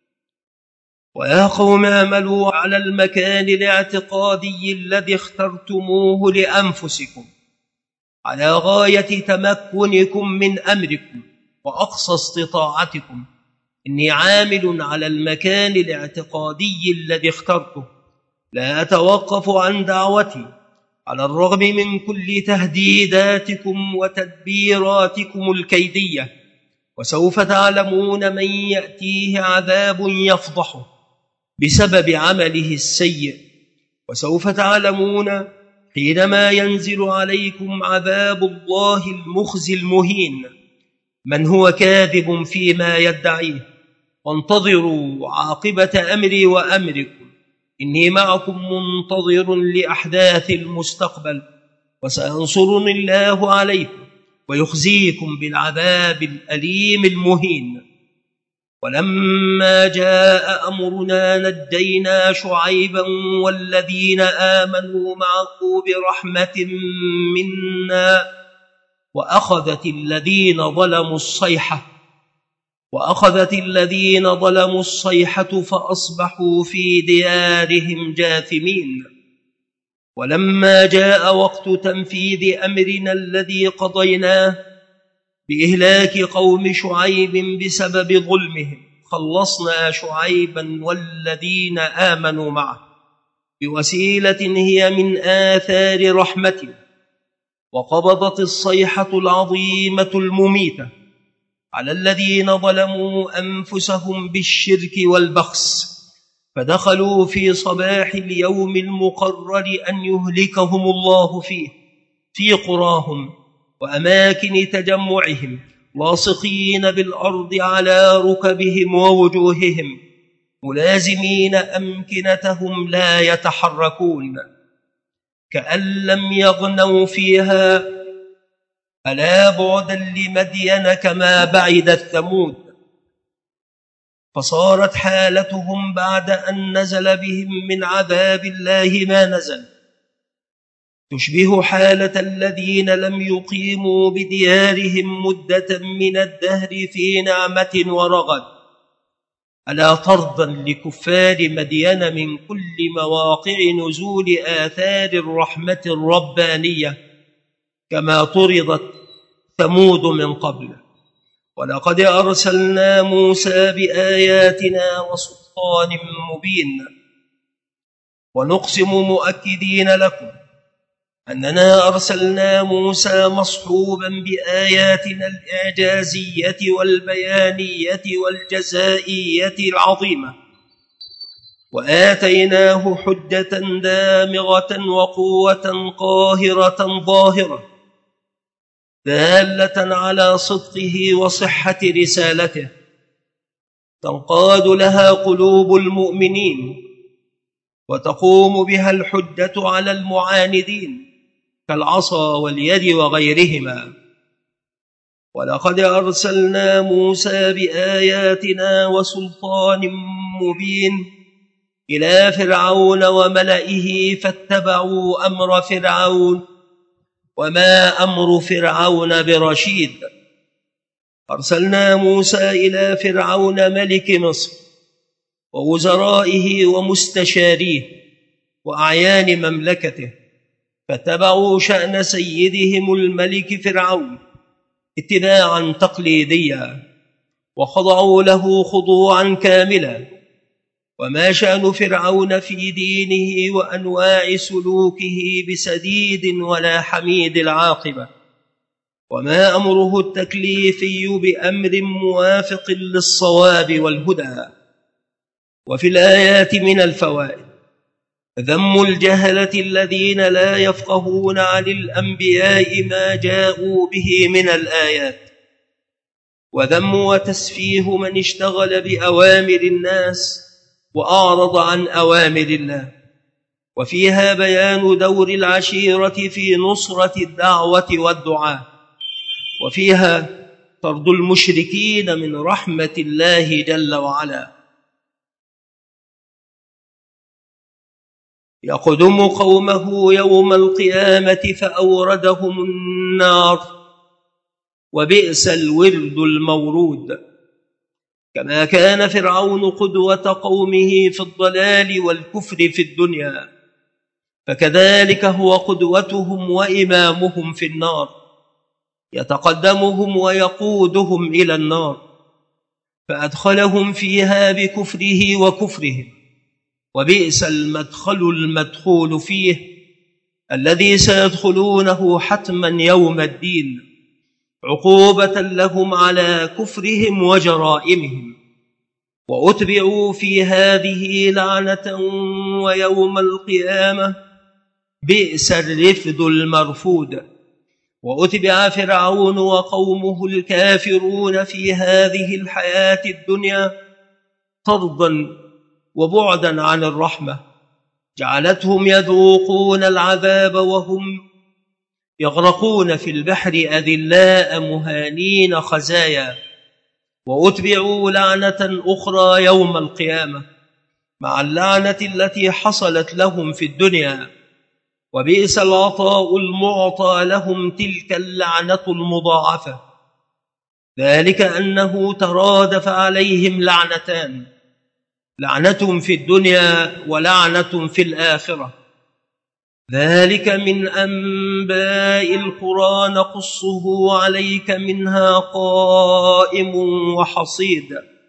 Speaker 2: ويا قوم اعملوا على المكان الاعتقادي الذي اخترتموه لأنفسكم، على غاية تمكنكم من أمركم وأقصى استطاعتكم. إني عامل على المكان الاعتقادي الذي اخترته، لا أتوقف عن دعوتي على الرغم من كل تهديداتكم وتدبيراتكم الكيدية. وسوف تعلمون من يأتيه عذاب يفضحه بسبب عمله السيء، وسوف تعلمون حينما ينزل عليكم عذاب الله المخزي المهين من هو كاذب فيما يدعيه. وانتظروا عاقبة أمري وأمركم، إني معكم منتظر لأحداث المستقبل، وسينصرني الله عليكم ويخزيكم بالعذاب الأليم المهين. ولما جاء أمرنا نجينا شعيبا والذين آمنوا معه برحمة منا، وأخذت الذين ظلموا الصيحة وأخذت الذين ظلموا الصيحة فأصبحوا في ديارهم جاثمين. ولما جاء وقت تنفيذ أمرنا الذي قضيناه بإهلاك قوم شعيب بسبب ظلمهم، خلصنا شعيبا والذين آمنوا معه بوسيلة هي من آثار رحمته. وقبضت الصيحة العظيمة المميتة على الذين ظلموا أنفسهم بالشرك والبخس، فدخلوا في صباح اليوم المقرر أن يهلكهم الله فيه في قراهم وأماكن تجمعهم، لاصقين بالأرض على ركبهم ووجوههم، ملازمين أمكنتهم لا يتحركون، كأن لم يغنوا فيها. ألا بعدا لمدين كما بعدت ثمود. فصارت حالتهم بعد أن نزل بهم من عذاب الله ما نزل تشبه حالة الذين لم يقيموا بديارهم مدة من الدهر في نعمة ورغد. ألا طردا لكفار مدين من كل مواقع نزول آثار الرحمة الربانية كما طردت ثمود من قبل. ولقد أرسلنا موسى بآياتنا وسلطان مبين، ونقسم مؤكدين لكم أننا أرسلنا موسى مصحوبا بآياتنا الإعجازية والبيانية والجزائية العظيمة، وآتيناه حجة دامغة وقوة قاهرة ظاهرة دالة على صدقه وصحة رسالته، تنقاد لها قلوب المؤمنين، وتقوم بها الحجة على المعاندين كالعصا واليد وغيرهما. ولقد أرسلنا موسى بآياتنا وسلطان مبين إلى فرعون وملئه فاتبعوا أمر فرعون، وما أمر فرعون برشيد. أرسلنا موسى إلى فرعون ملك مصر ووزرائه ومستشاريه وأعيان مملكته، فاتبعوا شأن سيدهم الملك فرعون اتباعا تقليديا، وخضعوا له خضوعا كاملا. وما شأن فرعون في دينه وأنواع سلوكه بسديد ولا حميد العاقبة، وما أمره التكليفي بأمر موافق للصواب والهدى. وفي الآيات من الفوائد ذم الجهلة الذين لا يفقهون عن الأنبياء ما جاءوا به من الآيات، وذم وتسفيه من اشتغل بأوامر الناس وأعرض عن أوامر الله. وفيها بيان دور العشيرة في نصرة الدعوة والدعاء، وفيها طرد المشركين من رحمة الله جل وعلا. يقدم قومه يوم القيامة فأوردهم النار، وبئس الورد المورود. كما كان فرعون قدوة قومه في الضلال والكفر في الدنيا، فكذلك هو قدوتهم وإمامهم في النار، يتقدمهم ويقودهم إلى النار، فأدخلهم فيها بكفره وكفرهم، وبئس المدخل المدخول فيه الذي سيدخلونه حتما يوم الدين، عقوبة لهم على كفرهم وجرائمهم. وأتبعوا في هذه لعنة ويوم القيامة بئس الرفد المرفود. وأتبع فرعون وقومه الكافرون في هذه الحياة الدنيا طردا وبعدا عن الرحمة، جعلتهم يذوقون العذاب وهم يغرقون في البحر أذلاء مهانين خزايا. وأتبعوا لعنة أخرى يوم القيامة مع اللعنة التي حصلت لهم في الدنيا، وبئس العطاء المعطى لهم تلك اللعنة المضاعفة، ذلك أنه ترادف عليهم لعنتان، لعنة في الدنيا ولعنة في الآخرة. ذلك من أنباء القرى نقصه عليك منها قائم وحصيد.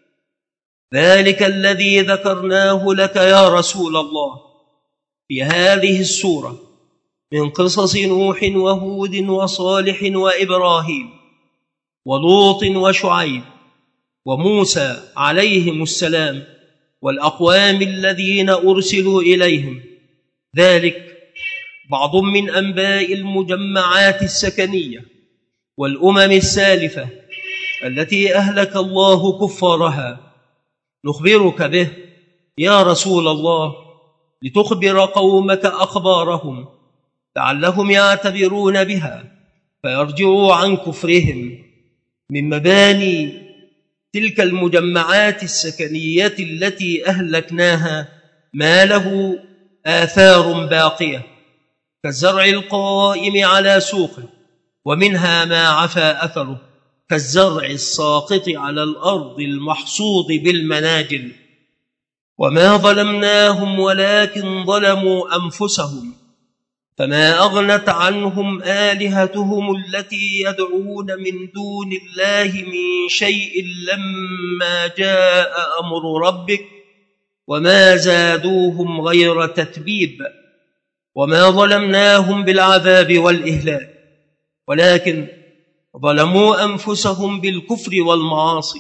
Speaker 2: ذلك الذي ذكرناه لك يا رسول الله في هذه السورة من قصص نوح وهود وصالح وإبراهيم ولوط وشعيب وموسى عليهم السلام والأقوام الذين أرسلوا إليهم. ذلك بعض من أنباء المجمعات السكنية والأمم السالفة التي أهلك الله كفارها، نخبرك به يا رسول الله لتخبر قومك أخبارهم لعلهم يعتبرون بها فيرجعوا عن كفرهم. من مباني تلك المجمعات السكنية التي أهلكناها ما له آثار باقية كالزرع القائم على سوقه، ومنها ما عفى أثره كالزرع الساقط على الأرض المحصود بالمناجل. وما ظلمناهم ولكن ظلموا أنفسهم، فما أغنت عنهم آلهتهم التي يدعون من دون الله من شيء لما جاء أمر ربك، وما زادوهم غير تتبيب. وما ظلمناهم بالعذاب والإهلاك، ولكن ظلموا أنفسهم بالكفر والمعاصي،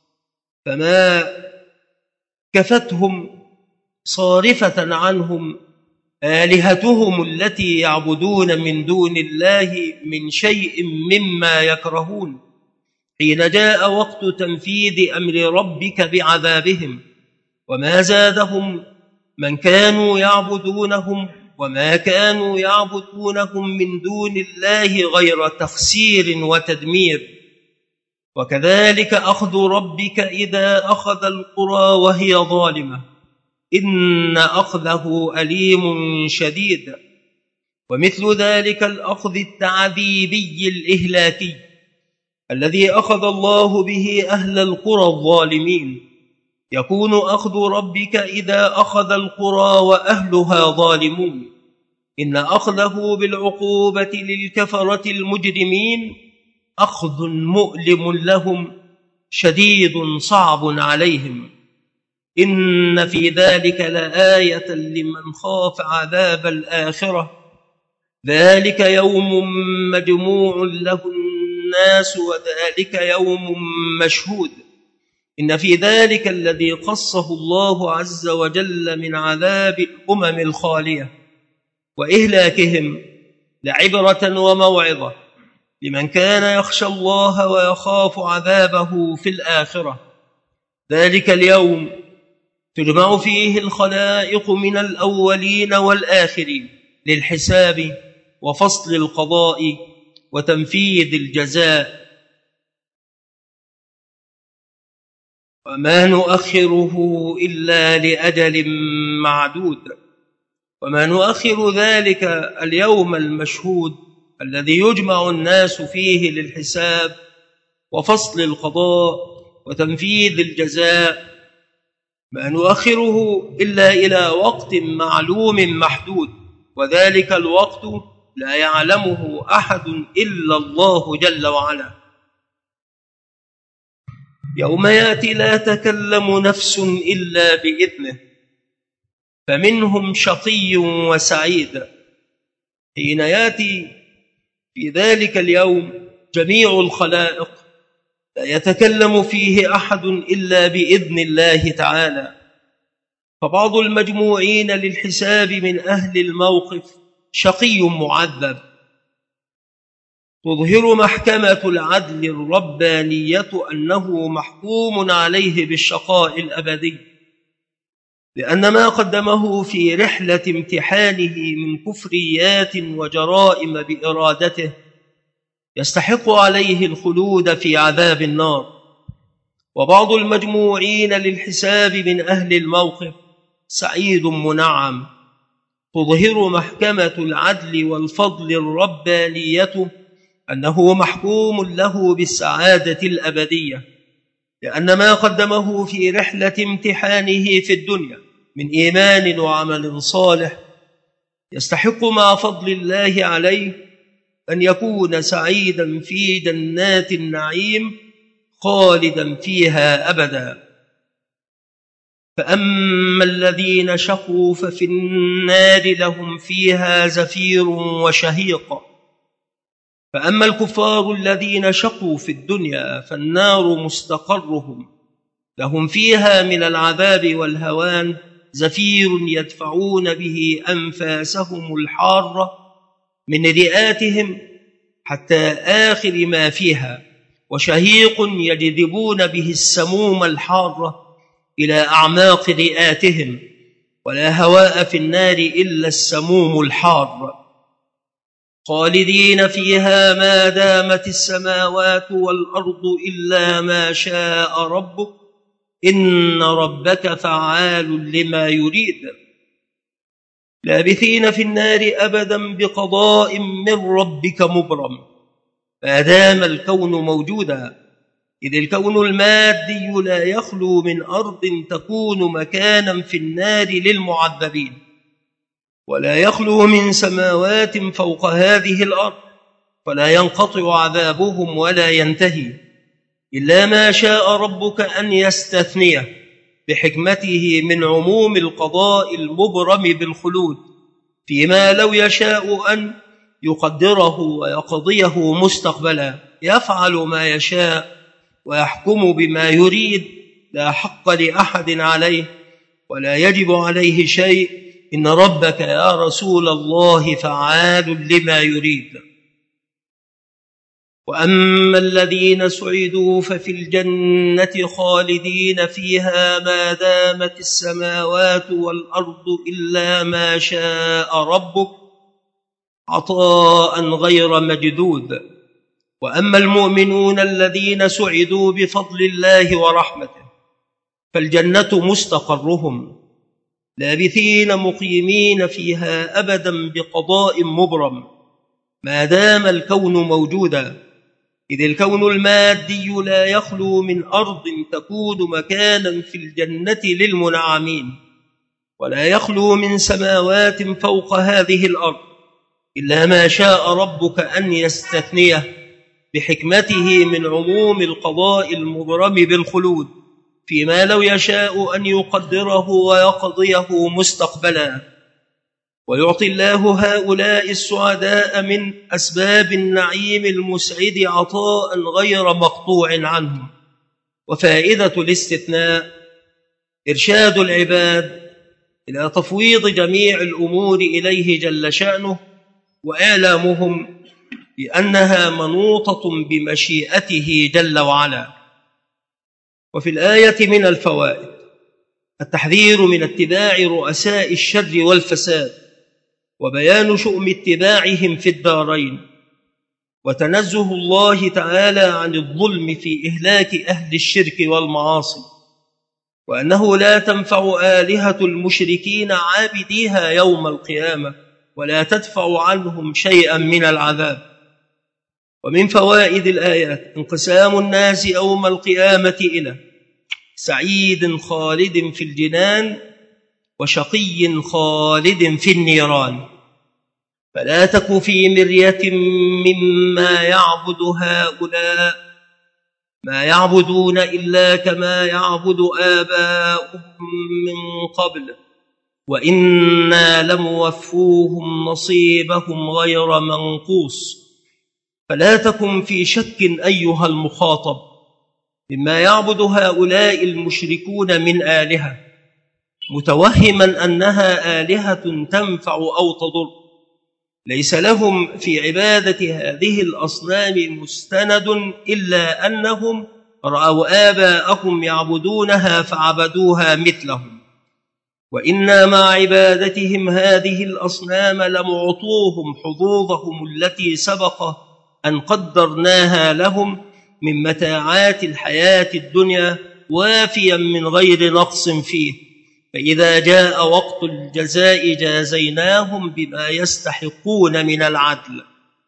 Speaker 2: فما كفتهم صارفة عنهم آلهتهم التي يعبدون من دون الله من شيء مما يكرهون حين جاء وقت تنفيذ أمر ربك بعذابهم. وما زادهم من كانوا يعبدونهم وما كانوا يعبدونهم من دون الله غير تخسير وتدمير. وكذلك أخذ ربك إذا أخذ القرى وهي ظالمة، إن أخذه أليم شديد. ومثل ذلك الأخذ التعذيبي الإهلاكي الذي أخذ الله به أهل القرى الظالمين، يكون أخذ ربك إذا أخذ القرى وأهلها ظالمون، إن أخذه بالعقوبة للكفرة المجرمين أخذ مؤلم لهم شديد صعب عليهم. إن في ذلك لآية لمن خاف عذاب الآخرة، ذلك يوم مجموع له الناس وذلك يوم مشهود. إن في ذلك الذي قصه الله عز وجل من عذاب الأمم الخالية وإهلاكهم لعبرة وموعظة لمن كان يخشى الله ويخاف عذابه في الآخرة. ذلك اليوم تجمع فيه الخلائق من الأولين والآخرين للحساب وفصل القضاء وتنفيذ الجزاء، وما نؤخره إلا لأجل معدود. وما نؤخر ذلك اليوم المشهود الذي يجمع الناس فيه للحساب وفصل القضاء وتنفيذ الجزاء، ما نؤخره إلا إلى وقت معلوم محدود، وذلك الوقت لا يعلمه أحد إلا الله جل وعلا. يوم يأتي لا تكلم نفس إلا بإذنه، فمنهم شقي وسعيد. حين يأتي في ذلك اليوم جميع الخلائق لا يتكلم فيه أحد إلا بإذن الله تعالى. فبعض المجموعين للحساب من أهل الموقف شقي معذب، تظهر محكمة العدل الربانية أنه محكوم عليه بالشقاء الأبدي، لأن ما قدمه في رحلة امتحانه من كفريات وجرائم بإرادته يستحق عليه الخلود في عذاب النار. وبعض المجموعين للحساب من أهل الموقف سعيد منعم، تظهر محكمة العدل والفضل الربانية أنه محكوم له بالسعادة الأبدية، لأن ما قدمه في رحلة امتحانه في الدنيا من إيمان وعمل صالح يستحق مع فضل الله عليه أن يكون سعيدا في جنات النعيم خالدا فيها أبدا. فأما الذين شقوا ففي النار لهم فيها زفير وشهيق. فأما الكفار الذين شقوا في الدنيا فالنار مستقرهم، لهم فيها من العذاب والهوان زفير يدفعون به أنفاسهم الحارة من رئاتهم حتى آخر ما فيها، وشهيق يجذبون به السموم الحارة إلى أعماق رئاتهم، ولا هواء في النار إلا السموم الحار، خالدين فيها ما دامت السماوات والأرض إلا ما شاء ربك إن ربك فعال لما يريد، لابثين في النار أبدا بقضاء من ربك مبرم ما دام الكون موجودا، إذ الكون المادي لا يخلو من أرض تكون مكانا في النار للمعذبين، ولا يخلو من سماوات فوق هذه الأرض فلا ينقطع عذابهم ولا ينتهي، إلا ما شاء ربك أن يستثنيه بحكمته من عموم القضاء المبرم بالخلود، فيما لو يشاء أن يقدره ويقضيه مستقبلا، يفعل ما يشاء ويحكم بما يريد، لا حق لأحد عليه ولا يجب عليه شيء، إن ربك يا رسول الله فعال لما يريد. وأما الذين سعدوا ففي الجنة خالدين فيها ما دامت السماوات والأرض إلا ما شاء ربك عطاء غير مجدود. وأما المؤمنون الذين سعدوا بفضل الله ورحمته فالجنة مستقرهم، لابثين مقيمين فيها أبدا بقضاء مبرم ما دام الكون موجودا، إذ الكون المادي لا يخلو من أرض تكون مكانا في الجنة للمنعمين، ولا يخلو من سماوات فوق هذه الأرض إلا ما شاء ربك أن يستثنيه بحكمته من عموم القضاء المبرم بالخلود، فيما لو يشاء أن يقدره ويقضيه مستقبلا، ويعطي الله هؤلاء السعداء من أسباب النعيم المسعد عطاء غير مقطوع عنهم، وفائدة الاستثناء إرشاد العباد إلى تفويض جميع الأمور إليه جل شأنه، وإعلامهم بأنها منوطة بمشيئته جل وعلا. وفي الآية من الفوائد التحذير من اتباع رؤساء الشر والفساد، وبيان شؤم اتباعهم في الدارين، وتنزه الله تعالى عن الظلم في إهلاك أهل الشرك والمعاصي، وأنه لا تنفع آلهة المشركين عابديها يوم القيامة، ولا تدفع عنهم شيئا من العذاب. ومن فوائد الآيات انقسام الناس يوم القيامة إلى سعيد خالد في الجنان وشقي خالد في النيران، فلا تك في مرية مما يعبد هؤلاء، ما يعبدون إلا كما يعبد آباؤهم من قبل، وإنا لموفوهم نصيبهم غير منقوص. فلا تكن في شك أيها المخاطب مما يعبد هؤلاء المشركون من آلهة، متوهما أنها آلهة تنفع أو تضر. ليس لهم في عبادة هذه الأصنام مستند إلا أنهم رأوا آباءهم يعبدونها فعبدوها مثلهم، وإنا مع عبادتهم هذه الأصنام لمعطوهم حظوظهم التي سبق أن قدرناها لهم من متاعات الحياة الدنيا وافيا من غير نقص فيه، فإذا جاء وقت الجزاء جازيناهم بما يستحقون من العدل.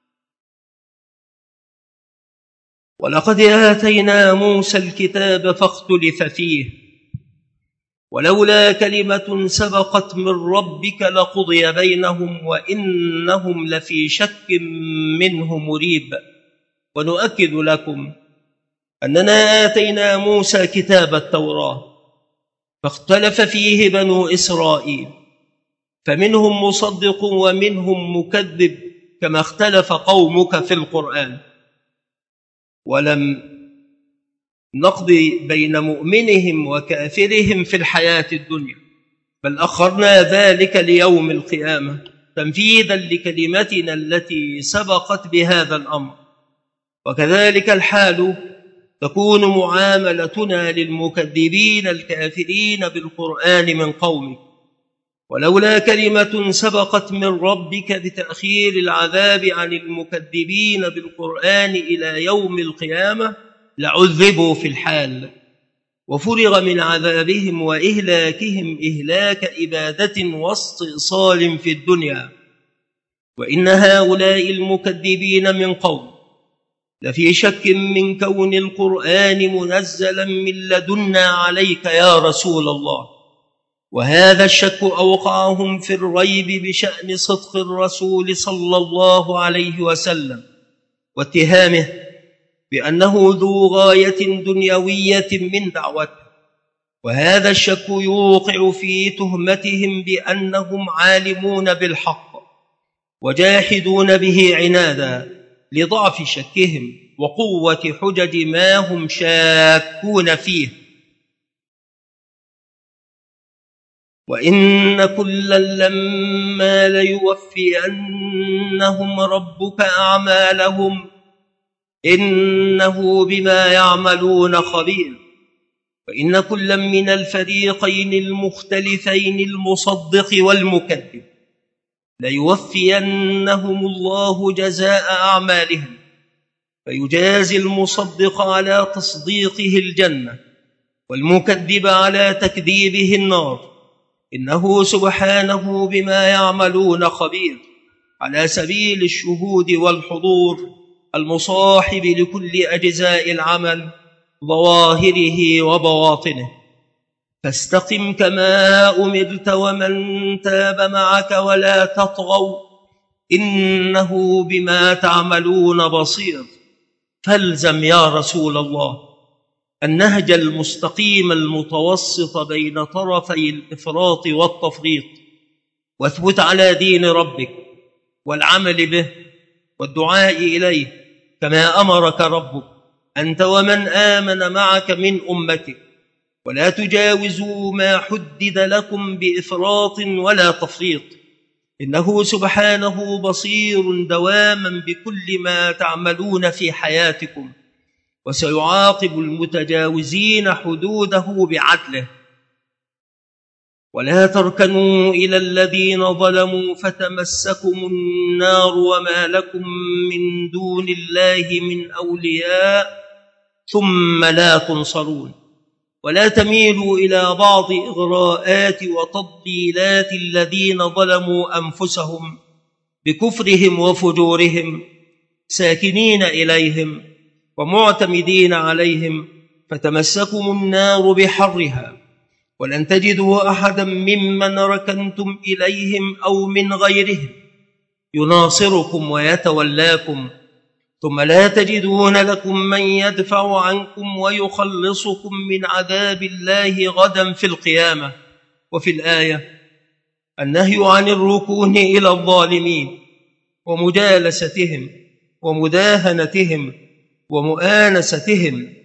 Speaker 2: ولقد آتينا موسى الكتاب فاختلف فيه، ولولا كلمة سبقت من ربك لقضي بينهم وإنهم لفي شك منه مريب. ونؤكد لكم أننا آتينا موسى كتاب التوراة فاختلف فيه بنو إسرائيل، فمنهم مصدق ومنهم مكذب كما اختلف قومك في القرآن، ولم نقضي بين مؤمنهم وكافرهم في الحياة الدنيا، بل أخرنا ذلك ليوم القيامة تنفيذا لكلمتنا التي سبقت بهذا الأمر. وكذلك الحال تكون معاملتنا للمكذبين الكافرين بالقرآن من قومك. ولولا كلمة سبقت من ربك بتأخير العذاب عن المكذبين بالقرآن إلى يوم القيامة لعذبوا في الحال، وفرغ من عذابهم وإهلاكهم إهلاك إبادة واستئصال في الدنيا. وإن هؤلاء المكذبين من قوم لفي شك من كون القرآن منزلا من لدنا عليك يا رسول الله، وهذا الشك أوقعهم في الريب بشأن صدق الرسول صلى الله عليه وسلم، واتهامه بأنه ذو غاية دنيوية من دعوته. وهذا الشك يوقع في تهمتهم بأنهم عالمون بالحق وجاحدون به عنادا لضعف شكهم وقوة حجج ما هم شاكون فيه. وإن كلا لما ليوفينهم ربك أعمالهم إنه بما يعملون خبير. وإن كلا من الفريقين المختلفين المصدق والمكذب ليوفينهم الله جزاء أعمالهم، فيجازي المصدق على تصديقه الجنة والمكذب على تكذيبه النار، إنه سبحانه بما يعملون خبير، على سبيل الشهود والحضور المصاحب لكل أجزاء العمل ظواهره وبواطنه. فاستقم كما أمرت ومن تاب معك ولا تطغوا إنه بما تعملون بصير. فالزم يا رسول الله النهج المستقيم المتوسط بين طرفي الإفراط والتفريط، واثبت على دين ربك والعمل به والدعاء إليه كما أمرك ربك، أنت ومن آمن معك من أمتك، ولا تجاوزوا ما حدد لكم بإفراط ولا تفريط، إنه سبحانه بصير دواما بكل ما تعملون في حياتكم، وسيعاقب المتجاوزين حدوده بعدله. ولا تركنوا إلى الذين ظلموا فتمسكم النار وما لكم من دون الله من أولياء ثم لا تنصرون. ولا تميلوا إلى بعض إغراءات وتضليلات الذين ظلموا أنفسهم بكفرهم وفجورهم، ساكنين إليهم ومعتمدين عليهم، فتمسكم النار بحرها، ولن تجدوا أحدا ممن ركنتم إليهم أو من غيرهم يناصركم ويتولاكم، ثم لا تجدون لكم من يدفع عنكم ويخلصكم من عذاب الله غدا في القيامة. وفي الآية النهي عن الركون إلى الظالمين ومجالستهم ومداهنتهم ومؤانستهم.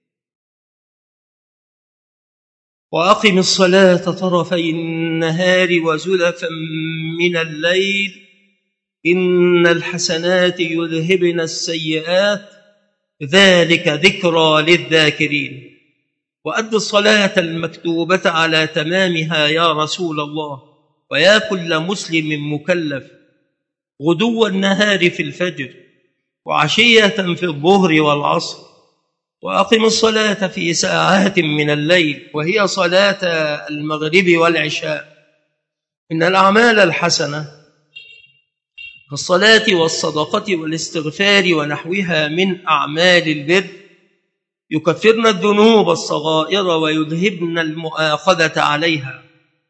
Speaker 2: وأقم الصلاة طرفي النهار وزلفا من الليل إن الحسنات يذهبن السيئات ذلك ذكرى للذاكرين. وأد الصلاة المكتوبة على تمامها يا رسول الله، ويا كل مسلم مكلف، غدو النهار في الفجر وعشية في الظهر والعصر. وأقم الصلاة في ساعات من الليل، وهي صلاة المغرب والعشاء. إن الأعمال الحسنة كالصلاة والصدقة والاستغفار ونحوها من أعمال البر يكفرن الذنوب الصغائر ويذهبن المؤاخذة عليها.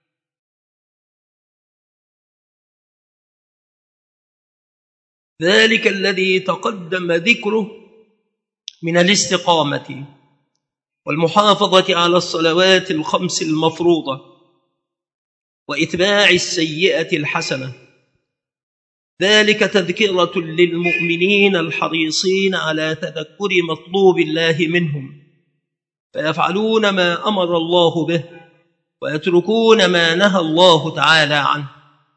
Speaker 2: ذلك الذي تقدم ذكره من الاستقامة والمحافظة على الصلوات الخمس المفروضة وإتباع السيئة الحسنة، ذلك تذكرة للمؤمنين الحريصين على تذكر مطلوب الله منهم، فيفعلون ما أمر الله به ويتركون ما نهى الله تعالى عنه.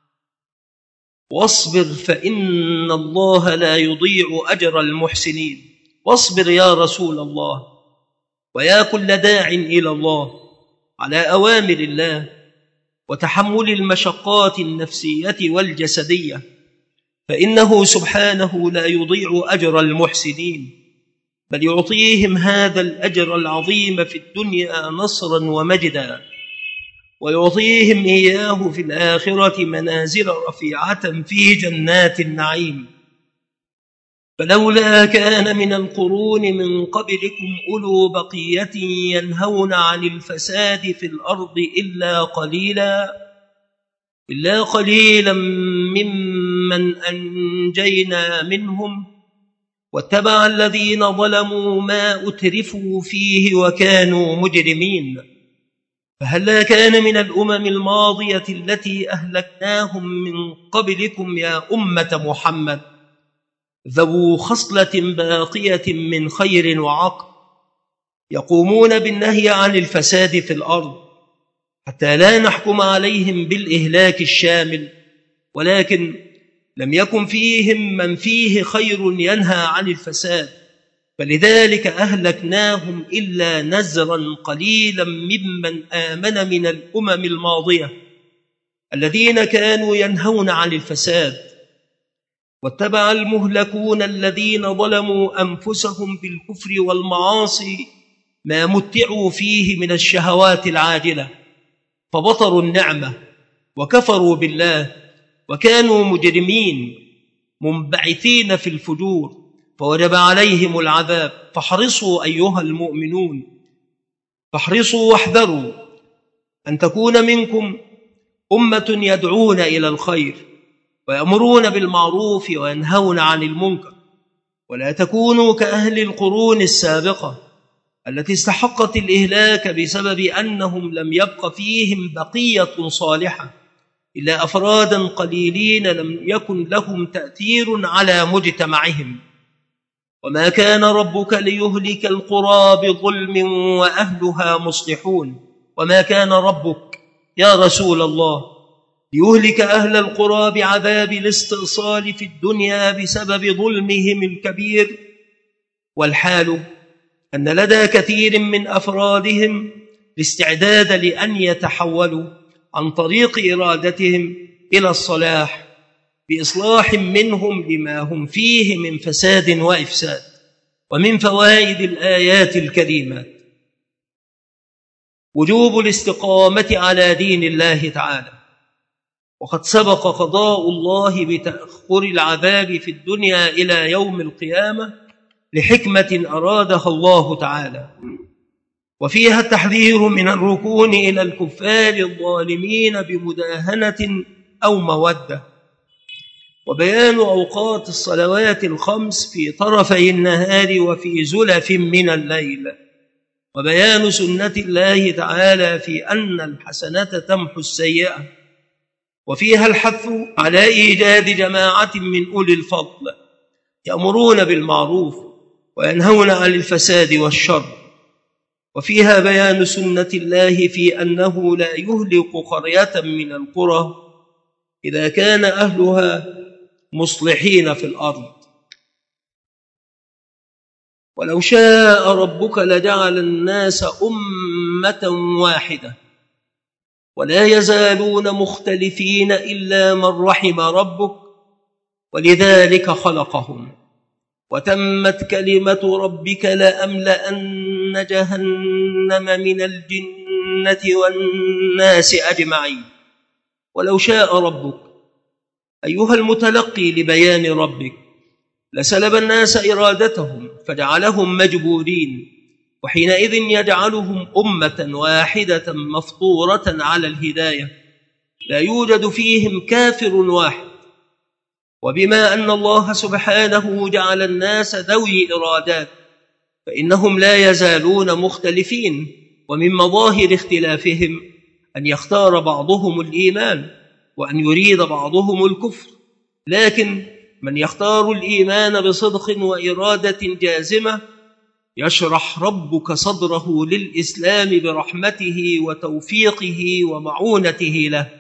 Speaker 2: واصبر فإن الله لا يضيع أجر المحسنين. واصبر يا رسول الله ويا كل داع إلى الله على أوامر الله وتحمل المشقات النفسية والجسدية، فإنه سبحانه لا يضيع أجر المحسنين، بل يعطيهم هذا الأجر العظيم في الدنيا نصرا ومجدا، ويعطيهم إياه في الآخرة منازل رفيعة في جنات النعيم. فلولا كان من القرون من قبلكم أولو بقية ينهون عن الفساد في الأرض إلا قليلا إلا قليلا ممن أنجينا منهم، واتبع الذين ظلموا ما أترفوا فيه وكانوا مجرمين. فهلا كان من الأمم الماضية التي أهلكناهم من قبلكم يا أمة محمد ذو خصلة باقية من خير وعقل، يقومون بالنهي عن الفساد في الأرض حتى لا نحكم عليهم بالإهلاك الشامل، ولكن لم يكن فيهم من فيه خير ينهى عن الفساد، فلذلك أهلكناهم إلا نزرا قليلا ممن آمن من الأمم الماضية الذين كانوا ينهون عن الفساد. واتبع المهلكون الذين ظلموا أنفسهم بالكفر والمعاصي ما متعوا فيه من الشهوات العاجلة، فبطروا النعمة وكفروا بالله وكانوا مجرمين منبعثين في الفجور، فوجب عليهم العذاب. فاحرصوا أيها المؤمنون، فاحرصوا واحذروا أن تكون منكم أمة يدعون إلى الخير ويأمرون بالمعروف وينهون عن المنكر، ولا تكونوا كأهل القرون السابقة التي استحقت الإهلاك بسبب أنهم لم يبق فيهم بقية صالحة إلا أفرادا قليلين لم يكن لهم تأثير على مجتمعهم. وما كان ربك ليهلك القرى بظلم وأهلها مصلحون. وما كان ربك يا رسول الله ليهلك أهل القرى بعذاب الاستئصال في الدنيا بسبب ظلمهم الكبير، والحال أن لدى كثير من أفرادهم الاستعداد لأن يتحولوا عن طريق إرادتهم إلى الصلاح بإصلاح منهم لما هم فيه من فساد وإفساد. ومن فوائد الآيات الكريمات وجوب الاستقامة على دين الله تعالى، وقد سبق قضاء الله بتأخر العذاب في الدنيا إلى يوم القيامة لحكمة أرادها الله تعالى، وفيها التحذير من الركون إلى الكفار الظالمين بمداهنة أو مودة، وبيان أوقات الصلوات الخمس في طرفي النهار وفي زلف من الليل، وبيان سنة الله تعالى في أن الحسنة تمحو السيئة، وفيها الحث على إيجاد جماعة من أولي الفضل يأمرون بالمعروف وينهون عن الفساد والشر، وفيها بيان سنة الله في أنه لا يهلك قرية من القرى إذا كان أهلها مصلحين في الأرض. ولو شاء ربك لجعل الناس أمة واحدة ولا يزالون مختلفين إلا من رحم ربك ولذلك خلقهم، وتمت كلمة ربك لأملأن جهنم من الجنة والناس أجمعين. ولو شاء ربك أيها المتلقي لبيان ربك لسلب الناس إرادتهم فجعلهم مجبورين، وحينئذ يجعلهم أمة واحدة مفطورة على الهداية لا يوجد فيهم كافر واحد. وبما أن الله سبحانه جعل الناس ذوي إرادات فإنهم لا يزالون مختلفين، ومن مظاهر اختلافهم أن يختار بعضهم الإيمان وأن يريد بعضهم الكفر، لكن من يختار الإيمان بصدق وإرادة جازمة يشرح ربك صدره للإسلام برحمته وتوفيقه ومعونته له.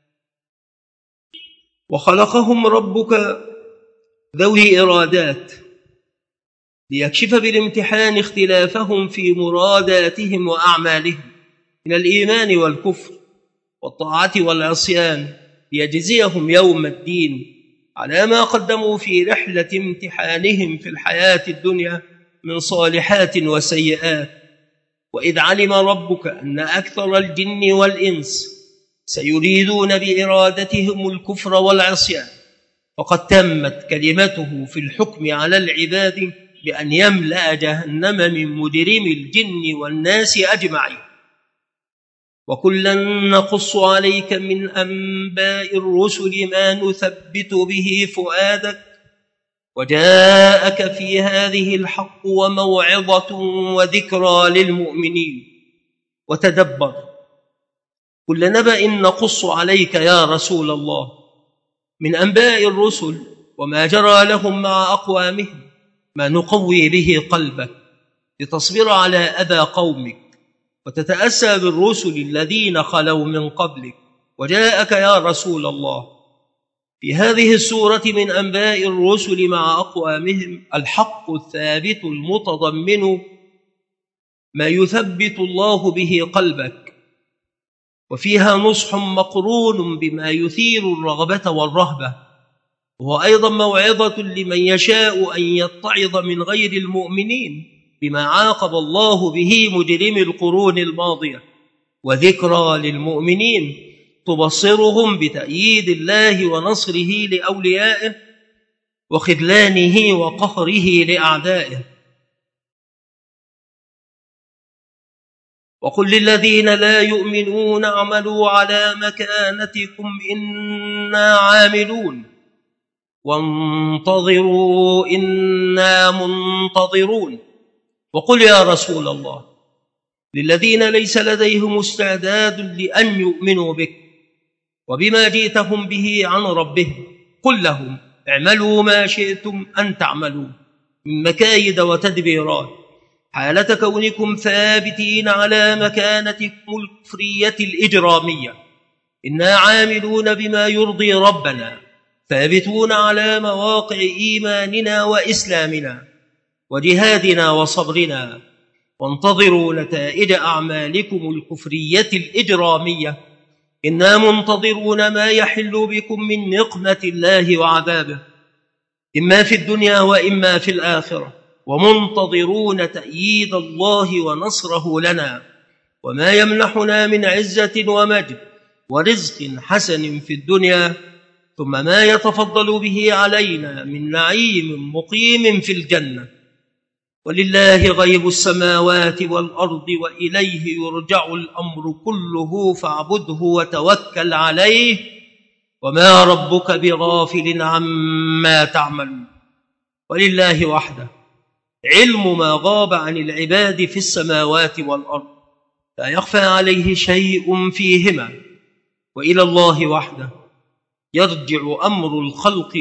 Speaker 2: وخلقهم ربك ذوي إرادات ليكشف بالامتحان اختلافهم في مراداتهم وأعمالهم من الإيمان والكفر والطاعة والعصيان، ليجزيهم يوم الدين على ما قدموا في رحلة امتحانهم في الحياة الدنيا من صالحات وسيئات. وإذ علم ربك أن أكثر الجن والإنس سيريدون بإرادتهم الكفر والعصيان، وقد تمت كلمته في الحكم على العباد بأن يملأ جهنم من مجرم الجن والناس أجمعين. وكلا نقص عليك من أنباء الرسل ما نثبت به فؤادك، وجاءك في هذه الحق وموعظة وذكرى للمؤمنين. وتدبر كل نبأ نقص عليك يا رسول الله من أنباء الرسل وما جرى لهم مع أقوامهم ما نقوي به قلبك لتصبر على أذى قومك وتتأسى بالرسل الذين خلوا من قبلك. وجاءك يا رسول الله في هذه السورة من أنباء الرسل مع أقوامهم الحق الثابت المتضمن ما يثبت الله به قلبك، وفيها نصح مقرون بما يثير الرغبة والرهبة، وهو أيضا موعظة لمن يشاء أن يتعظ من غير المؤمنين بما عاقب الله به مجرم القرون الماضية، وذكرى للمؤمنين تبصرهم بتأييد الله ونصره لأوليائه وخذلانه وقهره لأعدائه. وقل للذين لا يؤمنون اعملوا على مكانتكم إنا عاملون وانتظروا إنا منتظرون. وقل يا رسول الله للذين ليس لديهم استعداد لأن يؤمنوا بك وبما جئتهم به عن ربهم قل لهم اعملوا ما شئتم أن تعملوا من مكايد وتدبيرات، حالة كونكم ثابتين على مكانتكم الكفرية الإجرامية. إنا عاملون بما يرضي ربنا، ثابتون على مواقع إيماننا وإسلامنا وجهادنا وصبرنا، وانتظروا نتائج أعمالكم الكفرية الإجرامية. إنا منتظرون ما يحل بكم من نقمة الله وعذابه، إما في الدنيا وإما في الآخرة، ومنتظرون تأييد الله ونصره لنا، وما يمنحنا من عزة ومجد ورزق حسن في الدنيا، ثم ما يتفضل به علينا من نعيم مقيم في الجنة. ولله غيب السماوات والأرض وإليه يرجع الأمر كله، فاعبده وتوكل عليه، وما ربك بغافل عما تعملون. ولله وحده علم ما غاب عن العباد في السماوات والأرض، لا يخفى عليه شيء فيهما، وإلى الله وحده يرجع أمر الخلق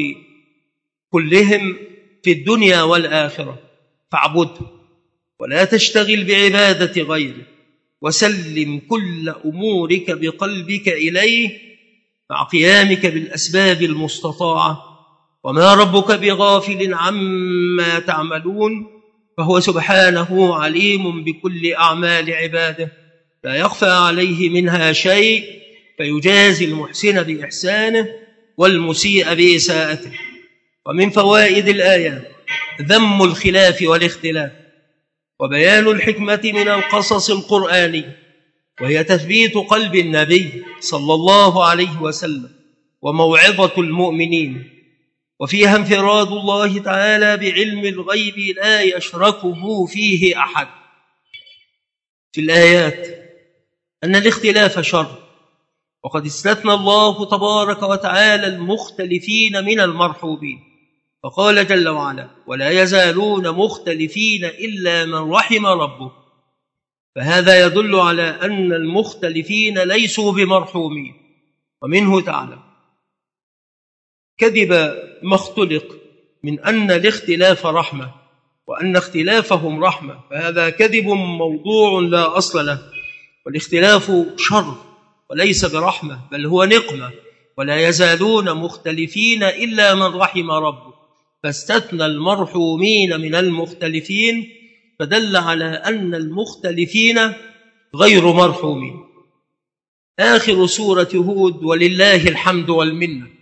Speaker 2: كلهم في الدنيا والآخرة، فاعبده ولا تشتغل بعبادة غيره، وسلم كل أمورك بقلبك إليه مع قيامك بالأسباب المستطاعة. وما ربك بغافل عما تعملون، فهو سبحانه عليم بكل أعمال عباده، لا يخفى عليه منها شيء، فيجازي المحسن بإحسانه والمسيء بإساءته. ومن فوائد الآيات ذم الخلاف والاختلاف، وبيان الحكمة من القصص القرآني، وهي تثبيت قلب النبي صلى الله عليه وسلم وموعظة المؤمنين، وفيها انفراد الله تعالى بعلم الغيب لا يشركه فيه أحد. في الآيات أن الاختلاف شر، وقد استثنى الله تبارك وتعالى المختلفين من المرحوبين، فقال جل وعلا: ولا يزالون مختلفين إلا من رحم ربه. فهذا يدل على أن المختلفين ليسوا بمرحومين. ومنه تعالى كذب ما اختلق من أن الاختلاف رحمة، وأن اختلافهم رحمة، فهذا كذب موضوع لا أصل له. والاختلاف شر وليس برحمة، بل هو نقمة. ولا يزالون مختلفين إلا من رحم ربه، فاستثنى المرحومين من المختلفين، فدل على أن المختلفين غير مرحومين. آخر سورة هود، ولله الحمد والمنة.